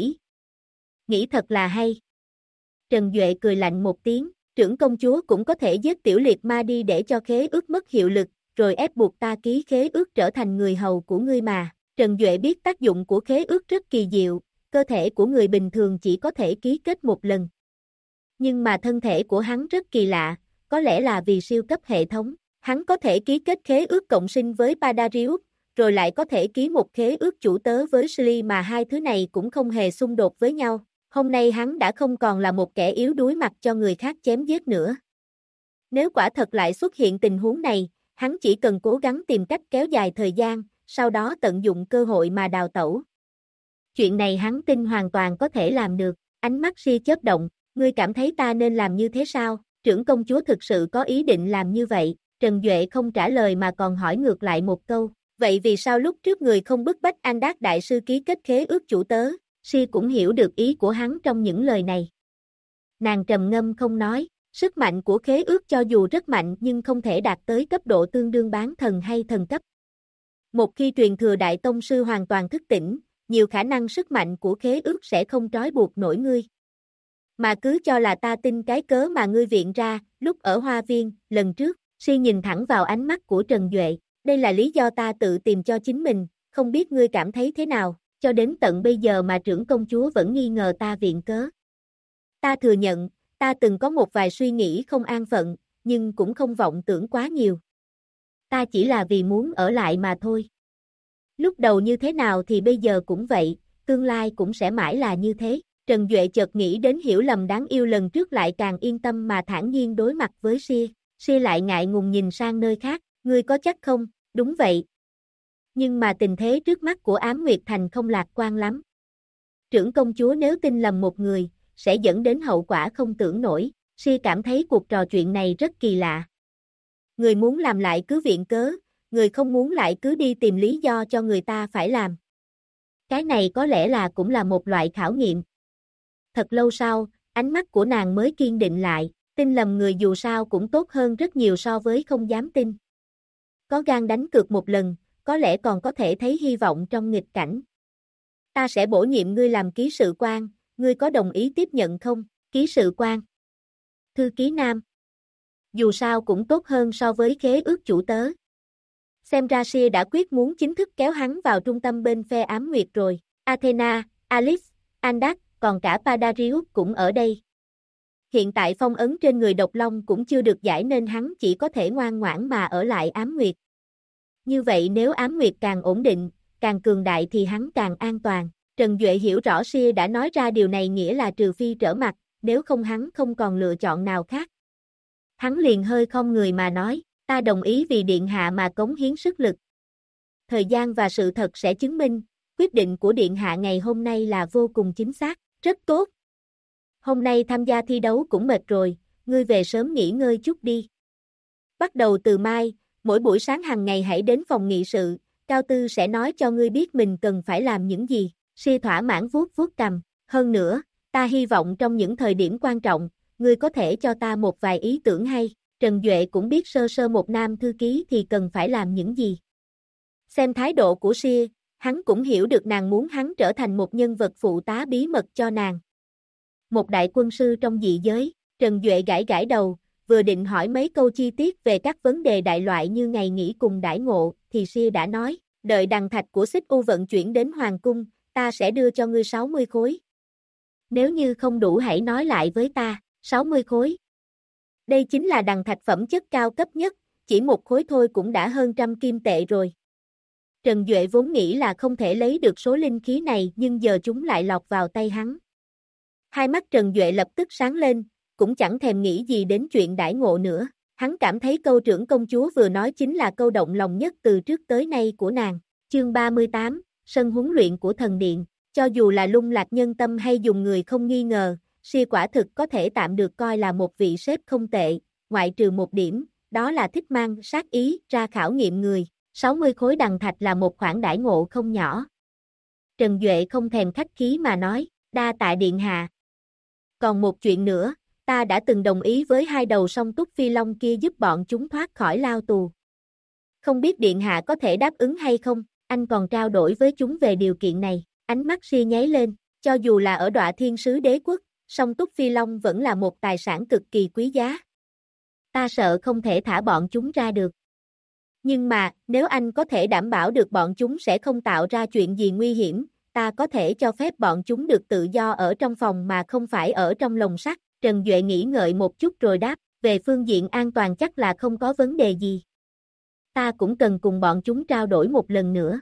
thật là hay. Trần Duệ cười lạnh một tiếng, trưởng công chúa cũng có thể giết Tiểu Liệt Ma đi để cho khế ước mất hiệu lực, rồi ép buộc ta ký khế ước trở thành người hầu của ngươi mà. Trần Duệ biết tác dụng của khế ước rất kỳ diệu, cơ thể của người bình thường chỉ có thể ký kết một lần. Nhưng mà thân thể của hắn rất kỳ lạ, có lẽ là vì siêu cấp hệ thống. Hắn có thể ký kết khế ước cộng sinh với Padarius, rồi lại có thể ký một khế ước chủ tớ với Sly mà hai thứ này cũng không hề xung đột với nhau. Hôm nay hắn đã không còn là một kẻ yếu đuối mặt cho người khác chém giết nữa. Nếu quả thật lại xuất hiện tình huống này, hắn chỉ cần cố gắng tìm cách kéo dài thời gian, sau đó tận dụng cơ hội mà đào tẩu. Chuyện này hắn tin hoàn toàn có thể làm được, ánh mắt Ria chớp động, ngươi cảm thấy ta nên làm như thế sao? Trưởng công chúa thực sự có ý định làm như vậy, Trần Duệ không trả lời mà còn hỏi ngược lại một câu, vậy vì sao lúc trước người không bức bách An Đát đại sư ký kết khế ước chủ tớ? Ria cũng hiểu được ý của hắn trong những lời này. Nàng trầm ngâm không nói, sức mạnh của khế ước cho dù rất mạnh nhưng không thể đạt tới cấp độ tương đương bán thần hay thần cấp. Một khi truyền thừa đại tông sư hoàn toàn thức tỉnh, nhiều khả năng sức mạnh của khế ước sẽ không trói buộc nổi ngươi. Mà cứ cho là ta tin cái cớ mà ngươi viện ra, lúc ở Hoa Viên, lần trước, Ria nhìn thẳng vào ánh mắt của Trần Duệ, đây là lý do ta tự tìm cho chính mình, không biết ngươi cảm thấy thế nào, cho đến tận bây giờ mà trưởng công chúa vẫn nghi ngờ ta viện cớ. Ta thừa nhận, ta từng có một vài suy nghĩ không an phận, nhưng cũng không vọng tưởng quá nhiều. Ta chỉ là vì muốn ở lại mà thôi. Lúc đầu như thế nào thì bây giờ cũng vậy, tương lai cũng sẽ mãi là như thế. Trần Duệ chợt nghĩ đến hiểu lầm đáng yêu lần trước lại càng yên tâm mà thản nhiên đối mặt với Ria. Ria lại ngại ngùng nhìn sang nơi khác, ngươi có chắc không? Đúng vậy. Nhưng mà tình thế trước mắt của Ám Nguyệt Thành không lạc quan lắm. Trưởng công chúa nếu tin lầm một người, sẽ dẫn đến hậu quả không tưởng nổi. Ria cảm thấy cuộc trò chuyện này rất kỳ lạ. Người muốn làm lại cứ viện cớ, người không muốn lại cứ đi tìm lý do cho người ta phải làm. Cái này có lẽ là cũng là một loại khảo nghiệm. Thật lâu sau, ánh mắt của nàng mới kiên định lại, tin lầm người dù sao cũng tốt hơn rất nhiều so với không dám tin. Có gan đánh cược một lần, có lẽ còn có thể thấy hy vọng trong nghịch cảnh. Ta sẽ bổ nhiệm ngươi làm ký sự quan, ngươi có đồng ý tiếp nhận không? Ký sự quan. Thư ký nam. Dù sao cũng tốt hơn so với khế ước chủ tớ. Xem ra Ria đã quyết muốn chính thức kéo hắn vào trung tâm bên phe Ám Nguyệt rồi. Athena, Alice, Andat, còn cả Padarius cũng ở đây. Hiện tại phong ấn trên người độc long cũng chưa được giải nên hắn chỉ có thể ngoan ngoãn mà ở lại Ám Nguyệt. Như vậy nếu Ám Nguyệt càng ổn định, càng cường đại thì hắn càng an toàn. Trần Duệ hiểu rõ Ria đã nói ra điều này nghĩa là trừ phi trở mặt, nếu không hắn không còn lựa chọn nào khác. Hắn liền hơi khom người mà nói, ta đồng ý vì điện hạ mà cống hiến sức lực. Thời gian và sự thật sẽ chứng minh, quyết định của điện hạ ngày hôm nay là vô cùng chính xác, rất tốt. Hôm nay tham gia thi đấu cũng mệt rồi, ngươi về sớm nghỉ ngơi chút đi. Bắt đầu từ mai, mỗi buổi sáng hàng ngày hãy đến phòng nghị sự, Cao Tư sẽ nói cho ngươi biết mình cần phải làm những gì. Ria thỏa mãn vuốt vuốt cằm, hơn nữa, ta hy vọng trong những thời điểm quan trọng, ngươi có thể cho ta một vài ý tưởng hay. Trần Duệ cũng biết sơ sơ một nam thư ký thì cần phải làm những gì. Xem thái độ của Ria, hắn cũng hiểu được nàng muốn hắn trở thành một nhân vật phụ tá bí mật cho nàng. Một đại quân sư trong dị giới, Trần Duệ gãi gãi đầu, vừa định hỏi mấy câu chi tiết về các vấn đề đại loại như ngày nghỉ cùng đãi ngộ, thì Ria đã nói, đợi đằng thạch của Xích U vận chuyển đến Hoàng Cung, ta sẽ đưa cho ngươi 60 khối. Nếu như không đủ hãy nói lại với ta, 60 khối. Đây chính là đằng thạch phẩm chất cao cấp nhất, chỉ một khối thôi cũng đã hơn 100 kim tệ rồi. Trần Duệ vốn nghĩ là không thể lấy được số linh khí này nhưng giờ chúng lại lọt vào tay hắn. Hai mắt Trần Duệ lập tức sáng lên, cũng chẳng thèm nghĩ gì đến chuyện đãi ngộ nữa. Hắn cảm thấy câu trưởng công chúa vừa nói chính là câu động lòng nhất từ trước tới nay của nàng. Chương 38, sân huấn luyện của thần điện. Cho dù là lung lạc nhân tâm hay dùng người không nghi ngờ, Ria quả thực có thể tạm được coi là một vị sếp không tệ, ngoại trừ một điểm, đó là thích mang sát ý ra khảo nghiệm người. 60 khối đằng thạch là một khoản đãi ngộ không nhỏ. Trần Duệ không thèm khách khí mà nói, đa tạ điện hạ. Còn một chuyện nữa, ta đã từng đồng ý với hai đầu song túc phi long kia giúp bọn chúng thoát khỏi lao tù. Không biết điện hạ có thể đáp ứng hay không, anh còn trao đổi với chúng về điều kiện này. Ánh mắt Ria nháy lên, cho dù là ở Đọa Thiên Sứ Đế Quốc, song túc phi long vẫn là một tài sản cực kỳ quý giá. Ta sợ không thể thả bọn chúng ra được. Nhưng mà, nếu anh có thể đảm bảo được bọn chúng sẽ không tạo ra chuyện gì nguy hiểm, ta có thể cho phép bọn chúng được tự do ở trong phòng mà không phải ở trong lồng sắt. Trần Duệ nghĩ ngợi một chút rồi đáp, về phương diện an toàn chắc là không có vấn đề gì. Ta cũng cần cùng bọn chúng trao đổi một lần nữa.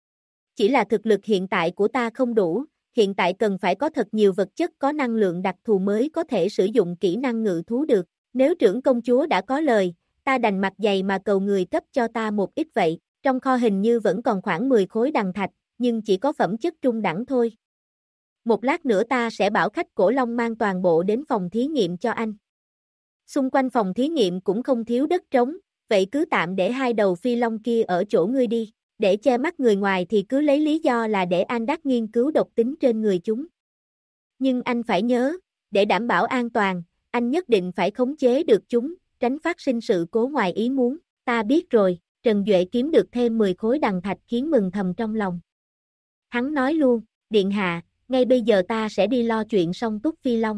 Chỉ là thực lực hiện tại của ta không đủ, hiện tại cần phải có thật nhiều vật chất có năng lượng đặc thù mới có thể sử dụng kỹ năng ngự thú được. Nếu trưởng công chúa đã có lời, ta đành mặt dày mà cầu người cấp cho ta một ít vậy. Trong kho hình như vẫn còn khoảng 10 khối đằng thạch, nhưng chỉ có phẩm chất trung đẳng thôi. Một lát nữa ta sẽ bảo khách cổ long mang toàn bộ đến phòng thí nghiệm cho anh. Xung quanh phòng thí nghiệm cũng không thiếu đất trống, vậy cứ tạm để hai đầu phi long kia ở chỗ ngươi đi. Để che mắt người ngoài thì cứ lấy lý do là để Andak nghiên cứu độc tính trên người chúng. Nhưng anh phải nhớ, để đảm bảo an toàn, anh nhất định phải khống chế được chúng, tránh phát sinh sự cố ngoài ý muốn. Ta biết rồi, Trần Duệ kiếm được thêm 10 khối đằng thạch khiến mừng thầm trong lòng. Hắn nói luôn, điện hạ, ngay bây giờ ta sẽ đi lo chuyện song túc phi long.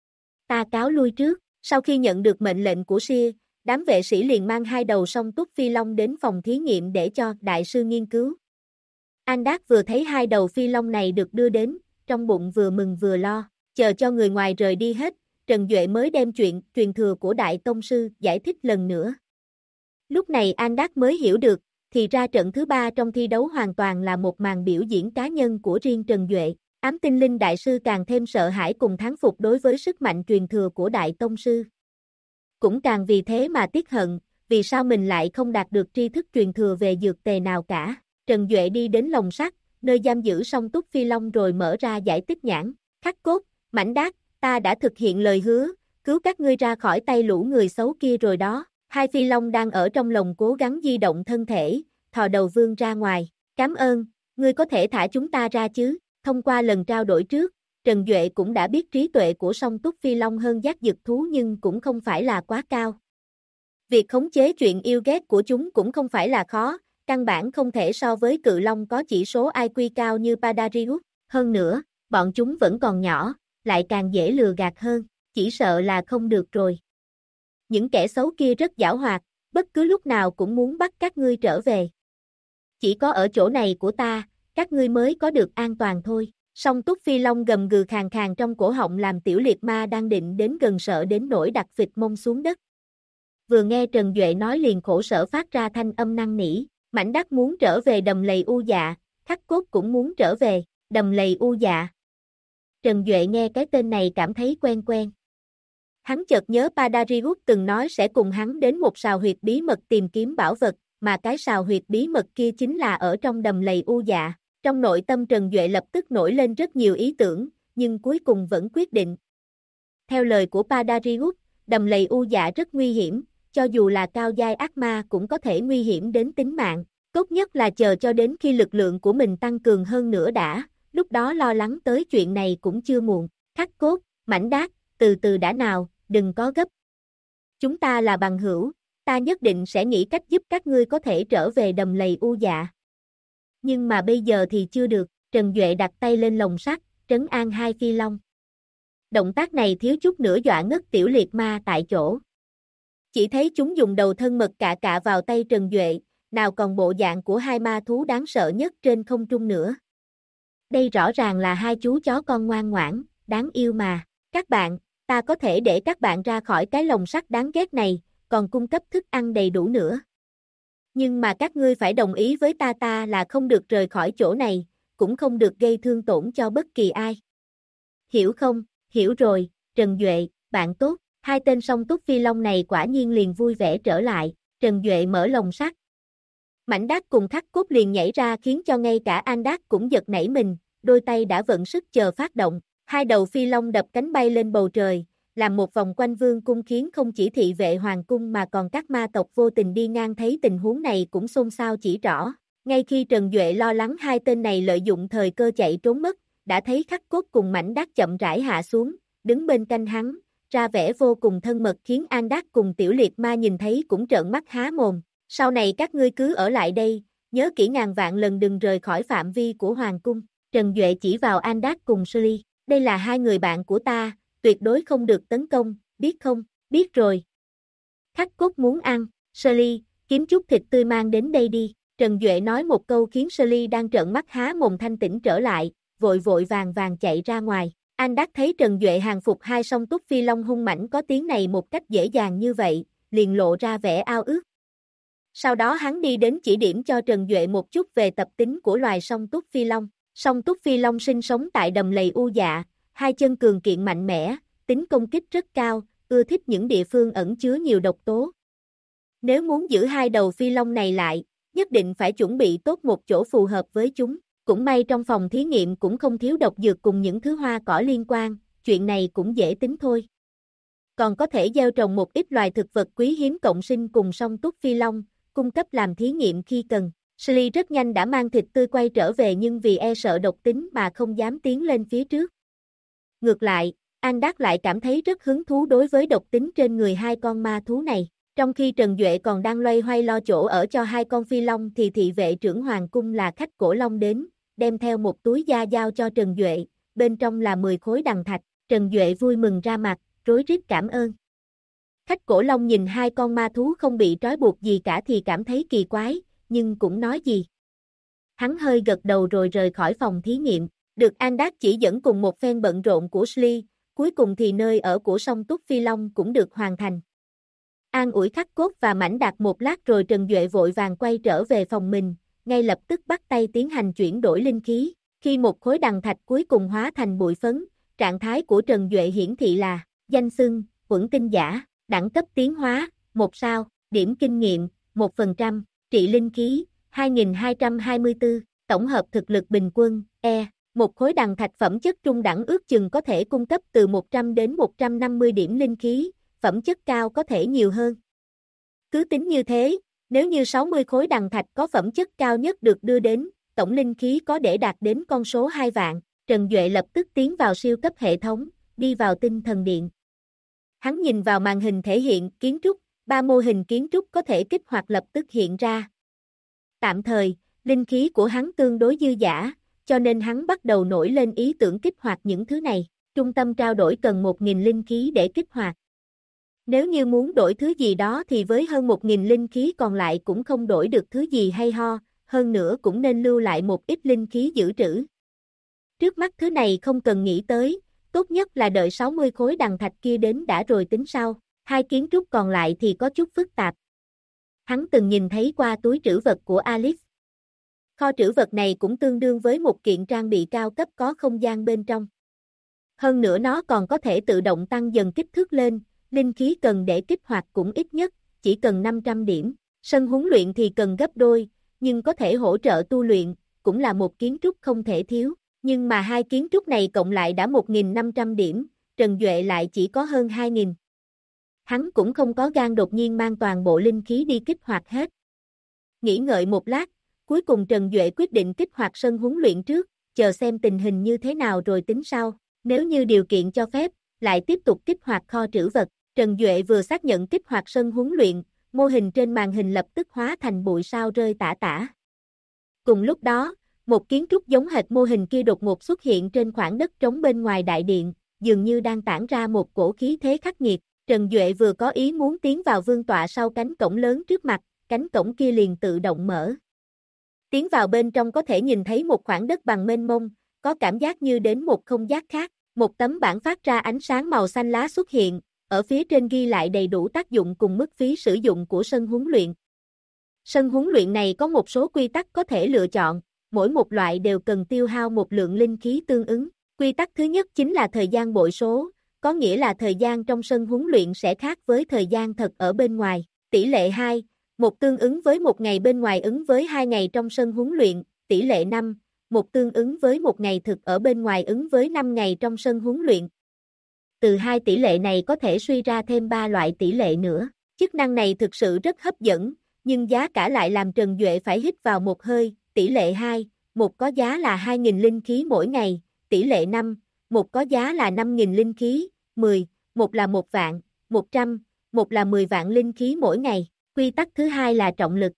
Ta cáo lui trước. Sau khi nhận được mệnh lệnh của Seer, đám vệ sĩ liền mang hai đầu song túc phi long đến phòng thí nghiệm để cho đại sư nghiên cứu. Andak vừa thấy hai đầu phi long này được đưa đến, trong bụng vừa mừng vừa lo, chờ cho người ngoài rời đi hết, Trần Duệ mới đem chuyện truyền thừa của Đại Tông Sư giải thích lần nữa. Lúc này Andak mới hiểu được, thì ra trận thứ 3 trong thi đấu hoàn toàn là một màn biểu diễn cá nhân của riêng Trần Duệ. Ám Tinh Linh Đại Sư càng thêm sợ hãi cùng thán phục đối với sức mạnh truyền thừa của Đại Tông Sư. Cũng càng vì thế mà tiếc hận, vì sao mình lại không đạt được tri thức truyền thừa về dược tề nào cả. Trần Duệ đi đến lồng sắt, nơi giam giữ song túc phi long rồi mở ra giải tích nhãn. Khắc Cốt, Mảnh Đát, ta đã thực hiện lời hứa, cứu các ngươi ra khỏi tay lũ người xấu kia rồi đó. Hai phi long đang ở trong lồng cố gắng di động thân thể, thò đầu vươn ra ngoài. Cảm ơn, ngươi có thể thả chúng ta ra chứ? Thông qua lần trao đổi trước, Trần Duệ cũng đã biết trí tuệ của song túc phi long hơn giác dực thú nhưng cũng không phải là quá cao. Việc khống chế chuyện yêu ghét của chúng cũng không phải là khó, căn bản không thể so với cự long có chỉ số IQ cao như Padarius. Hơn nữa, bọn chúng vẫn còn nhỏ, lại càng dễ lừa gạt hơn, chỉ sợ là không được rồi. Những kẻ xấu kia rất giảo hoạt, bất cứ lúc nào cũng muốn bắt các ngươi trở về. Chỉ có ở chỗ này của ta, các ngươi mới có được an toàn thôi. Song túc phi long gầm gừ khàn khàn trong cổ họng làm tiểu liệt ma đang định đến gần sợ đến nỗi đặt phịch mông xuống đất. Vừa nghe Trần Duệ nói liền khổ sở phát ra thanh âm năn nỉ. Mảnh Đắc muốn trở về đầm lầy u dạ, Khắc Cốt cũng muốn trở về, đầm lầy u dạ. Trần Duệ nghe cái tên này cảm thấy quen quen. Hắn chợt nhớ Padarius từng nói sẽ cùng hắn đến một sào huyệt bí mật tìm kiếm bảo vật, mà cái sào huyệt bí mật kia chính là ở trong đầm lầy u dạ. Trong nội tâm Trần Duệ lập tức nổi lên rất nhiều ý tưởng, nhưng cuối cùng vẫn quyết định. Theo lời của Padarius, đầm lầy u dạ rất nguy hiểm, cho dù là cao giai ác ma cũng có thể nguy hiểm đến tính mạng. Tốt nhất là chờ cho đến khi lực lượng của mình tăng cường hơn nữa đã, lúc đó lo lắng tới chuyện này cũng chưa muộn. Khắc Cốt, Mảnh Đát, từ từ đã nào, đừng có gấp. Chúng ta là bằng hữu, ta nhất định sẽ nghĩ cách giúp các ngươi có thể trở về đầm lầy u dạ. Nhưng mà bây giờ thì chưa được, Trần Duệ đặt tay lên lồng sắt, trấn an hai phi long. Động tác này thiếu chút nữa dọa ngất tiểu liệt ma tại chỗ. Chỉ thấy chúng dùng đầu thân mật cạ vào tay Trần Duệ, nào còn bộ dạng của hai ma thú đáng sợ nhất trên không trung nữa. Đây rõ ràng là hai chú chó con ngoan ngoãn, đáng yêu mà. Các bạn, ta có thể để các bạn ra khỏi cái lồng sắt đáng ghét này, còn cung cấp thức ăn đầy đủ nữa. Nhưng mà các ngươi phải đồng ý với ta là không được rời khỏi chỗ này, cũng không được gây thương tổn cho bất kỳ ai. Hiểu không? Hiểu rồi, Trần Duệ, bạn tốt. Hai tên song túc phi long này quả nhiên liền vui vẻ trở lại. Trần Duệ mở lồng sắt. Mảnh Đát cùng Khắc Cốt liền nhảy ra khiến cho ngay cả Andak cũng giật nảy mình, đôi tay đã vận sức chờ phát động. Hai đầu phi long đập cánh bay lên bầu trời, làm một vòng quanh vương cung khiến không chỉ thị vệ hoàng cung mà còn các ma tộc vô tình đi ngang thấy tình huống này cũng xôn xao chỉ rõ. Ngay khi Trần Duệ lo lắng hai tên này lợi dụng thời cơ chạy trốn mất, đã thấy Khắc Cốt cùng Mảnh Đát chậm rãi hạ xuống, đứng bên cạnh hắn, ra vẻ vô cùng thân mật khiến Andak cùng tiểu liệt ma nhìn thấy cũng trợn mắt há mồm. Sau này các ngươi cứ ở lại đây, nhớ kỹ ngàn vạn lần đừng rời khỏi phạm vi của hoàng cung. Trần Duệ chỉ vào Andak cùng Sully, đây là hai người bạn của ta, tuyệt đối không được tấn công, biết không? Biết rồi. Khắc Cốt muốn ăn, Sully, kiếm chút thịt tươi mang đến đây đi. Trần Duệ nói một câu khiến Sully đang trợn mắt há mồm thanh tỉnh trở lại, vội vội vàng vàng chạy ra ngoài. Andak thấy Trần Duệ hàng phục hai song túc phi long hung mãnh có tiếng này một cách dễ dàng như vậy, liền lộ ra vẻ ao ước. Sau đó hắn đi đến chỉ điểm cho Trần Duệ một chút về tập tính của loài song túc phi long. Song túc phi long sinh sống tại đầm lầy u dạ, hai chân cường kiện mạnh mẽ, tính công kích rất cao, ưa thích những địa phương ẩn chứa nhiều độc tố. Nếu muốn giữ hai đầu phi long này lại, nhất định phải chuẩn bị tốt một chỗ phù hợp với chúng. Cũng may trong phòng thí nghiệm cũng không thiếu độc dược cùng những thứ hoa cỏ liên quan, chuyện này cũng dễ tính thôi. Còn có thể gieo trồng một ít loài thực vật quý hiếm cộng sinh cùng song túc phi long, cung cấp làm thí nghiệm khi cần. Sally rất nhanh đã mang thịt tươi quay trở về nhưng vì e sợ độc tính mà không dám tiến lên phía trước. Ngược lại, Andak lại cảm thấy rất hứng thú đối với độc tính trên người hai con ma thú này. Trong khi Trần Duệ còn đang loay hoay lo chỗ ở cho hai con phi long thì thị vệ trưởng hoàng cung là khách cổ long đến, đem theo một túi da giao cho Trần Duệ, bên trong là 10 khối đằng thạch. Trần Duệ vui mừng ra mặt, rối rít cảm ơn. Khách cổ long nhìn hai con ma thú không bị trói buộc gì cả thì cảm thấy kỳ quái, nhưng cũng nói gì. Hắn hơi gật đầu rồi rời khỏi phòng thí nghiệm, được Andak chỉ dẫn cùng một phen bận rộn của Sly, cuối cùng thì nơi ở của song túc phi long cũng được hoàn thành. An ủi Khắc Cốt và Mãnh Đạt một lát rồi Trần Duệ vội vàng quay trở về phòng mình, ngay lập tức bắt tay tiến hành chuyển đổi linh khí. Khi một khối đằng thạch cuối cùng hóa thành bụi phấn, trạng thái của Trần Duệ hiển thị là danh xưng, Uẩn tinh giả, đẳng cấp tiến hóa, 1 sao, điểm kinh nghiệm, 1%, trị linh khí, 2224, tổng hợp thực lực bình quân, E. Một khối đằng thạch phẩm chất trung đẳng ước chừng có thể cung cấp từ 100 đến 150 điểm linh khí, phẩm chất cao có thể nhiều hơn. Cứ tính như thế, nếu như 60 khối đằng thạch có phẩm chất cao nhất được đưa đến, tổng linh khí có để đạt đến con số 2 vạn. Trần Duệ lập tức tiến vào siêu cấp hệ thống, đi vào tinh thần điện. Hắn nhìn vào màn hình thể hiện kiến trúc, 3 mô hình kiến trúc có thể kích hoạt lập tức hiện ra. Tạm thời, linh khí của hắn tương đối dư dả, cho nên hắn bắt đầu nổi lên ý tưởng kích hoạt những thứ này. Trung tâm trao đổi cần 1.000 linh khí để kích hoạt. Nếu như muốn đổi thứ gì đó thì với hơn 1.000 linh khí còn lại cũng không đổi được thứ gì hay ho, hơn nữa cũng nên lưu lại một ít linh khí dự trữ. Trước mắt thứ này không cần nghĩ tới, tốt nhất là đợi 60 khối đằng thạch kia đến đã rồi tính sau. Hai kiến trúc còn lại thì có chút phức tạp. Hắn từng nhìn thấy qua túi trữ vật của Alice. Kho trữ vật này cũng tương đương với một kiện trang bị cao cấp có không gian bên trong. Hơn nữa nó còn có thể tự động tăng dần kích thước lên, linh khí cần để kích hoạt cũng ít nhất, chỉ cần 500 điểm. Sân huấn luyện thì cần gấp đôi, nhưng có thể hỗ trợ tu luyện, cũng là một kiến trúc không thể thiếu. Nhưng mà hai kiến trúc này cộng lại đã 1.500 điểm, Trần Duệ lại chỉ có hơn 2.000. Hắn cũng không có gan đột nhiên mang toàn bộ linh khí đi kích hoạt hết. Nghĩ ngợi một lát, cuối cùng Trần Duệ quyết định kích hoạt sân huấn luyện trước, chờ xem tình hình như thế nào rồi tính sau. Nếu như điều kiện cho phép, lại tiếp tục kích hoạt kho trữ vật. Trần Duệ vừa xác nhận kích hoạt sân huấn luyện, mô hình trên màn hình lập tức hóa thành bụi sao rơi tả tả. Cùng lúc đó, một kiến trúc giống hệt mô hình kia đột ngột xuất hiện trên khoảng đất trống bên ngoài đại điện, dường như đang tản ra một cổ khí thế khắc nghiệt. Trần Duệ vừa có ý muốn tiến vào vương tọa sau cánh cổng lớn trước mặt, cánh cổng kia liền tự động mở. Tiến vào bên trong có thể nhìn thấy một khoảng đất bằng mênh mông, có cảm giác như đến một không gian khác. Một tấm bảng phát ra ánh sáng màu xanh lá xuất hiện, ở phía trên ghi lại đầy đủ tác dụng cùng mức phí sử dụng của sân huấn luyện. Sân huấn luyện này có một số quy tắc có thể lựa chọn, mỗi một loại đều cần tiêu hao một lượng linh khí tương ứng. Quy tắc thứ nhất chính là thời gian bội số, có nghĩa là thời gian trong sân huấn luyện sẽ khác với thời gian thật ở bên ngoài. Tỷ lệ 2, một tương ứng với một ngày bên ngoài ứng với 2 ngày trong sân huấn luyện. Tỷ lệ 5, một tương ứng với một ngày thực ở bên ngoài ứng với 5 ngày trong sân huấn luyện. Từ hai tỷ lệ này có thể suy ra thêm 3 loại tỷ lệ nữa. Chức năng này thực sự rất hấp dẫn, nhưng giá cả lại làm Trần Duệ phải hít vào một hơi. Tỷ lệ 2, một có giá là 2.000 linh khí mỗi ngày. Tỷ lệ 5, một có giá là 5.000 linh khí, 10, một là 1 vạn, 100, một là 10 vạn linh khí mỗi ngày. Quy tắc thứ hai là trọng lực.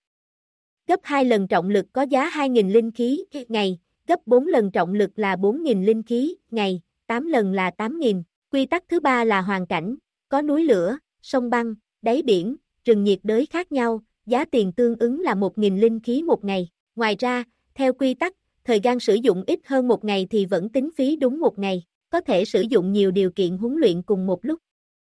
Gấp 2 lần trọng lực có giá 2.000 linh khí ngày, gấp 4 lần trọng lực là 4.000 linh khí ngày, 8 lần là 8.000. Quy tắc thứ ba là hoàn cảnh, có núi lửa, sông băng, đáy biển, rừng nhiệt đới khác nhau, giá tiền tương ứng là 1.000 linh khí một ngày. Ngoài ra, theo quy tắc, thời gian sử dụng ít hơn một ngày thì vẫn tính phí đúng một ngày, có thể sử dụng nhiều điều kiện huấn luyện cùng một lúc.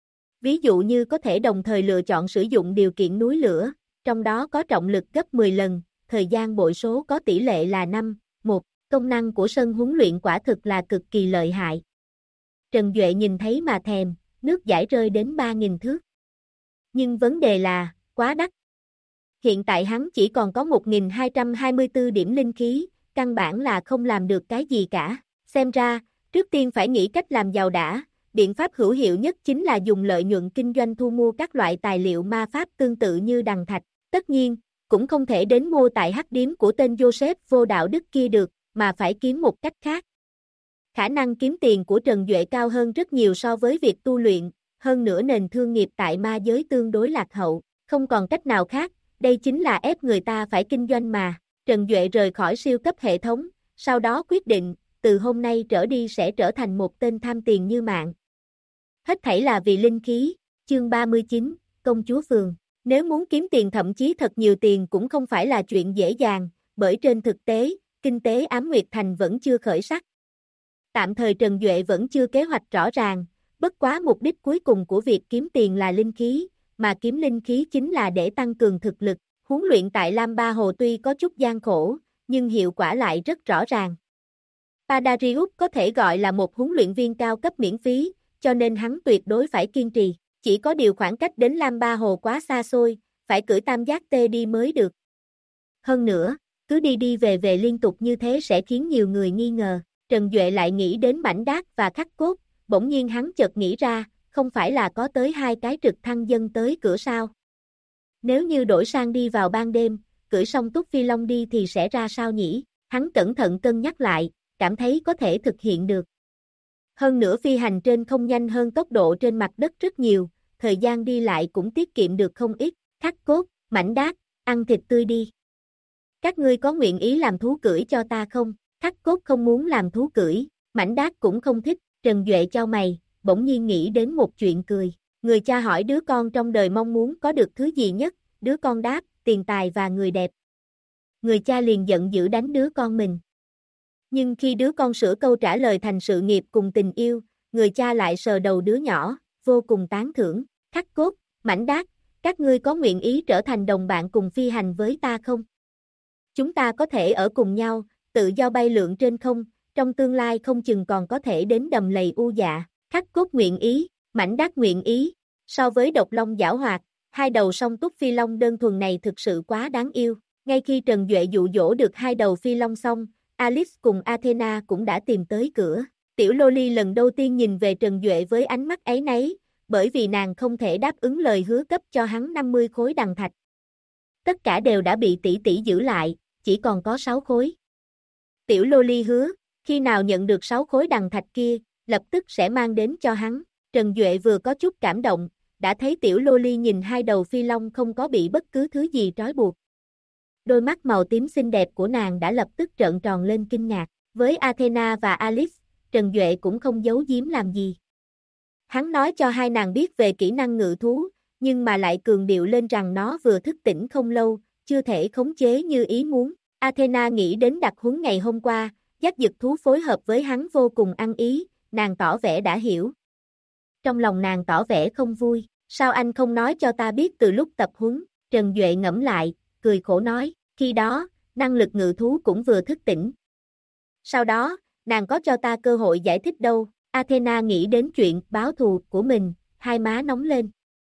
Ví dụ như có thể đồng thời lựa chọn sử dụng điều kiện núi lửa, trong đó có trọng lực gấp 10 lần, thời gian bội số có tỷ lệ là 5, 1. Công năng của sân huấn luyện quả thực là cực kỳ lợi hại. Trần Duệ nhìn thấy mà thèm, nước dãi rơi đến 3.000 thước. Nhưng vấn đề là, quá đắt. Hiện tại hắn chỉ còn có 1224 điểm linh khí, căn bản là không làm được cái gì cả. Xem ra, trước tiên phải nghĩ cách làm giàu đã, biện pháp hữu hiệu nhất chính là dùng lợi nhuận kinh doanh thu mua các loại tài liệu ma pháp tương tự như đằng thạch. Tất nhiên, cũng không thể đến mua tại hắc điếm của tên Joseph vô đạo đức kia được, mà phải kiếm một cách khác. Khả năng kiếm tiền của Trần Duệ cao hơn rất nhiều so với việc tu luyện, hơn nữa nền thương nghiệp tại ma giới tương đối lạc hậu, không còn cách nào khác, đây chính là ép người ta phải kinh doanh mà. Trần Duệ rời khỏi siêu cấp hệ thống, sau đó quyết định, từ hôm nay trở đi sẽ trở thành một tên tham tiền như mạng. Hết thảy là vì linh khí, chương 39, Công chúa Phường. Nếu muốn kiếm tiền thậm chí thật nhiều tiền cũng không phải là chuyện dễ dàng, bởi trên thực tế, kinh tế Ám Nguyệt Thành vẫn chưa khởi sắc. Tạm thời Trần Duệ vẫn chưa kế hoạch rõ ràng, bất quá mục đích cuối cùng của việc kiếm tiền là linh khí, mà kiếm linh khí chính là để tăng cường thực lực. Huấn luyện tại Lam Ba Hồ tuy có chút gian khổ, nhưng hiệu quả lại rất rõ ràng. Padarius có thể gọi là một huấn luyện viên cao cấp miễn phí, cho nên hắn tuyệt đối phải kiên trì. Chỉ có điều khoảng cách đến Lam Ba Hồ quá xa xôi, phải cưỡi tam giác tê đi mới được. Hơn nữa, cứ đi đi về về liên tục như thế sẽ khiến nhiều người nghi ngờ. Trần Duệ lại nghĩ đến mảnh đát và khắc cốt, bỗng nhiên hắn chợt nghĩ ra, không phải là có tới 2 cái trực thăng dân tới cửa sao? Nếu như đổi sang đi vào ban đêm, cưỡi song túc phi long đi thì sẽ ra sao nhỉ? Hắn cẩn thận cân nhắc lại, cảm thấy có thể thực hiện được. Hơn nữa phi hành trên không nhanh hơn tốc độ trên mặt đất rất nhiều, thời gian đi lại cũng tiết kiệm được không ít. Khắc cốt, mảnh đát, ăn thịt tươi đi. Các ngươi có nguyện ý làm thú cưỡi cho ta không? Khắc cốt không muốn làm thú cưỡi, mảnh đát cũng không thích. Trần Duệ chau mày, bỗng nhiên nghĩ đến một chuyện cười. Người cha hỏi đứa con trong đời mong muốn có được thứ gì nhất, đứa con đáp, tiền tài và người đẹp. Người cha liền giận dữ đánh đứa con mình. Nhưng khi đứa con sửa câu trả lời thành sự nghiệp cùng tình yêu, người cha lại sờ đầu đứa nhỏ, vô cùng tán thưởng. Khắc cốt, mảnh đát, các ngươi có nguyện ý trở thành đồng bạn cùng phi hành với ta không? Chúng ta có thể ở cùng nhau, tự do bay lượn trên không, trong tương lai không chừng còn có thể đến đầm lầy U Dạ. Khắc cốt nguyện ý, mảnh đát nguyện ý. So với độc long giảo hoạt, hai đầu song túc phi long đơn thuần này thực sự quá đáng yêu. Ngay khi Trần Duệ dụ dỗ được hai đầu phi long xong, Alice cùng Athena cũng đã tìm tới cửa. Tiểu Loli lần đầu tiên nhìn về Trần Duệ với ánh mắt áy náy, bởi vì nàng không thể đáp ứng lời hứa cấp cho hắn 50 khối đằng thạch. Tất cả đều đã bị tỷ tỷ giữ lại, chỉ còn có 6 khối. Tiểu Loli hứa, khi nào nhận được 6 khối đằng thạch kia, lập tức sẽ mang đến cho hắn. Trần Duệ vừa có chút cảm động, đã thấy tiểu Loli nhìn hai đầu phi long không có bị bất cứ thứ gì trói buộc. Đôi mắt màu tím xinh đẹp của nàng đã lập tức trợn tròn lên kinh ngạc. Với Athena và Alice, Trần Duệ cũng không giấu giếm làm gì. Hắn nói cho hai nàng biết về kỹ năng ngự thú, nhưng mà lại cường điệu lên rằng nó vừa thức tỉnh không lâu, chưa thể khống chế như ý muốn. Athena nghĩ đến đặc huấn ngày hôm qua, dắt dực thú phối hợp với hắn vô cùng ăn ý, nàng tỏ vẻ đã hiểu. Trong lòng nàng tỏ vẻ không vui, sao anh không nói cho ta biết từ lúc tập huấn? Trần Duệ ngẫm lại, cười khổ nói, khi đó, năng lực ngự thú cũng vừa thức tỉnh. Sau đó, nàng có cho ta cơ hội giải thích đâu. Athena nghĩ đến chuyện báo thù của mình, hai má nóng lên.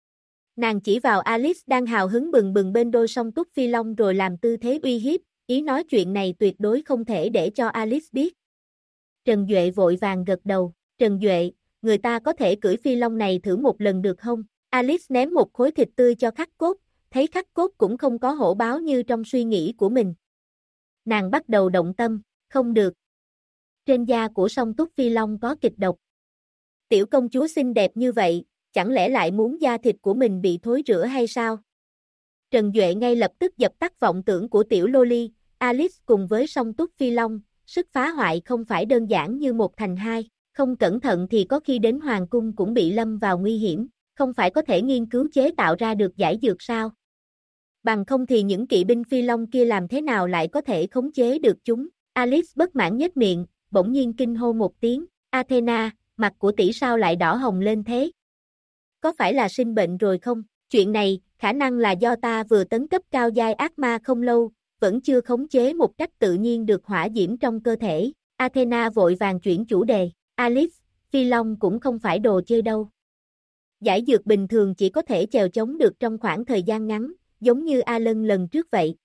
Nàng chỉ vào Alice đang hào hứng bừng bừng bên đôi song túc phi long rồi làm tư thế uy hiếp, ý nói chuyện này tuyệt đối không thể để cho Alice biết. Trần Duệ vội vàng gật đầu, Trần Duệ, người ta có thể cưỡi phi long này thử một lần được không? Alice ném một khối thịt tươi cho khắc cốt, thấy khắc cốt cũng không có hổ báo như trong suy nghĩ của mình. Nàng bắt đầu động tâm, không được. Trên da của song túc phi long có kịch độc. Tiểu công chúa xinh đẹp như vậy, chẳng lẽ lại muốn da thịt của mình bị thối rữa hay sao? Trần Duệ ngay lập tức dập tắt vọng tưởng của tiểu Loli, Alice cùng với song túc phi long, sức phá hoại không phải đơn giản như một thành hai, không cẩn thận thì có khi đến hoàng cung cũng bị lâm vào nguy hiểm, không phải có thể nghiên cứu chế tạo ra được giải dược sao? Bằng không thì những kỵ binh phi long kia làm thế nào lại có thể khống chế được chúng? Alice bất mãn nhếch miệng, bỗng nhiên kinh hô một tiếng, Athena, mặt của tỷ sao lại đỏ hồng lên thế? Có phải là sinh bệnh rồi không? Chuyện này, khả năng là do ta vừa tấn cấp cao giai ác ma không lâu, vẫn chưa khống chế một cách tự nhiên được hỏa diễm trong cơ thể. Athena vội vàng chuyển chủ đề, Alice, phi long cũng không phải đồ chơi đâu. Giải dược bình thường chỉ có thể chèo chống được trong khoảng thời gian ngắn, giống như A Lân lần trước vậy.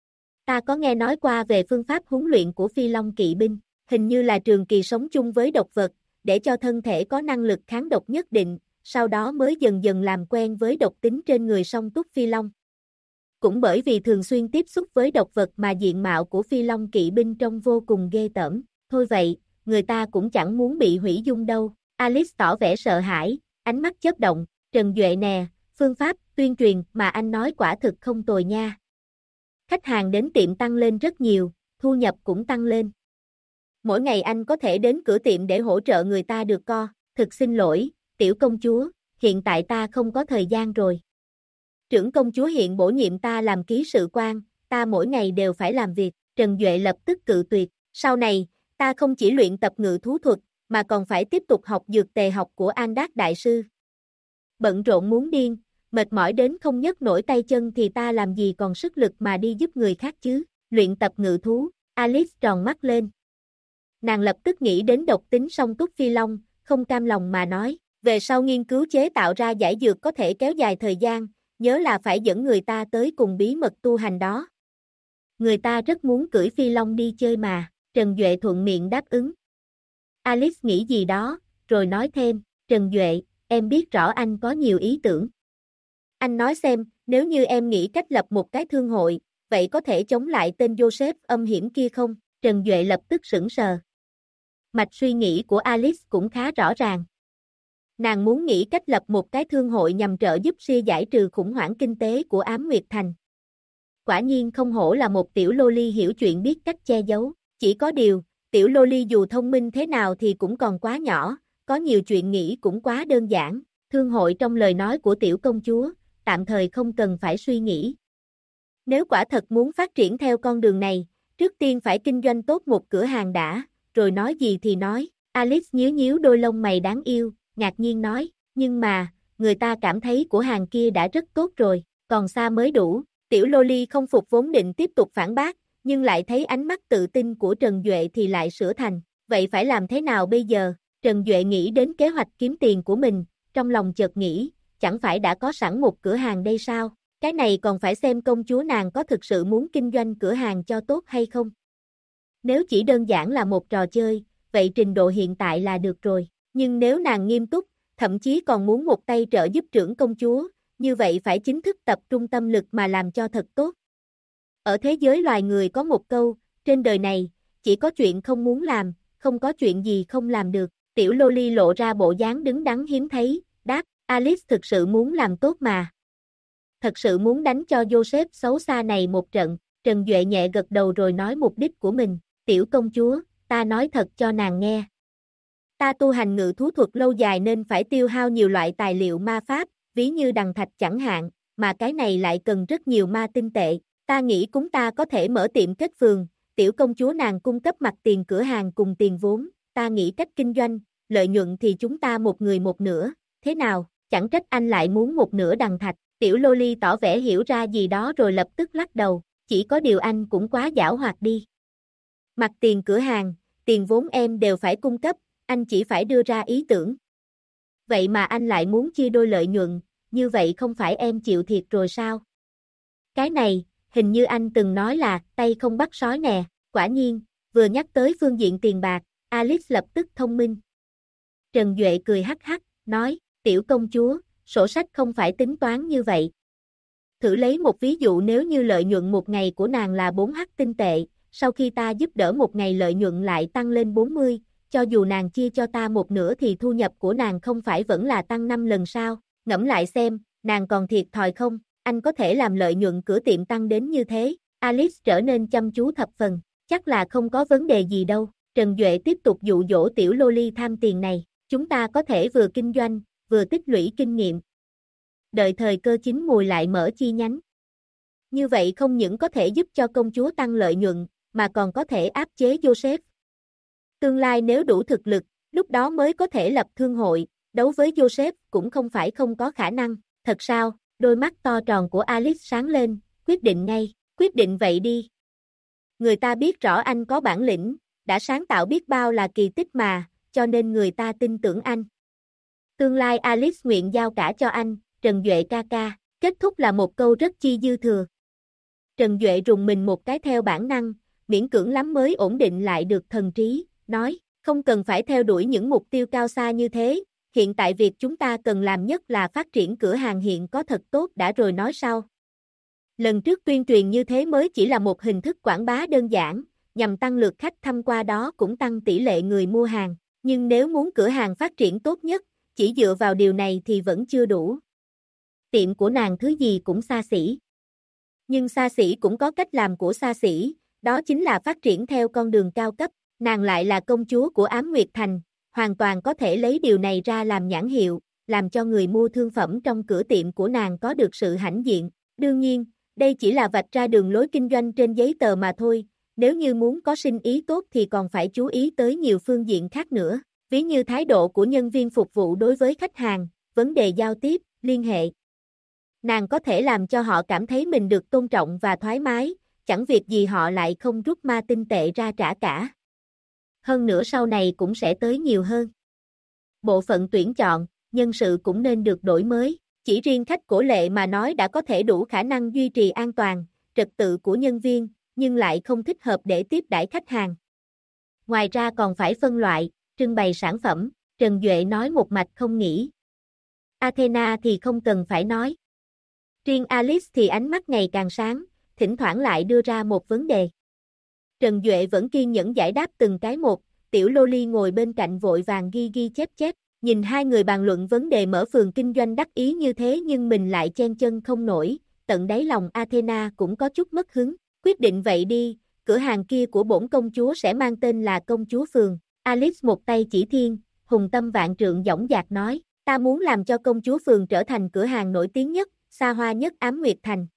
Ta có nghe nói qua về phương pháp huấn luyện của Phi Long kỵ binh, hình như là trường kỳ sống chung với độc vật, để cho thân thể có năng lực kháng độc nhất định, sau đó mới dần dần làm quen với độc tính trên người song túc Phi Long. Cũng bởi vì thường xuyên tiếp xúc với độc vật mà diện mạo của Phi Long kỵ binh trông vô cùng ghê tởm. Thôi vậy, người ta cũng chẳng muốn bị hủy dung đâu. Alice tỏ vẻ sợ hãi, ánh mắt chớp động. Trần Duệ nè, phương pháp tuyên truyền mà anh nói quả thực không tồi nha. Khách hàng đến tiệm tăng lên rất nhiều, thu nhập cũng tăng lên. Mỗi ngày anh có thể đến cửa tiệm để hỗ trợ người ta được co. Thực xin lỗi, tiểu công chúa, hiện tại ta không có thời gian rồi. Trưởng công chúa hiện bổ nhiệm ta làm ký sự quan, ta mỗi ngày đều phải làm việc. Trần Duệ lập tức cự tuyệt. Sau này, ta không chỉ luyện tập ngự thú thuật, mà còn phải tiếp tục học dược tề học của An Đát Đại Sư. Bận rộn muốn điên, mệt mỏi đến không nhấc nổi tay chân thì ta làm gì còn sức lực mà đi giúp người khác chứ. Luyện tập ngự thú, Alice tròn mắt lên. Nàng lập tức nghĩ đến độc tính song túc Phi Long, không cam lòng mà nói, về sau nghiên cứu chế tạo ra giải dược có thể kéo dài thời gian, nhớ là phải dẫn người ta tới cùng bí mật tu hành đó. Người ta rất muốn cưỡi Phi Long đi chơi mà, Trần Duệ thuận miệng đáp ứng. Alice nghĩ gì đó, rồi nói thêm, Trần Duệ, em biết rõ anh có nhiều ý tưởng. Anh nói xem, nếu như em nghĩ cách lập một cái thương hội, vậy có thể chống lại tên Joseph âm hiểm kia không? Trần Duệ lập tức sững sờ. Mạch suy nghĩ của Alice cũng khá rõ ràng. Nàng muốn nghĩ cách lập một cái thương hội nhằm trợ giúp suy giải trừ khủng hoảng kinh tế của Ám Nguyệt Thành. Quả nhiên không hổ là một tiểu loli hiểu chuyện biết cách che giấu. Chỉ có điều, tiểu loli dù thông minh thế nào thì cũng còn quá nhỏ, có nhiều chuyện nghĩ cũng quá đơn giản. Thương hội trong lời nói của tiểu công chúa, tạm thời không cần phải suy nghĩ. Nếu quả thật muốn phát triển theo con đường này, trước tiên phải kinh doanh tốt một cửa hàng đã, rồi nói gì thì nói. Alice nhíu nhíu đôi lông mày đáng yêu, ngạc nhiên nói, nhưng mà, người ta cảm thấy của hàng kia đã rất tốt rồi, còn xa mới đủ. Tiểu Loli không phục vốn định tiếp tục phản bác, nhưng lại thấy ánh mắt tự tin của Trần Duệ thì lại sửa thành, vậy phải làm thế nào bây giờ? Trần Duệ nghĩ đến kế hoạch kiếm tiền của mình, trong lòng chợt nghĩ, chẳng phải đã có sẵn một cửa hàng đây sao? Cái này còn phải xem công chúa nàng có thực sự muốn kinh doanh cửa hàng cho tốt hay không? Nếu chỉ đơn giản là một trò chơi, vậy trình độ hiện tại là được rồi. Nhưng nếu nàng nghiêm túc, thậm chí còn muốn một tay trợ giúp trưởng công chúa, như vậy phải chính thức tập trung tâm lực mà làm cho thật tốt. Ở thế giới loài người có một câu, trên đời này, chỉ có chuyện không muốn làm, không có chuyện gì không làm được. Tiểu Loli lộ ra bộ dáng đứng đắn hiếm thấy, đáp, Alice thực sự muốn làm tốt mà. Thật sự muốn đánh cho Joseph xấu xa này một trận. Trần Duệ nhẹ gật đầu rồi nói mục đích của mình. Tiểu công chúa, ta nói thật cho nàng nghe. Ta tu hành ngự thú thuật lâu dài nên phải tiêu hao nhiều loại tài liệu ma pháp, ví như đằng thạch chẳng hạn, mà cái này lại cần rất nhiều ma tinh tệ. Ta nghĩ chúng ta có thể mở tiệm kết phường, tiểu công chúa nàng cung cấp mặt tiền cửa hàng cùng tiền vốn, ta nghĩ cách kinh doanh, lợi nhuận thì chúng ta một người một nửa, thế nào, chẳng trách anh lại muốn một nửa đằng thạch. Tiểu Loli tỏ vẻ hiểu ra gì đó rồi lập tức lắc đầu, chỉ có điều anh cũng quá giảo hoạt đi. Mặt tiền cửa hàng, tiền vốn em đều phải cung cấp, anh chỉ phải đưa ra ý tưởng. Vậy mà anh lại muốn chia đôi lợi nhuận, như vậy không phải em chịu thiệt rồi sao? Cái này, hình như anh từng nói là tay không bắt sói nè, quả nhiên, vừa nhắc tới phương diện tiền bạc, Alice lập tức thông minh. Trần Duệ cười hắc hắc, nói, tiểu công chúa, sổ sách không phải tính toán như vậy. Thử lấy một ví dụ nếu như lợi nhuận một ngày của nàng là 4h tinh tệ, sau khi ta giúp đỡ một ngày lợi nhuận lại tăng lên 40, cho dù nàng chia cho ta một nửa thì thu nhập của nàng không phải vẫn là tăng 5 lần sao? Ngẫm lại xem, nàng còn thiệt thòi không? Anh có thể làm lợi nhuận cửa tiệm tăng đến như thế. Alice trở nên chăm chú thập phần, chắc là không có vấn đề gì đâu. Trần Duệ tiếp tục dụ dỗ tiểu Loli tham tiền này, chúng ta có thể vừa kinh doanh, vừa tích lũy kinh nghiệm. Đợi thời cơ chín mùi lại mở chi nhánh. Như vậy không những có thể giúp cho công chúa tăng lợi nhuận, mà còn có thể áp chế Joseph. Tương lai nếu đủ thực lực, lúc đó mới có thể lập thương hội, đấu với Joseph cũng không phải không có khả năng. Thật sao? Đôi mắt to tròn của Alice sáng lên, quyết định ngay, quyết định vậy đi. Người ta biết rõ anh có bản lĩnh, đã sáng tạo biết bao là kỳ tích mà, cho nên người ta tin tưởng anh. Tương lai Alice nguyện giao cả cho anh, Trần Duệ ca ca. Kết thúc là một câu rất chi dư thừa. Trần Duệ rùng mình một cái theo bản năng, miễn cưỡng lắm mới ổn định lại được thần trí, nói, không cần phải theo đuổi những mục tiêu cao xa như thế, hiện tại việc chúng ta cần làm nhất là phát triển cửa hàng hiện có thật tốt đã rồi nói sau. Lần trước tuyên truyền như thế mới chỉ là một hình thức quảng bá đơn giản, nhằm tăng lượt khách thăm qua đó cũng tăng tỷ lệ người mua hàng, nhưng nếu muốn cửa hàng phát triển tốt nhất, chỉ dựa vào điều này thì vẫn chưa đủ. Tiệm của nàng thứ gì cũng xa xỉ. Nhưng xa xỉ cũng có cách làm của xa xỉ, đó chính là phát triển theo con đường cao cấp, nàng lại là công chúa của Ám Nguyệt Thành, hoàn toàn có thể lấy điều này ra làm nhãn hiệu, làm cho người mua thương phẩm trong cửa tiệm của nàng có được sự hãnh diện. Đương nhiên, đây chỉ là vạch ra đường lối kinh doanh trên giấy tờ mà thôi, nếu như muốn có sinh ý tốt thì còn phải chú ý tới nhiều phương diện khác nữa, ví như thái độ của nhân viên phục vụ đối với khách hàng, vấn đề giao tiếp, liên hệ. Nàng có thể làm cho họ cảm thấy mình được tôn trọng và thoải mái, chẳng việc gì họ lại không rút ma tinh tệ ra trả cả. Hơn nữa sau này cũng sẽ tới nhiều hơn. Bộ phận tuyển chọn, nhân sự cũng nên được đổi mới, chỉ riêng khách cổ lệ mà nói đã có thể đủ khả năng duy trì an toàn, trật tự của nhân viên, nhưng lại không thích hợp để tiếp đãi khách hàng. Ngoài ra còn phải phân loại, trưng bày sản phẩm, Trần Duệ nói một mạch không nghĩ. Athena thì không cần phải nói. Riêng Alice thì ánh mắt ngày càng sáng, thỉnh thoảng lại đưa ra một vấn đề. Trần Duệ vẫn kiên nhẫn giải đáp từng cái một, tiểu Loli ngồi bên cạnh vội vàng ghi ghi chép chép, nhìn hai người bàn luận vấn đề mở phường kinh doanh đắc ý như thế nhưng mình lại chen chân không nổi, tận đáy lòng Athena cũng có chút mất hứng, quyết định vậy đi, cửa hàng kia của bổn công chúa sẽ mang tên là công chúa phường. Alice một tay chỉ thiên, hùng tâm vạn trượng dõng dạc nói, ta muốn làm cho công chúa phường trở thành cửa hàng nổi tiếng nhất, xa hoa nhất Ám Nguyệt Thành.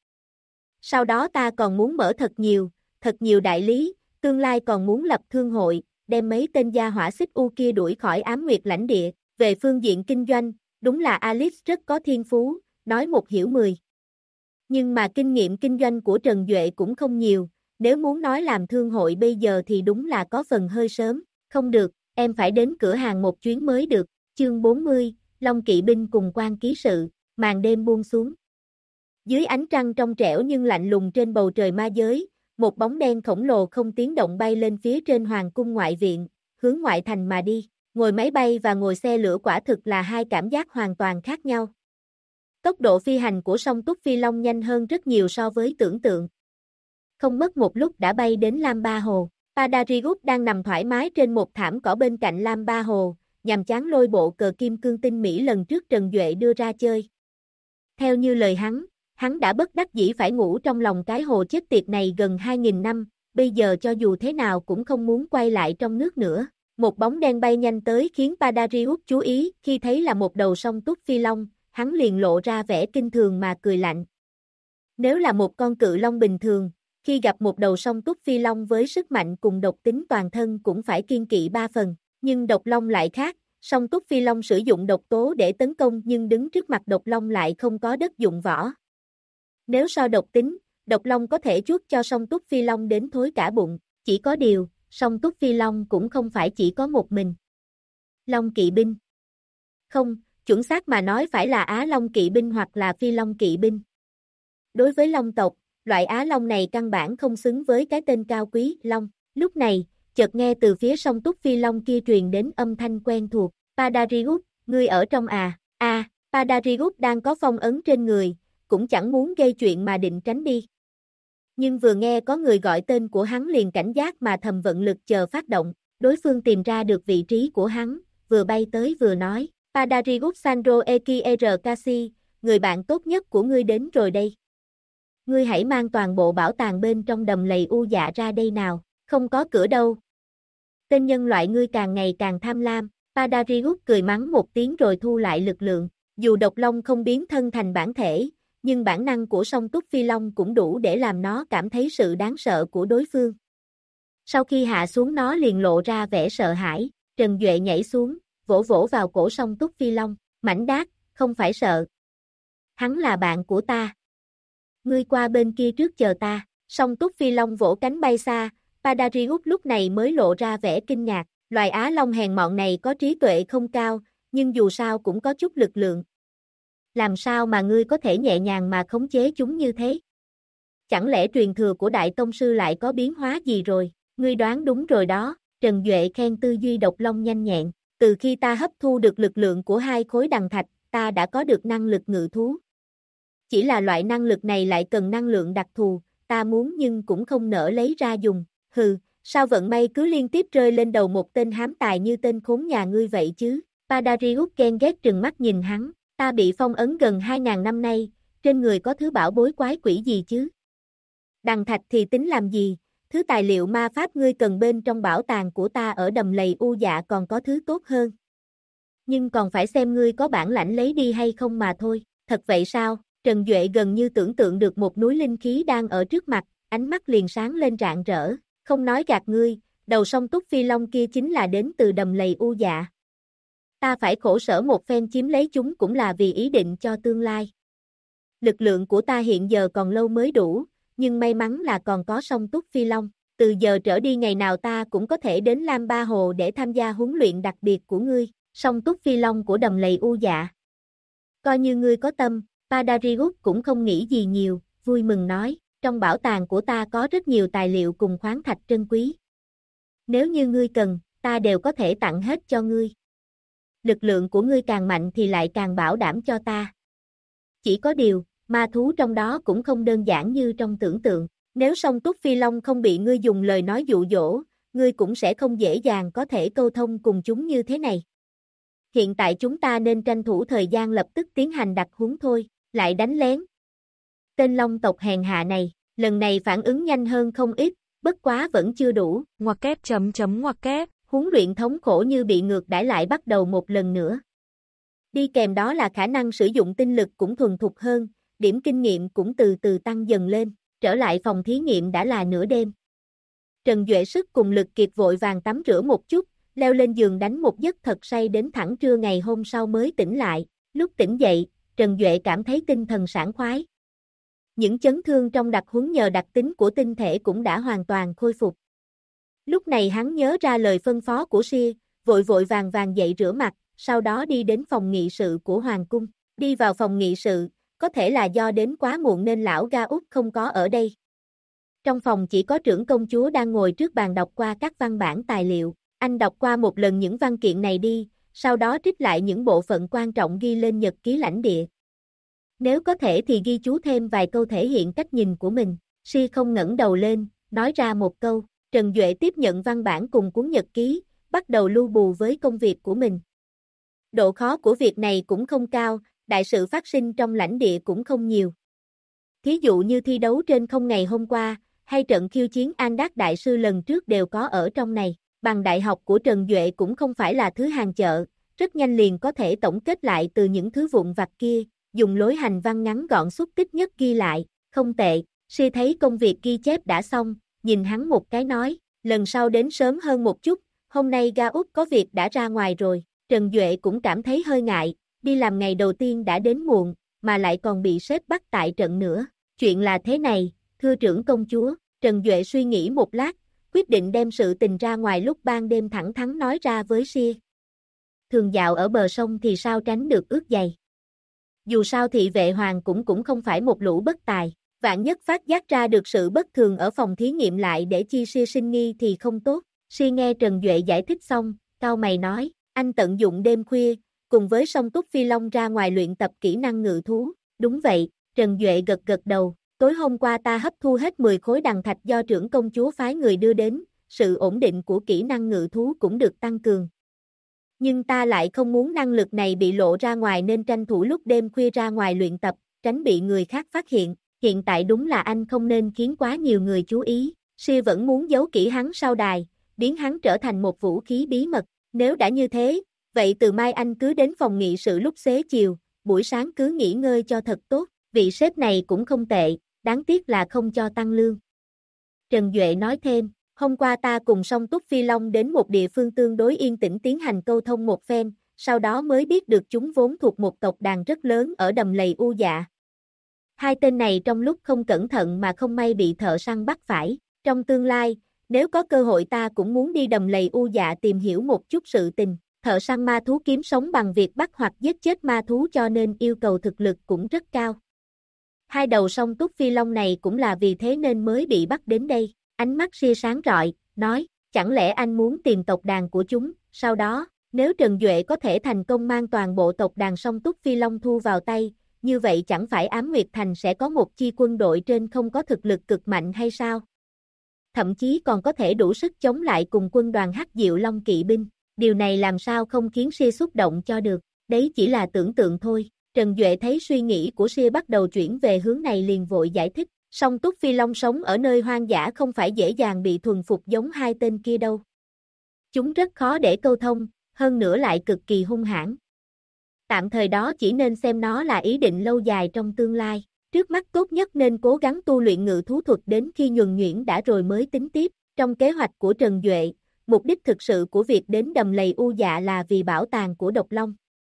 Sau đó ta còn muốn mở thật nhiều đại lý, tương lai còn muốn lập thương hội, đem mấy tên gia hỏa xích u kia đuổi khỏi Ám Nguyệt lãnh địa. Về phương diện kinh doanh, đúng là Alice rất có thiên phú, nói một hiểu 10. Nhưng mà kinh nghiệm kinh doanh của Trần Duệ cũng không nhiều, nếu muốn nói làm thương hội bây giờ thì đúng là có phần hơi sớm, không được, em phải đến cửa hàng một chuyến mới được. Chương 40, Long Kỵ binh cùng quan ký sự, màn đêm buông xuống. Dưới ánh trăng trong trẻo nhưng lạnh lùng trên bầu trời ma giới, một bóng đen khổng lồ không tiếng động bay lên phía trên hoàng cung ngoại viện, hướng ngoại thành mà đi. Ngồi máy bay và ngồi xe lửa quả thực là hai cảm giác hoàn toàn khác nhau. Tốc độ phi hành của song túc phi long nhanh hơn rất nhiều so với tưởng tượng. Không mất một lúc đã bay đến Lam Ba Hồ. Padariyus đang nằm thoải mái trên một thảm cỏ bên cạnh Lam Ba Hồ, nhằm chán lôi bộ cờ kim cương tinh mỹ lần trước Trần Duệ đưa ra chơi. Theo như lời hắn đã bất đắc dĩ phải ngủ trong lòng cái hồ chết tiệt này gần 2.000 năm, bây giờ cho dù thế nào cũng không muốn quay lại trong nước nữa. Một bóng đen bay nhanh tới khiến Padariyus chú ý, khi thấy là một đầu song túc phi long, hắn liền lộ ra vẻ kinh thường mà cười lạnh. Nếu là một con cự long bình thường, khi gặp một đầu song túc phi long với sức mạnh cùng độc tính toàn thân cũng phải kiêng kỵ 3 phần, nhưng độc long lại khác, song túc phi long sử dụng độc tố để tấn công nhưng đứng trước mặt độc long lại không có đất dụng võ. Nếu so độc tính, độc long có thể chuốt cho song túc phi long đến thối cả bụng, chỉ có điều, song túc phi long cũng không phải chỉ có một mình. Long kỵ binh. Không, chuẩn xác mà nói phải là Á Long kỵ binh hoặc là Phi Long kỵ binh. Đối với Long tộc, loại Á Long này căn bản không xứng với cái tên cao quý, Long. Lúc này, chợt nghe từ phía song túc Phi Long kia truyền đến âm thanh quen thuộc, Padariyus, ngươi ở trong à, Padariyus đang có phong ấn trên người, cũng chẳng muốn gây chuyện mà định tránh đi. Nhưng vừa nghe có người gọi tên của hắn liền cảnh giác mà thầm vận lực chờ phát động, đối phương tìm ra được vị trí của hắn, vừa bay tới vừa nói, Padariyus Sandro Ekirkasi, người bạn tốt nhất của ngươi đến rồi đây. Ngươi hãy mang toàn bộ bảo tàng bên trong đầm lầy u dạ ra đây nào, không có cửa đâu. Tên nhân loại ngươi càng ngày càng tham lam, Padariyus cười mắng một tiếng rồi thu lại lực lượng, dù độc long không biến thân thành bản thể, nhưng bản năng của song túc phi long cũng đủ để làm nó cảm thấy sự đáng sợ của đối phương. Sau khi hạ xuống nó liền lộ ra vẻ sợ hãi, Trần Duệ nhảy xuống, vỗ vỗ vào cổ song túc phi long, mảnh đát, không phải sợ. Hắn là bạn của ta. Ngươi qua bên kia trước chờ ta, song túc phi long vỗ cánh bay xa, Padariyus lúc này mới lộ ra vẻ kinh ngạc, loài Á Long hèn mọn này có trí tuệ không cao, nhưng dù sao cũng có chút lực lượng. Làm sao mà ngươi có thể nhẹ nhàng mà khống chế chúng như thế? Chẳng lẽ truyền thừa của Đại Tông Sư lại có biến hóa gì rồi? Ngươi đoán đúng rồi đó, Trần Duệ khen tư duy độc long nhanh nhẹn. Từ khi ta hấp thu được lực lượng của hai khối đằng thạch, ta đã có được năng lực ngự thú. Chỉ là loại năng lực này lại cần năng lượng đặc thù, ta muốn nhưng cũng không nỡ lấy ra dùng. Hừ, sao vận may cứ liên tiếp rơi lên đầu một tên hám tài như tên khốn nhà ngươi vậy chứ? Padarius ghen ghét trừng mắt nhìn hắn, ta bị phong ấn gần 2.000 năm nay, trên người có thứ bảo bối quái quỷ gì chứ? Đằng thạch thì tính làm gì, thứ tài liệu ma pháp ngươi cần bên trong bảo tàng của ta ở đầm lầy U Dạ còn có thứ tốt hơn. Nhưng còn phải xem ngươi có bản lãnh lấy đi hay không mà thôi, thật vậy sao? Trần Duệ gần như tưởng tượng được một núi linh khí đang ở trước mặt, ánh mắt liền sáng lên rạng rỡ, không nói gạt ngươi, đầu song túc phi long kia chính là đến từ đầm lầy U Dạ. Ta phải khổ sở một phen chiếm lấy chúng cũng là vì ý định cho tương lai. Lực lượng của ta hiện giờ còn lâu mới đủ, nhưng may mắn là còn có song túc phi long, từ giờ trở đi ngày nào ta cũng có thể đến Lam Ba Hồ để tham gia huấn luyện đặc biệt của ngươi, song túc phi long của đầm lầy U Dạ. Coi như ngươi có tâm, Padarius cũng không nghĩ gì nhiều, vui mừng nói, trong bảo tàng của ta có rất nhiều tài liệu cùng khoáng thạch trân quý. Nếu như ngươi cần, ta đều có thể tặng hết cho ngươi. Lực lượng của ngươi càng mạnh thì lại càng bảo đảm cho ta. Chỉ có điều, ma thú trong đó cũng không đơn giản như trong tưởng tượng, nếu song túc phi long không bị ngươi dùng lời nói dụ dỗ, ngươi cũng sẽ không dễ dàng có thể câu thông cùng chúng như thế này. Hiện tại chúng ta nên tranh thủ thời gian lập tức tiến hành đặc huấn thôi, lại đánh lén. Tên long tộc hèn hạ này, lần này phản ứng nhanh hơn không ít, bất quá vẫn chưa đủ. Ngoặc kép ngoặc kép. Huấn luyện thống khổ như bị ngược đãi lại bắt đầu một lần nữa. Đi kèm đó là khả năng sử dụng tinh lực cũng thuần thục hơn, điểm kinh nghiệm cũng từ từ tăng dần lên, trở lại phòng thí nghiệm đã là nửa đêm. Trần Duệ sức cùng lực kiệt vội vàng tắm rửa một chút, leo lên giường đánh một giấc thật say đến thẳng trưa ngày hôm sau mới tỉnh lại, lúc tỉnh dậy, Trần Duệ cảm thấy tinh thần sảng khoái. Những chấn thương trong đặc huấn nhờ đặc tính của tinh thể cũng đã hoàn toàn khôi phục. Lúc này hắn nhớ ra lời phân phó của Sia, vội vội vàng vàng dậy rửa mặt, sau đó đi đến phòng nghị sự của Hoàng cung. Đi vào phòng nghị sự, có thể là do đến quá muộn nên lão Ga Út không có ở đây. Trong phòng chỉ có trưởng công chúa đang ngồi trước bàn đọc qua các văn bản tài liệu. Anh đọc qua một lần những văn kiện này đi, sau đó trích lại những bộ phận quan trọng ghi lên nhật ký lãnh địa. Nếu có thể thì ghi chú thêm vài câu thể hiện cách nhìn của mình. Sia không ngẩng đầu lên, nói ra một câu. Trần Duệ tiếp nhận văn bản cùng cuốn nhật ký, bắt đầu lưu bù với công việc của mình. Độ khó của việc này cũng không cao, đại sự phát sinh trong lãnh địa cũng không nhiều. Thí dụ như thi đấu trên không ngày hôm qua, hay trận khiêu chiến An Đát Đại Sư lần trước đều có ở trong này. Bằng đại học của Trần Duệ cũng không phải là thứ hàng chợ, rất nhanh liền có thể tổng kết lại từ những thứ vụn vặt kia, dùng lối hành văn ngắn gọn xúc tích nhất ghi lại, không tệ. Sia thấy công việc ghi chép đã xong, nhìn hắn một cái nói, lần sau đến sớm hơn một chút, hôm nay Ga Út có việc đã ra ngoài rồi. Trần Duệ cũng cảm thấy hơi ngại, đi làm ngày đầu tiên đã đến muộn, mà lại còn bị sếp bắt tại trận nữa. Chuyện là thế này, thưa trưởng công chúa, Trần Duệ suy nghĩ một lát, quyết định đem sự tình ra ngoài lúc ban đêm thẳng thắn nói ra với Sia. Thường dạo ở bờ sông thì sao tránh được ướt giày. Dù sao thị vệ hoàng cũng không phải một lũ bất tài. Vạn nhất phát giác ra được sự bất thường ở phòng thí nghiệm lại để chi Sia sinh nghi thì không tốt. Sia nghe Trần Duệ giải thích xong, cau mày nói, anh tận dụng đêm khuya, cùng với song túc phi long ra ngoài luyện tập kỹ năng ngự thú. Đúng vậy, Trần Duệ gật gật đầu, tối hôm qua ta hấp thu hết 10 khối đằng thạch do trưởng công chúa phái người đưa đến, sự ổn định của kỹ năng ngự thú cũng được tăng cường. Nhưng ta lại không muốn năng lực này bị lộ ra ngoài nên tranh thủ lúc đêm khuya ra ngoài luyện tập, tránh bị người khác phát hiện. Hiện tại đúng là anh không nên khiến quá nhiều người chú ý. Sia vẫn muốn giấu kỹ hắn sau đài, biến hắn trở thành một vũ khí bí mật. Nếu đã như thế, vậy từ mai anh cứ đến phòng nghị sự lúc xế chiều, buổi sáng cứ nghỉ ngơi cho thật tốt. Vị sếp này cũng không tệ, đáng tiếc là không cho tăng lương. Trần Duệ nói thêm, hôm qua ta cùng song túc phi long đến một địa phương tương đối yên tĩnh tiến hành câu thông một phen, sau đó mới biết được chúng vốn thuộc một tộc đàn rất lớn ở đầm lầy U Dạ. Hai tên này trong lúc không cẩn thận mà không may bị thợ săn bắt phải. Trong tương lai, nếu có cơ hội ta cũng muốn đi đầm lầy U Dạ tìm hiểu một chút sự tình. Thợ săn ma thú kiếm sống bằng việc bắt hoặc giết chết ma thú cho nên yêu cầu thực lực cũng rất cao. Hai đầu song túc phi long này cũng là vì thế nên mới bị bắt đến đây. Ánh mắt ria sáng rọi, nói, chẳng lẽ anh muốn tìm tộc đàn của chúng, sau đó, nếu Trần Duệ có thể thành công mang toàn bộ tộc đàn song túc phi long thu vào tay, như vậy chẳng phải Ám Nguyệt Thành sẽ có một chi quân đội trên không có thực lực cực mạnh hay sao? Thậm chí còn có thể đủ sức chống lại cùng quân đoàn Hắc Diệu Long kỵ binh, điều này làm sao không khiến ria xúc động cho được, đấy chỉ là tưởng tượng thôi. Trần Duệ thấy suy nghĩ của ria bắt đầu chuyển về hướng này liền vội giải thích, song túc phi long sống ở nơi hoang dã không phải dễ dàng bị thuần phục giống hai tên kia đâu. Chúng rất khó để câu thông, hơn nữa lại cực kỳ hung hãn. Tạm thời đó chỉ nên xem nó là ý định lâu dài trong tương lai. Trước mắt tốt nhất nên cố gắng tu luyện ngự thú thuật đến khi nhuần nhuyễn đã rồi mới tính tiếp. Trong kế hoạch của Trần Duệ, mục đích thực sự của việc đến đầm lầy U Dạ là vì bảo tàng của độc long.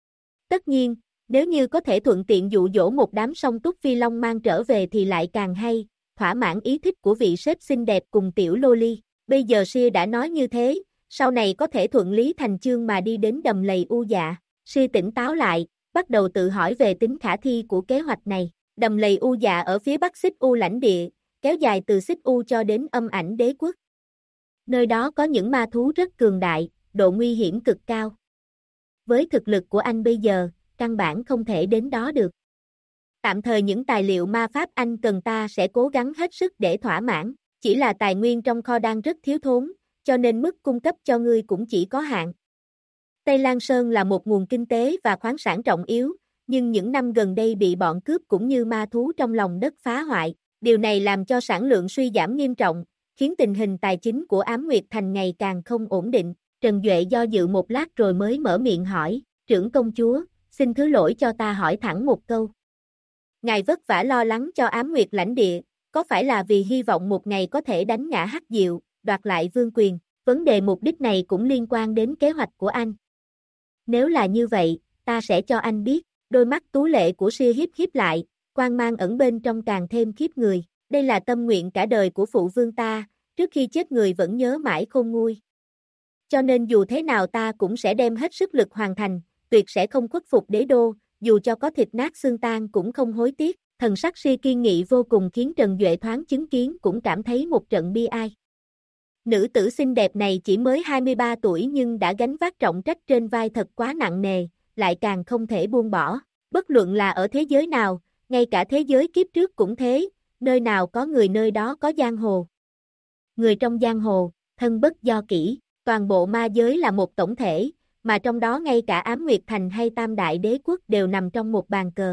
Tất nhiên, nếu như có thể thuận tiện dụ dỗ một đám song túc phi long mang trở về thì lại càng hay, thỏa mãn ý thích của vị sếp xinh đẹp cùng tiểu loli. Bây giờ ria đã nói như thế, sau này có thể thuận lý thành chương mà đi đến đầm lầy U Dạ. Ria tỉnh táo lại, bắt đầu tự hỏi về tính khả thi của kế hoạch này. Đầm lầy U Dạ ở phía bắc Xích U lãnh địa, kéo dài từ Xích U cho đến Âm Ảnh Đế quốc. Nơi đó có những ma thú rất cường đại, độ nguy hiểm cực cao. Với thực lực của anh bây giờ, căn bản không thể đến đó được. Tạm thời những tài liệu ma pháp anh cần ta sẽ cố gắng hết sức để thỏa mãn, chỉ là tài nguyên trong kho đang rất thiếu thốn, cho nên mức cung cấp cho ngươi cũng chỉ có hạn. Tây Lan Sơn là một nguồn kinh tế và khoáng sản trọng yếu, nhưng những năm gần đây bị bọn cướp cũng như ma thú trong lòng đất phá hoại, điều này làm cho sản lượng suy giảm nghiêm trọng, khiến tình hình tài chính của Ám Nguyệt Thành ngày càng không ổn định. Trần Duệ do dự một lát rồi mới mở miệng hỏi, trưởng công chúa, xin thứ lỗi cho ta hỏi thẳng một câu. Ngài vất vả lo lắng cho Ám Nguyệt lãnh địa, có phải là vì hy vọng một ngày có thể đánh ngã Hắc Diệu, đoạt lại vương quyền? Vấn đề mục đích này cũng liên quan đến kế hoạch của anh. Nếu là như vậy, ta sẽ cho anh biết. Đôi mắt tú lệ của ria hiếp lại, quang mang ẩn bên trong càng thêm khiếp người. Đây là tâm nguyện cả đời của phụ vương ta, trước khi chết người vẫn nhớ mãi khôn nguôi. Cho nên dù thế nào ta cũng sẽ đem hết sức lực hoàn thành, tuyệt sẽ không khuất phục đế đô, dù cho có thịt nát xương tan cũng không hối tiếc. Thần sắc ria kiên nghị vô cùng khiến Trần Duệ thoáng chứng kiến cũng cảm thấy một trận bi ai. Nữ tử xinh đẹp này chỉ mới 23 tuổi nhưng đã gánh vác trọng trách trên vai thật quá nặng nề, lại càng không thể buông bỏ. Bất luận là ở thế giới nào, ngay cả thế giới kiếp trước cũng thế, nơi nào có người nơi đó có giang hồ. Người trong giang hồ, thân bất do kỷ, toàn bộ ma giới là một tổng thể, mà trong đó ngay cả Ám Nguyệt Thành hay Tam Đại Đế quốc đều nằm trong một bàn cờ.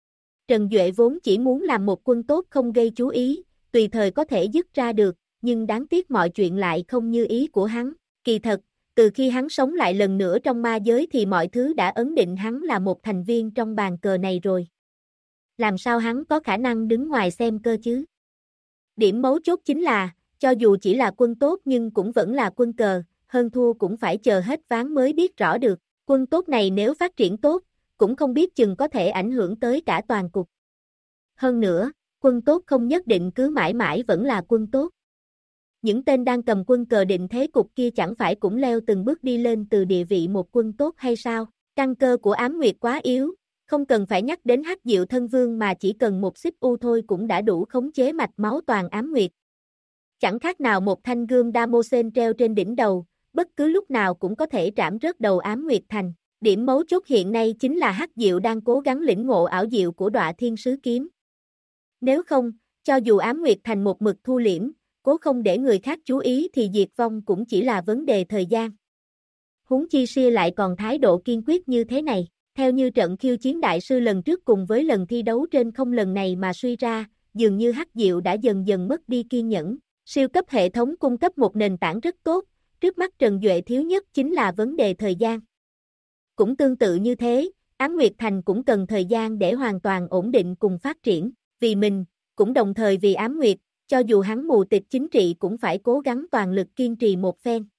Trần Duệ vốn chỉ muốn làm một quân tốt không gây chú ý, tùy thời có thể dứt ra được, nhưng đáng tiếc mọi chuyện lại không như ý của hắn. Kỳ thật, từ khi hắn sống lại lần nữa trong ma giới thì mọi thứ đã ấn định hắn là một thành viên trong bàn cờ này rồi. Làm sao hắn có khả năng đứng ngoài xem cơ chứ? Điểm mấu chốt chính là, cho dù chỉ là quân tốt nhưng cũng vẫn là quân cờ, hơn thua cũng phải chờ hết ván mới biết rõ được. Quân tốt này nếu phát triển tốt, cũng không biết chừng có thể ảnh hưởng tới cả toàn cục. Hơn nữa, quân tốt không nhất định cứ mãi mãi vẫn là quân tốt. Những tên đang cầm quân cờ định thế cục kia chẳng phải cũng leo từng bước đi lên từ địa vị một quân tốt hay sao? Căn cơ của Ám Nguyệt quá yếu, không cần phải nhắc đến Hắc Diệu thân vương mà chỉ cần một xích u thôi cũng đã đủ khống chế mạch máu toàn Ám Nguyệt. Chẳng khác nào một thanh gươm Damosen treo trên đỉnh đầu, bất cứ lúc nào cũng có thể trảm rớt đầu Ám Nguyệt Thành. Điểm mấu chốt hiện nay chính là Hắc Diệu đang cố gắng lĩnh ngộ ảo diệu của Đọa Thiên Sứ Kiếm. Nếu không, cho dù Ám Nguyệt Thành một mực thu liễm, cố không để người khác chú ý thì diệt vong cũng chỉ là vấn đề thời gian. Huống chi ria lại còn thái độ kiên quyết như thế này, theo như trận khiêu chiến đại sư lần trước cùng với lần thi đấu trên không lần này mà suy ra, dường như Hắc Diệu đã dần dần mất đi kiên nhẫn. Siêu cấp hệ thống cung cấp một nền tảng rất tốt, trước mắt Trần Duệ thiếu nhất chính là vấn đề thời gian. Cũng tương tự như thế, Ám Nguyệt Thành cũng cần thời gian để hoàn toàn ổn định cùng phát triển, vì mình, cũng đồng thời vì Ám Nguyệt, cho dù hắn mù tịt chính trị cũng phải cố gắng toàn lực kiên trì một phen.